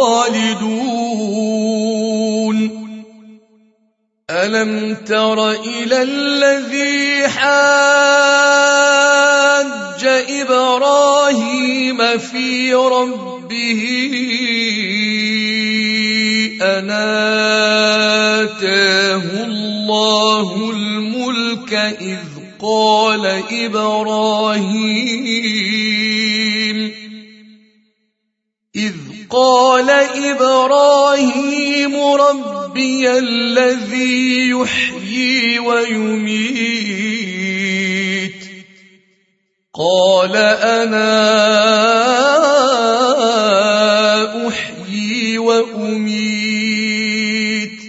خالدون ألم تر إلى الذي حاج حج إبراهيم في ربه أن آتاه الله الملك إذ قال إبراهيم ربي الذي يحيي ويميت قال أنا أحيي وأميت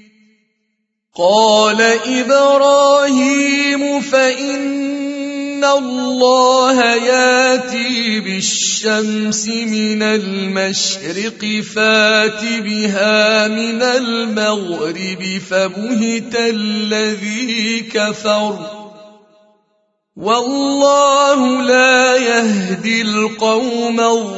قال إبراهيم فإن الله ياتي بالشمس من المشرق فات بها من المغرب فبهت الذي كفر والله لا يهدي القوم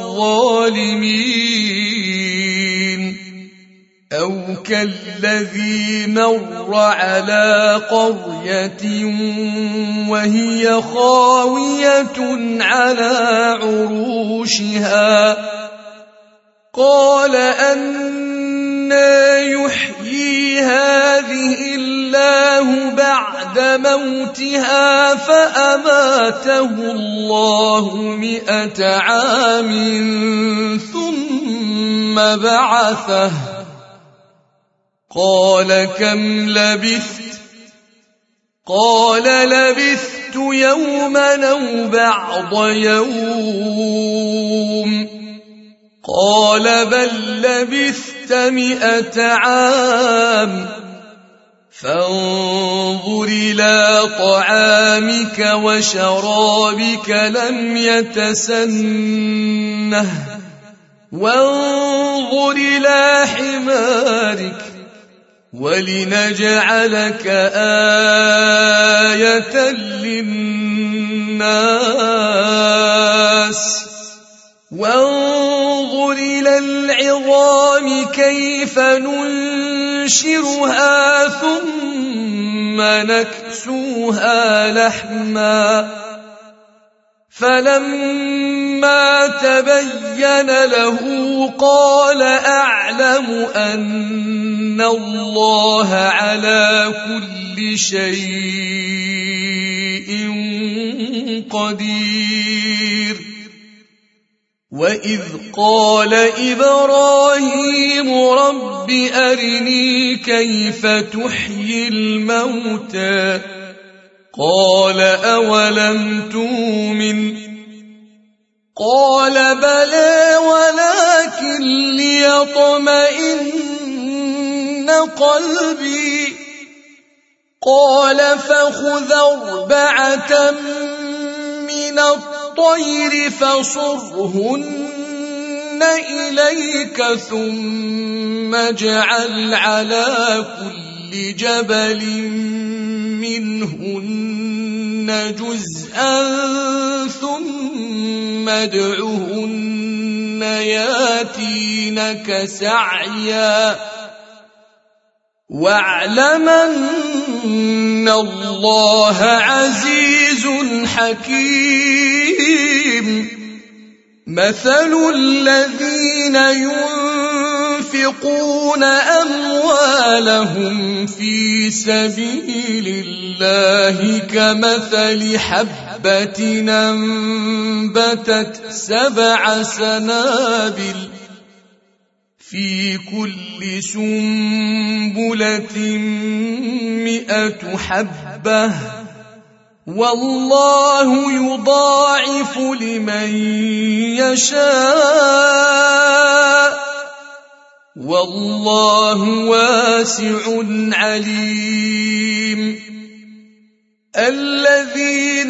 الظالمين أو كالذي مر على قرية وهي خاوية على عروشها قال أنى يحيي هذه الله بعد موتها فأماته الله 100 عام ثم بعثه قال كم لبثت قال لبثت يوما أو بعض يوم قال بل لبثت 100 عام فانظر إلى طعامك وشرابك لم يتسنه وانظر إلى حمارك ولنجعلك آية للناس وانظر إلى العظام كيف ننشرها ثم نكسوها لحما فلما تبين له قال أعلم أن الله على كل شيء قدير وإذ قال إبراهيم رب أرني كيف تحيي الموتى قال أولم تؤمن قال بلى ولكن ليطمئن قلبي قال فخذ 4 من الطير فصرهن إليك ثم اجعل على كل جبل منهن جزءا ثم ادعهن ياتينك سعيا واعلم أن الله عزيز حكيم مثل الذين ينفقون أموالهم في سبيل الله كمثل حبة أنبتت 7 سنابل في كل سنبلة 100 حبة والله يضاعف لمن يشاء والله واسع عليم الذين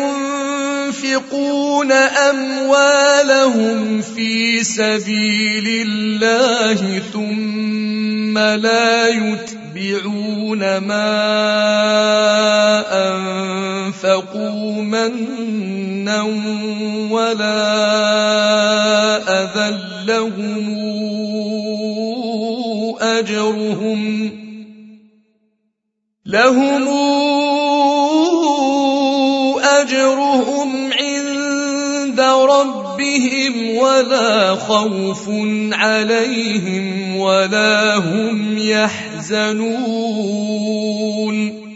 ينفقون أموالهم في سبيل الله ثم لا يتبعون ما أنفقوا منا ولا أذى لهم أجرهم عند عند ربهم ولا خوف عليهم ولا هم يحزنون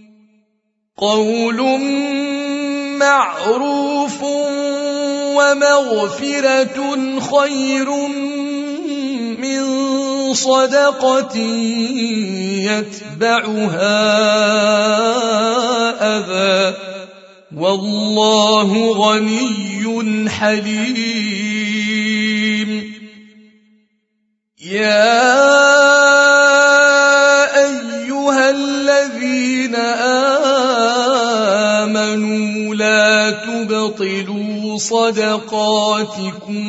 قول معروف ومغفرة خير من صدقة يتبعها أذى والله غني حليم يا أيها الذين آمنوا لا تبطلوا صدقاتكم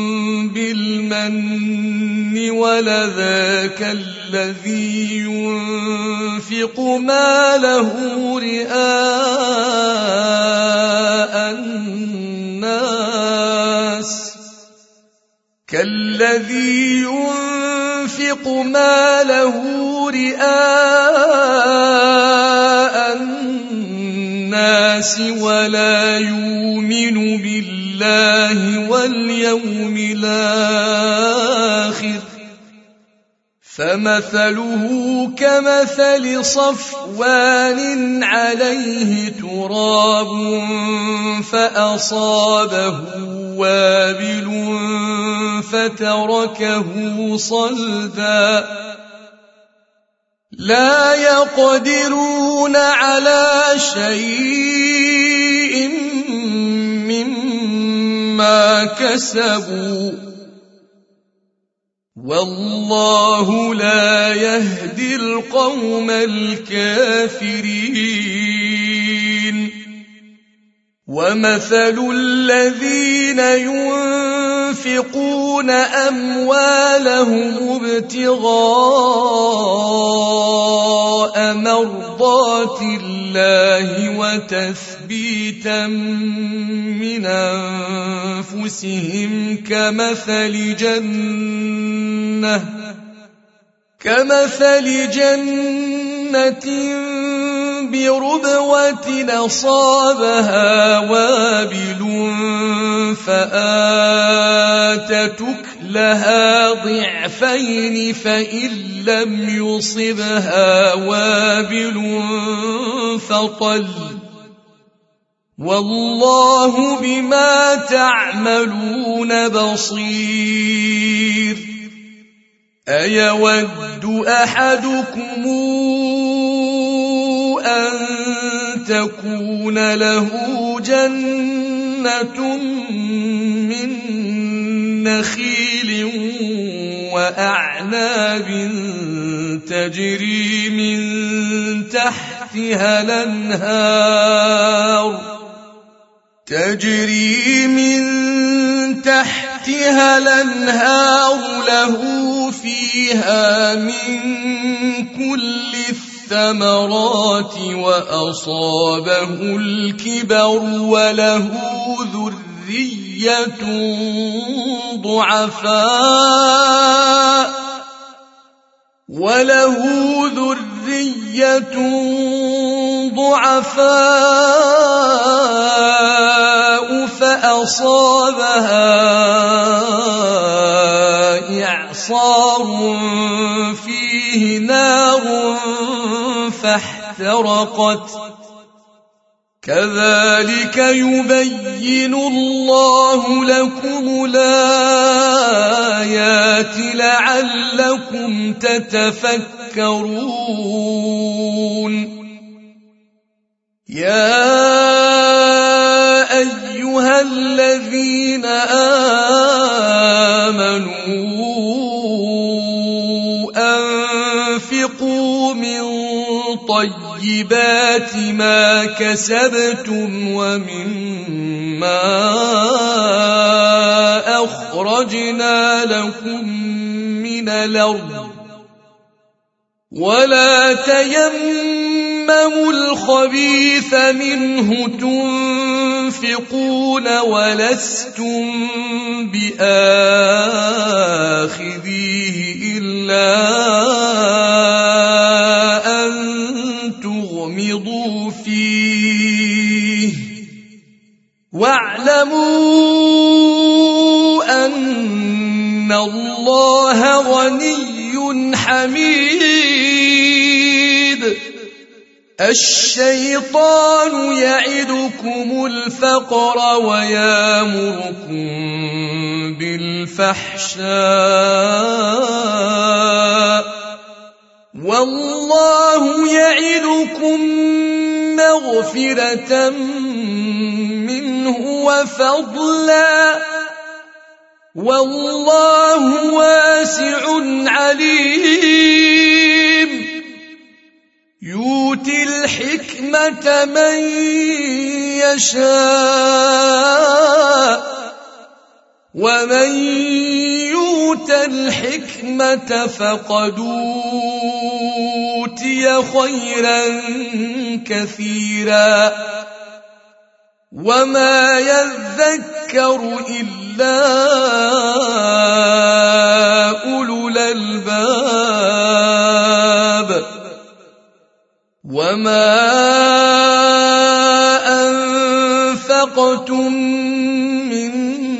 بالمن والأذى كالذي ينفق ماله رئاء الناس ولا يؤمن بالله واليوم الآخر فمثله كمثل صفوان عليه تراب فأصابه وابل فتركه صلدا لا يقدرون على شيء مما كسبوا والله لا يهدي القوم الكافرين ومثل الذين ينفقون أموالهم ابتغاء مرضات الله وتثبيتا من أنفسهم كمثل جنة بربوة أصابها وابل فآتت أكلها ضعفين فإن لم يصبها وابل فطل والله بما تعملون بصير أيود أحدكم أن تكون له جنة من نخيل وأعناب تجري من تحتها الأنهار له فيها من كل الثمرات وأصابه الكبر وله ذرية ضعفاء فأصابها إعصار فيه نار فاحترقت كذلك يبين الله لكم الآيات لعلكم تتفكرون يا أيها الذين آمنوا أنفقوا من طيبات ما كسبتم ومما أخرجنا لكم من الأرض ولا تيمموا الخبيث منه تنفقون ولستم بآخذيه إلا أن تغمضوا فيه واعلموا إن الله غني حميد الشيطان يعدكم الفقر ويأمركم بالفحشاء والله يعدكم مغفرة منه وفضلا والله واسع عليم يؤتي الحكمة من يشاء ومن يؤت الحكمة فقد أوتي خيرا كثيرا وما يذكر إلا أولو الألباب وما أنفقتم من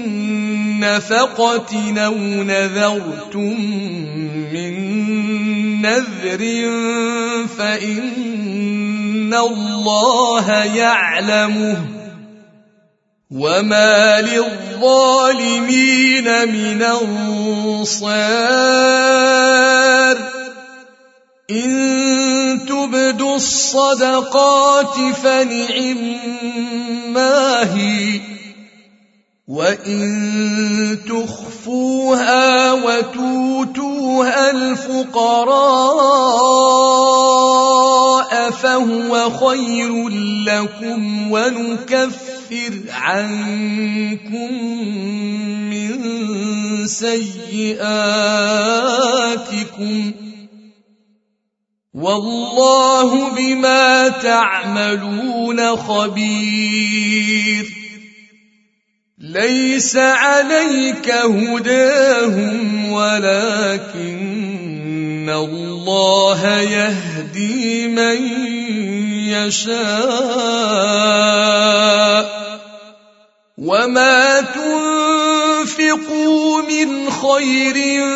نفقة أو نذرتم من نذر فإن الله يعلمه وما للظالمين من أنصار إن تبدوا الصدقات فنعما هي وإن تخفوها وتؤتوها الفقراء فهو خير لكم ونكفر عنكم من سيئاتكم والله بما تعملون خبير ليس عليك هداهم ولكن الله يهدي من يشاء وما تنفقوا من خير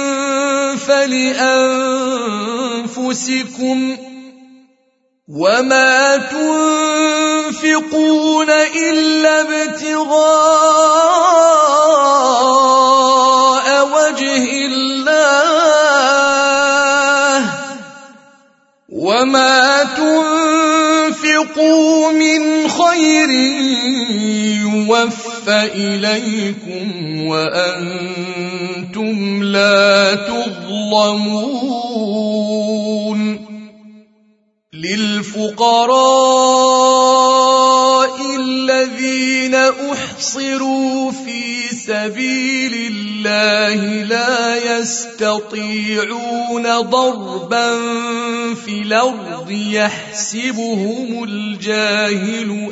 فلأنفسكم وما تنفقون إلا ابتغاء وجه الله وما تنفقوا من خير يوفى إليكم وأنتم لا تظلمون للفقراء الذين أحصروا في سبيل الله لا يستطيعون ضربا في الأرض يحسبهم الجاهل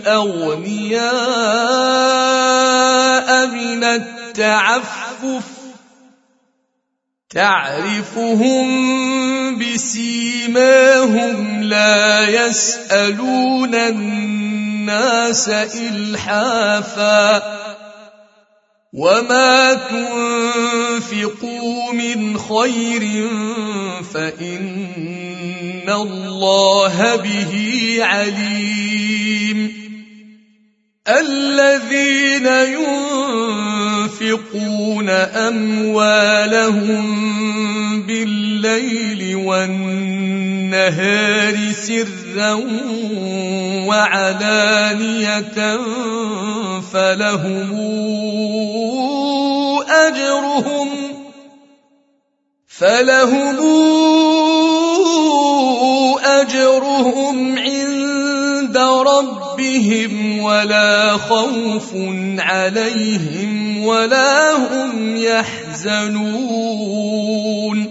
أغنياء من التعفف تعرفهم بسيماهم لا يسألون الناس إلحافا وما تنفقوا من خير فإن الله به عليم الذين ينفقون أموالهم بالليل والنهار سرا وعلانية فلهم أجرهم عند ربهم ولا خوف عليهم ولا هم يحزنون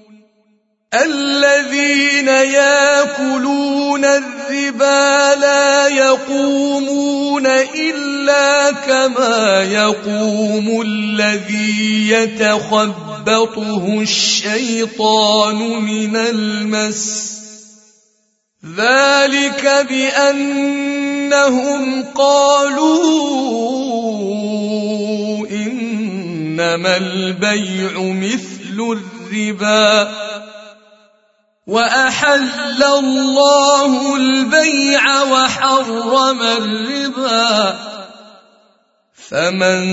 الذين يأكلون الربا لا يقومون إلا كما يقوم الذي يتخبطه الشيطان من المس ذلك بأنهم قالوا إن إنما البيع مثل الربا وأحل الله البيع وحرم الربا فمن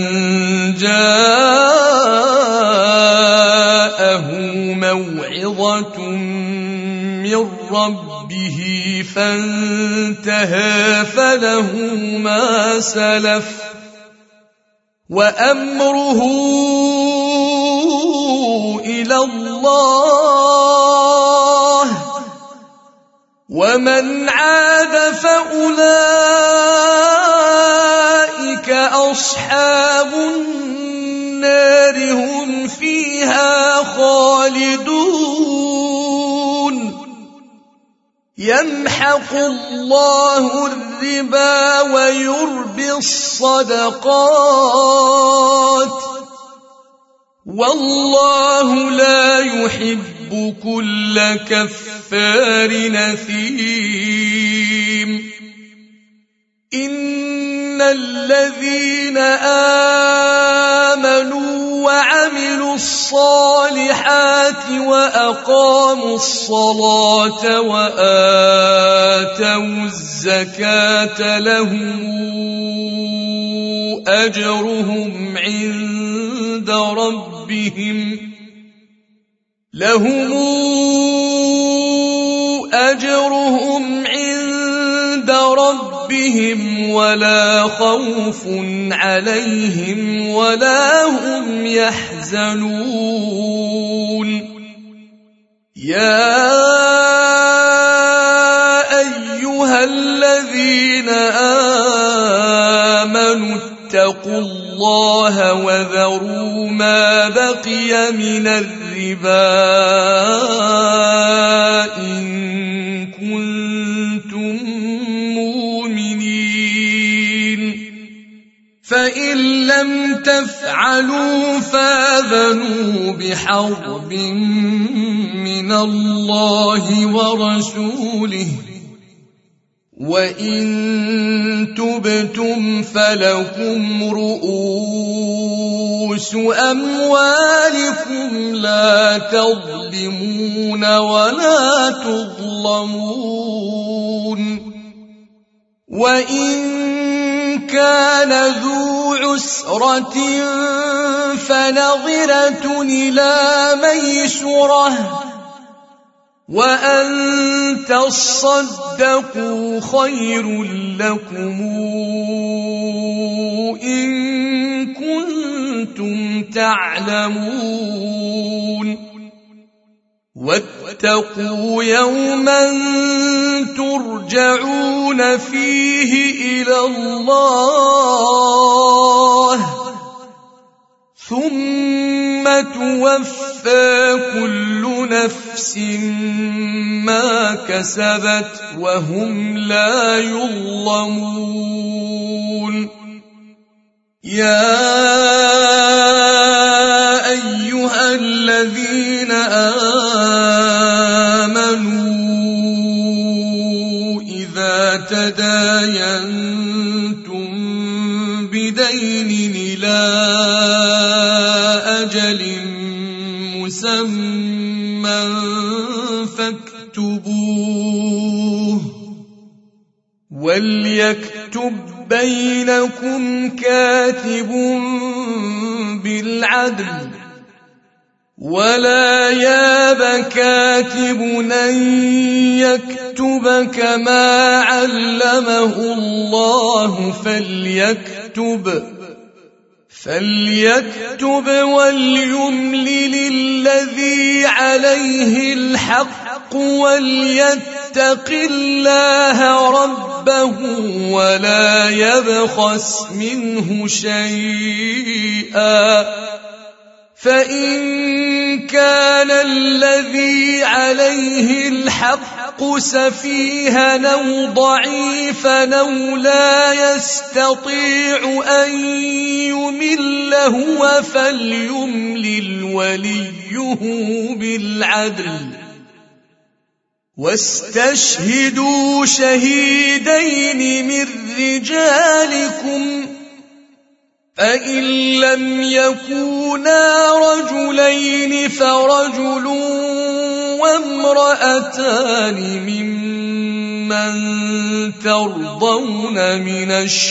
جاءه موعظة من ربه فانتهى فله ما سلف وأمره إلى الله ومن عاد فأولئك أصحاب النار هم فيها خالدون يمحق الله الربا ويربي الصدقات والله لا يحب كل كفار نثيم إن الذين آمنوا وعملوا الصالحات وأقاموا الصلاة وآتوا الزكاة لهم أجرهم عند ربهم ولا خوف عليهم ولا هم يحزنون يا أيها الذين آمنوا اتقوا الله وذروا ما بقي من الربا إن كنتم مؤمنين فإن لم تفعلوا فآذنوا بحرب من الله ورسوله وإن تبتم فلكم رؤوس أموالكم لا تظلمون ولا تظلمون وإن كان ذو عسرة فنظرة إلى ميسرة وأن تصدقوا خير لكم إن كنتم تعلمون واتقوا يوما ترجعون فيه إلى الله ثم توفى كل نفس ما كسبت وهم لا يظلمون يا أيها الذين آمنوا إذا تداينتم بدين إلى أجل مسمى فاكتبوه وليكتب بينكم كاتب بالعدل ولا ياب كاتب أن يكتب كما علمه الله فليكتب وليملل الذي عليه الحق وليتق الله ربه ولا يبخس منه شيئا فإن كان الذي عليه الحق سفيها أو ضعيفا أو لا يستطيع أن يمل هو فليملل وليه بالعدل واستشهدوا شهيدين من رجالكم فإن لم يكونا رجلين فرجل وامرأتان ممن ترضون من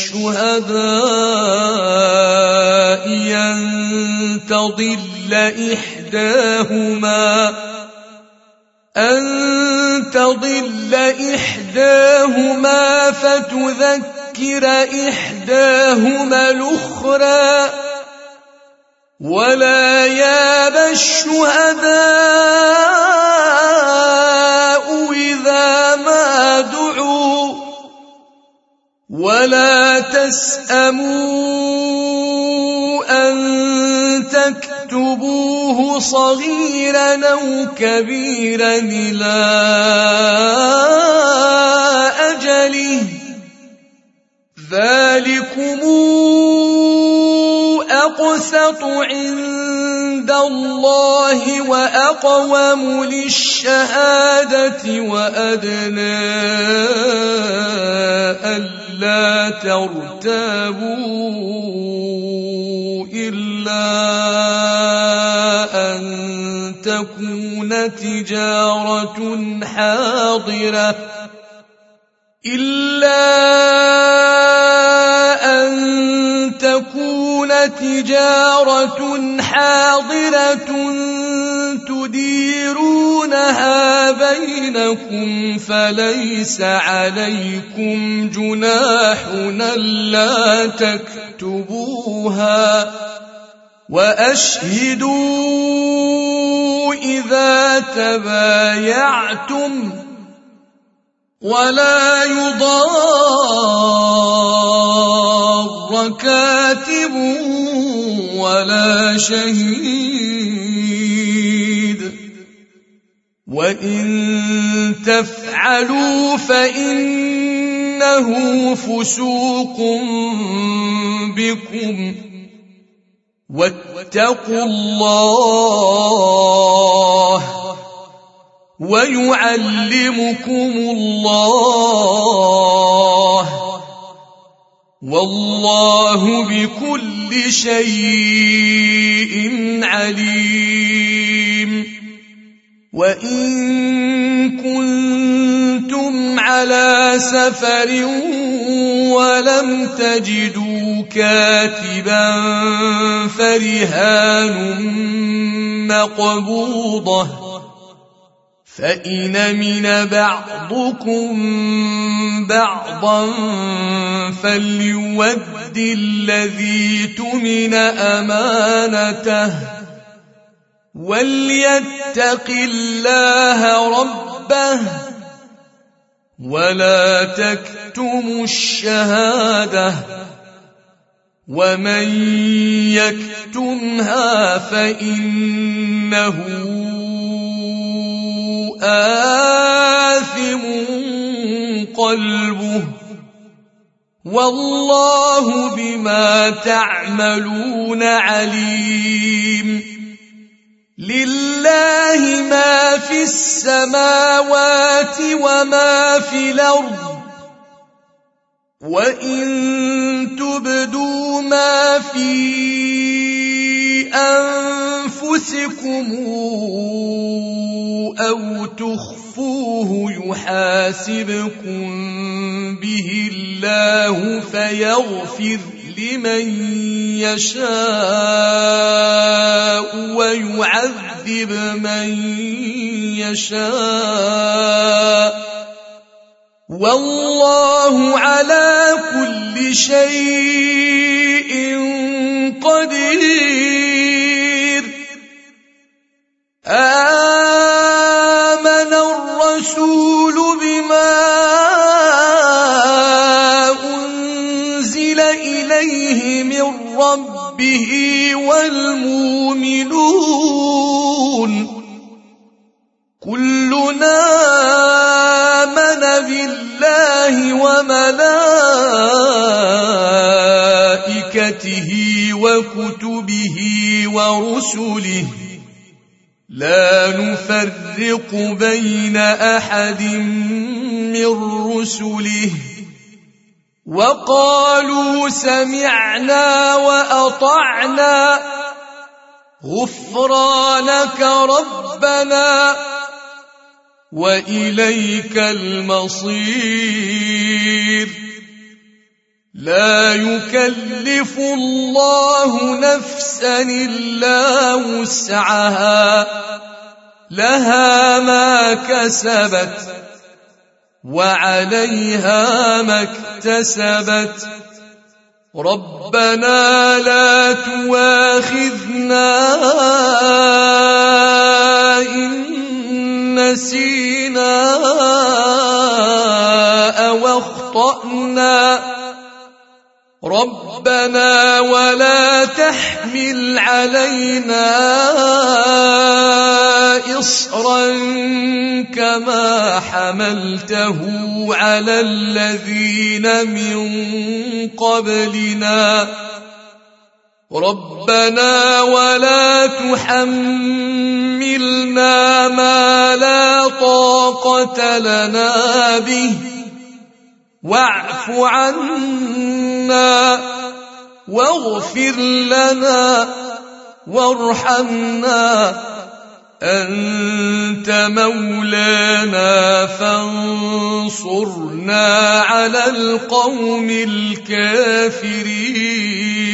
الشهداء أن تضل إحداهما فتذكر إحداهما الأخرى ولا يابى الشهداء إذا ما دعوا ولا تسأموا أن تكتبوه صغيرا أو كبيرا إلى أجله ذلكم أقسط عند الله وأقوم للشهادة وأدنى ألا ترتابوا إلا أن تكون تجارة حاضرة تديرونها بينكم فليس عليكم جناح ألا تكتبوها وأشهدوا إذا تبايعتم ولا يضار كاتب ولا شهيد وإن تفعلوا فإنه فسوق بكم واتقوا الله ويعلمكم الله والله بكل شيء عليم وإن كنتم على سفر ولم تجدوا كاتبا فرهان مقبوضة فإن من بعضكم بعضا فليود الذي تؤمن أمانته وليتق الله ربه ولا تكتموا الشهادة ومن يكتمها فإنه آثم قلبه والله بما تعملون عليم لله ما في السماوات وما في الأرض وإن تبدوا ما في أنفسكم أو تخفوه يحاسبكم به الله فيغفر لمن يشاء ويعذب من يشاء والله على كل شيء قدير آمن الرسول بما أنزل إليه من ربه والمؤمنون كلنا آمن بالله وملائكته وكتبه ورسله لا نفرق بين أحد من رسله وقالوا سمعنا وأطعنا غفرانك ربنا وإليك المصير. لا يكلف الله نفسا إلا وسعها لها ما كسبت وعليها ما اكتسبت. ربنا لا تؤاخذنا إن نسينا أو أخطأنا. ربنا ولا تحمل علينا إصرا كما حملته على الذين من قبلنا. ربنا ولا تحملنا ما لا طاقة لنا به واعف عنا واغفر لنا وارحمنا أنت مولانا فانصرنا على القوم الكافرين.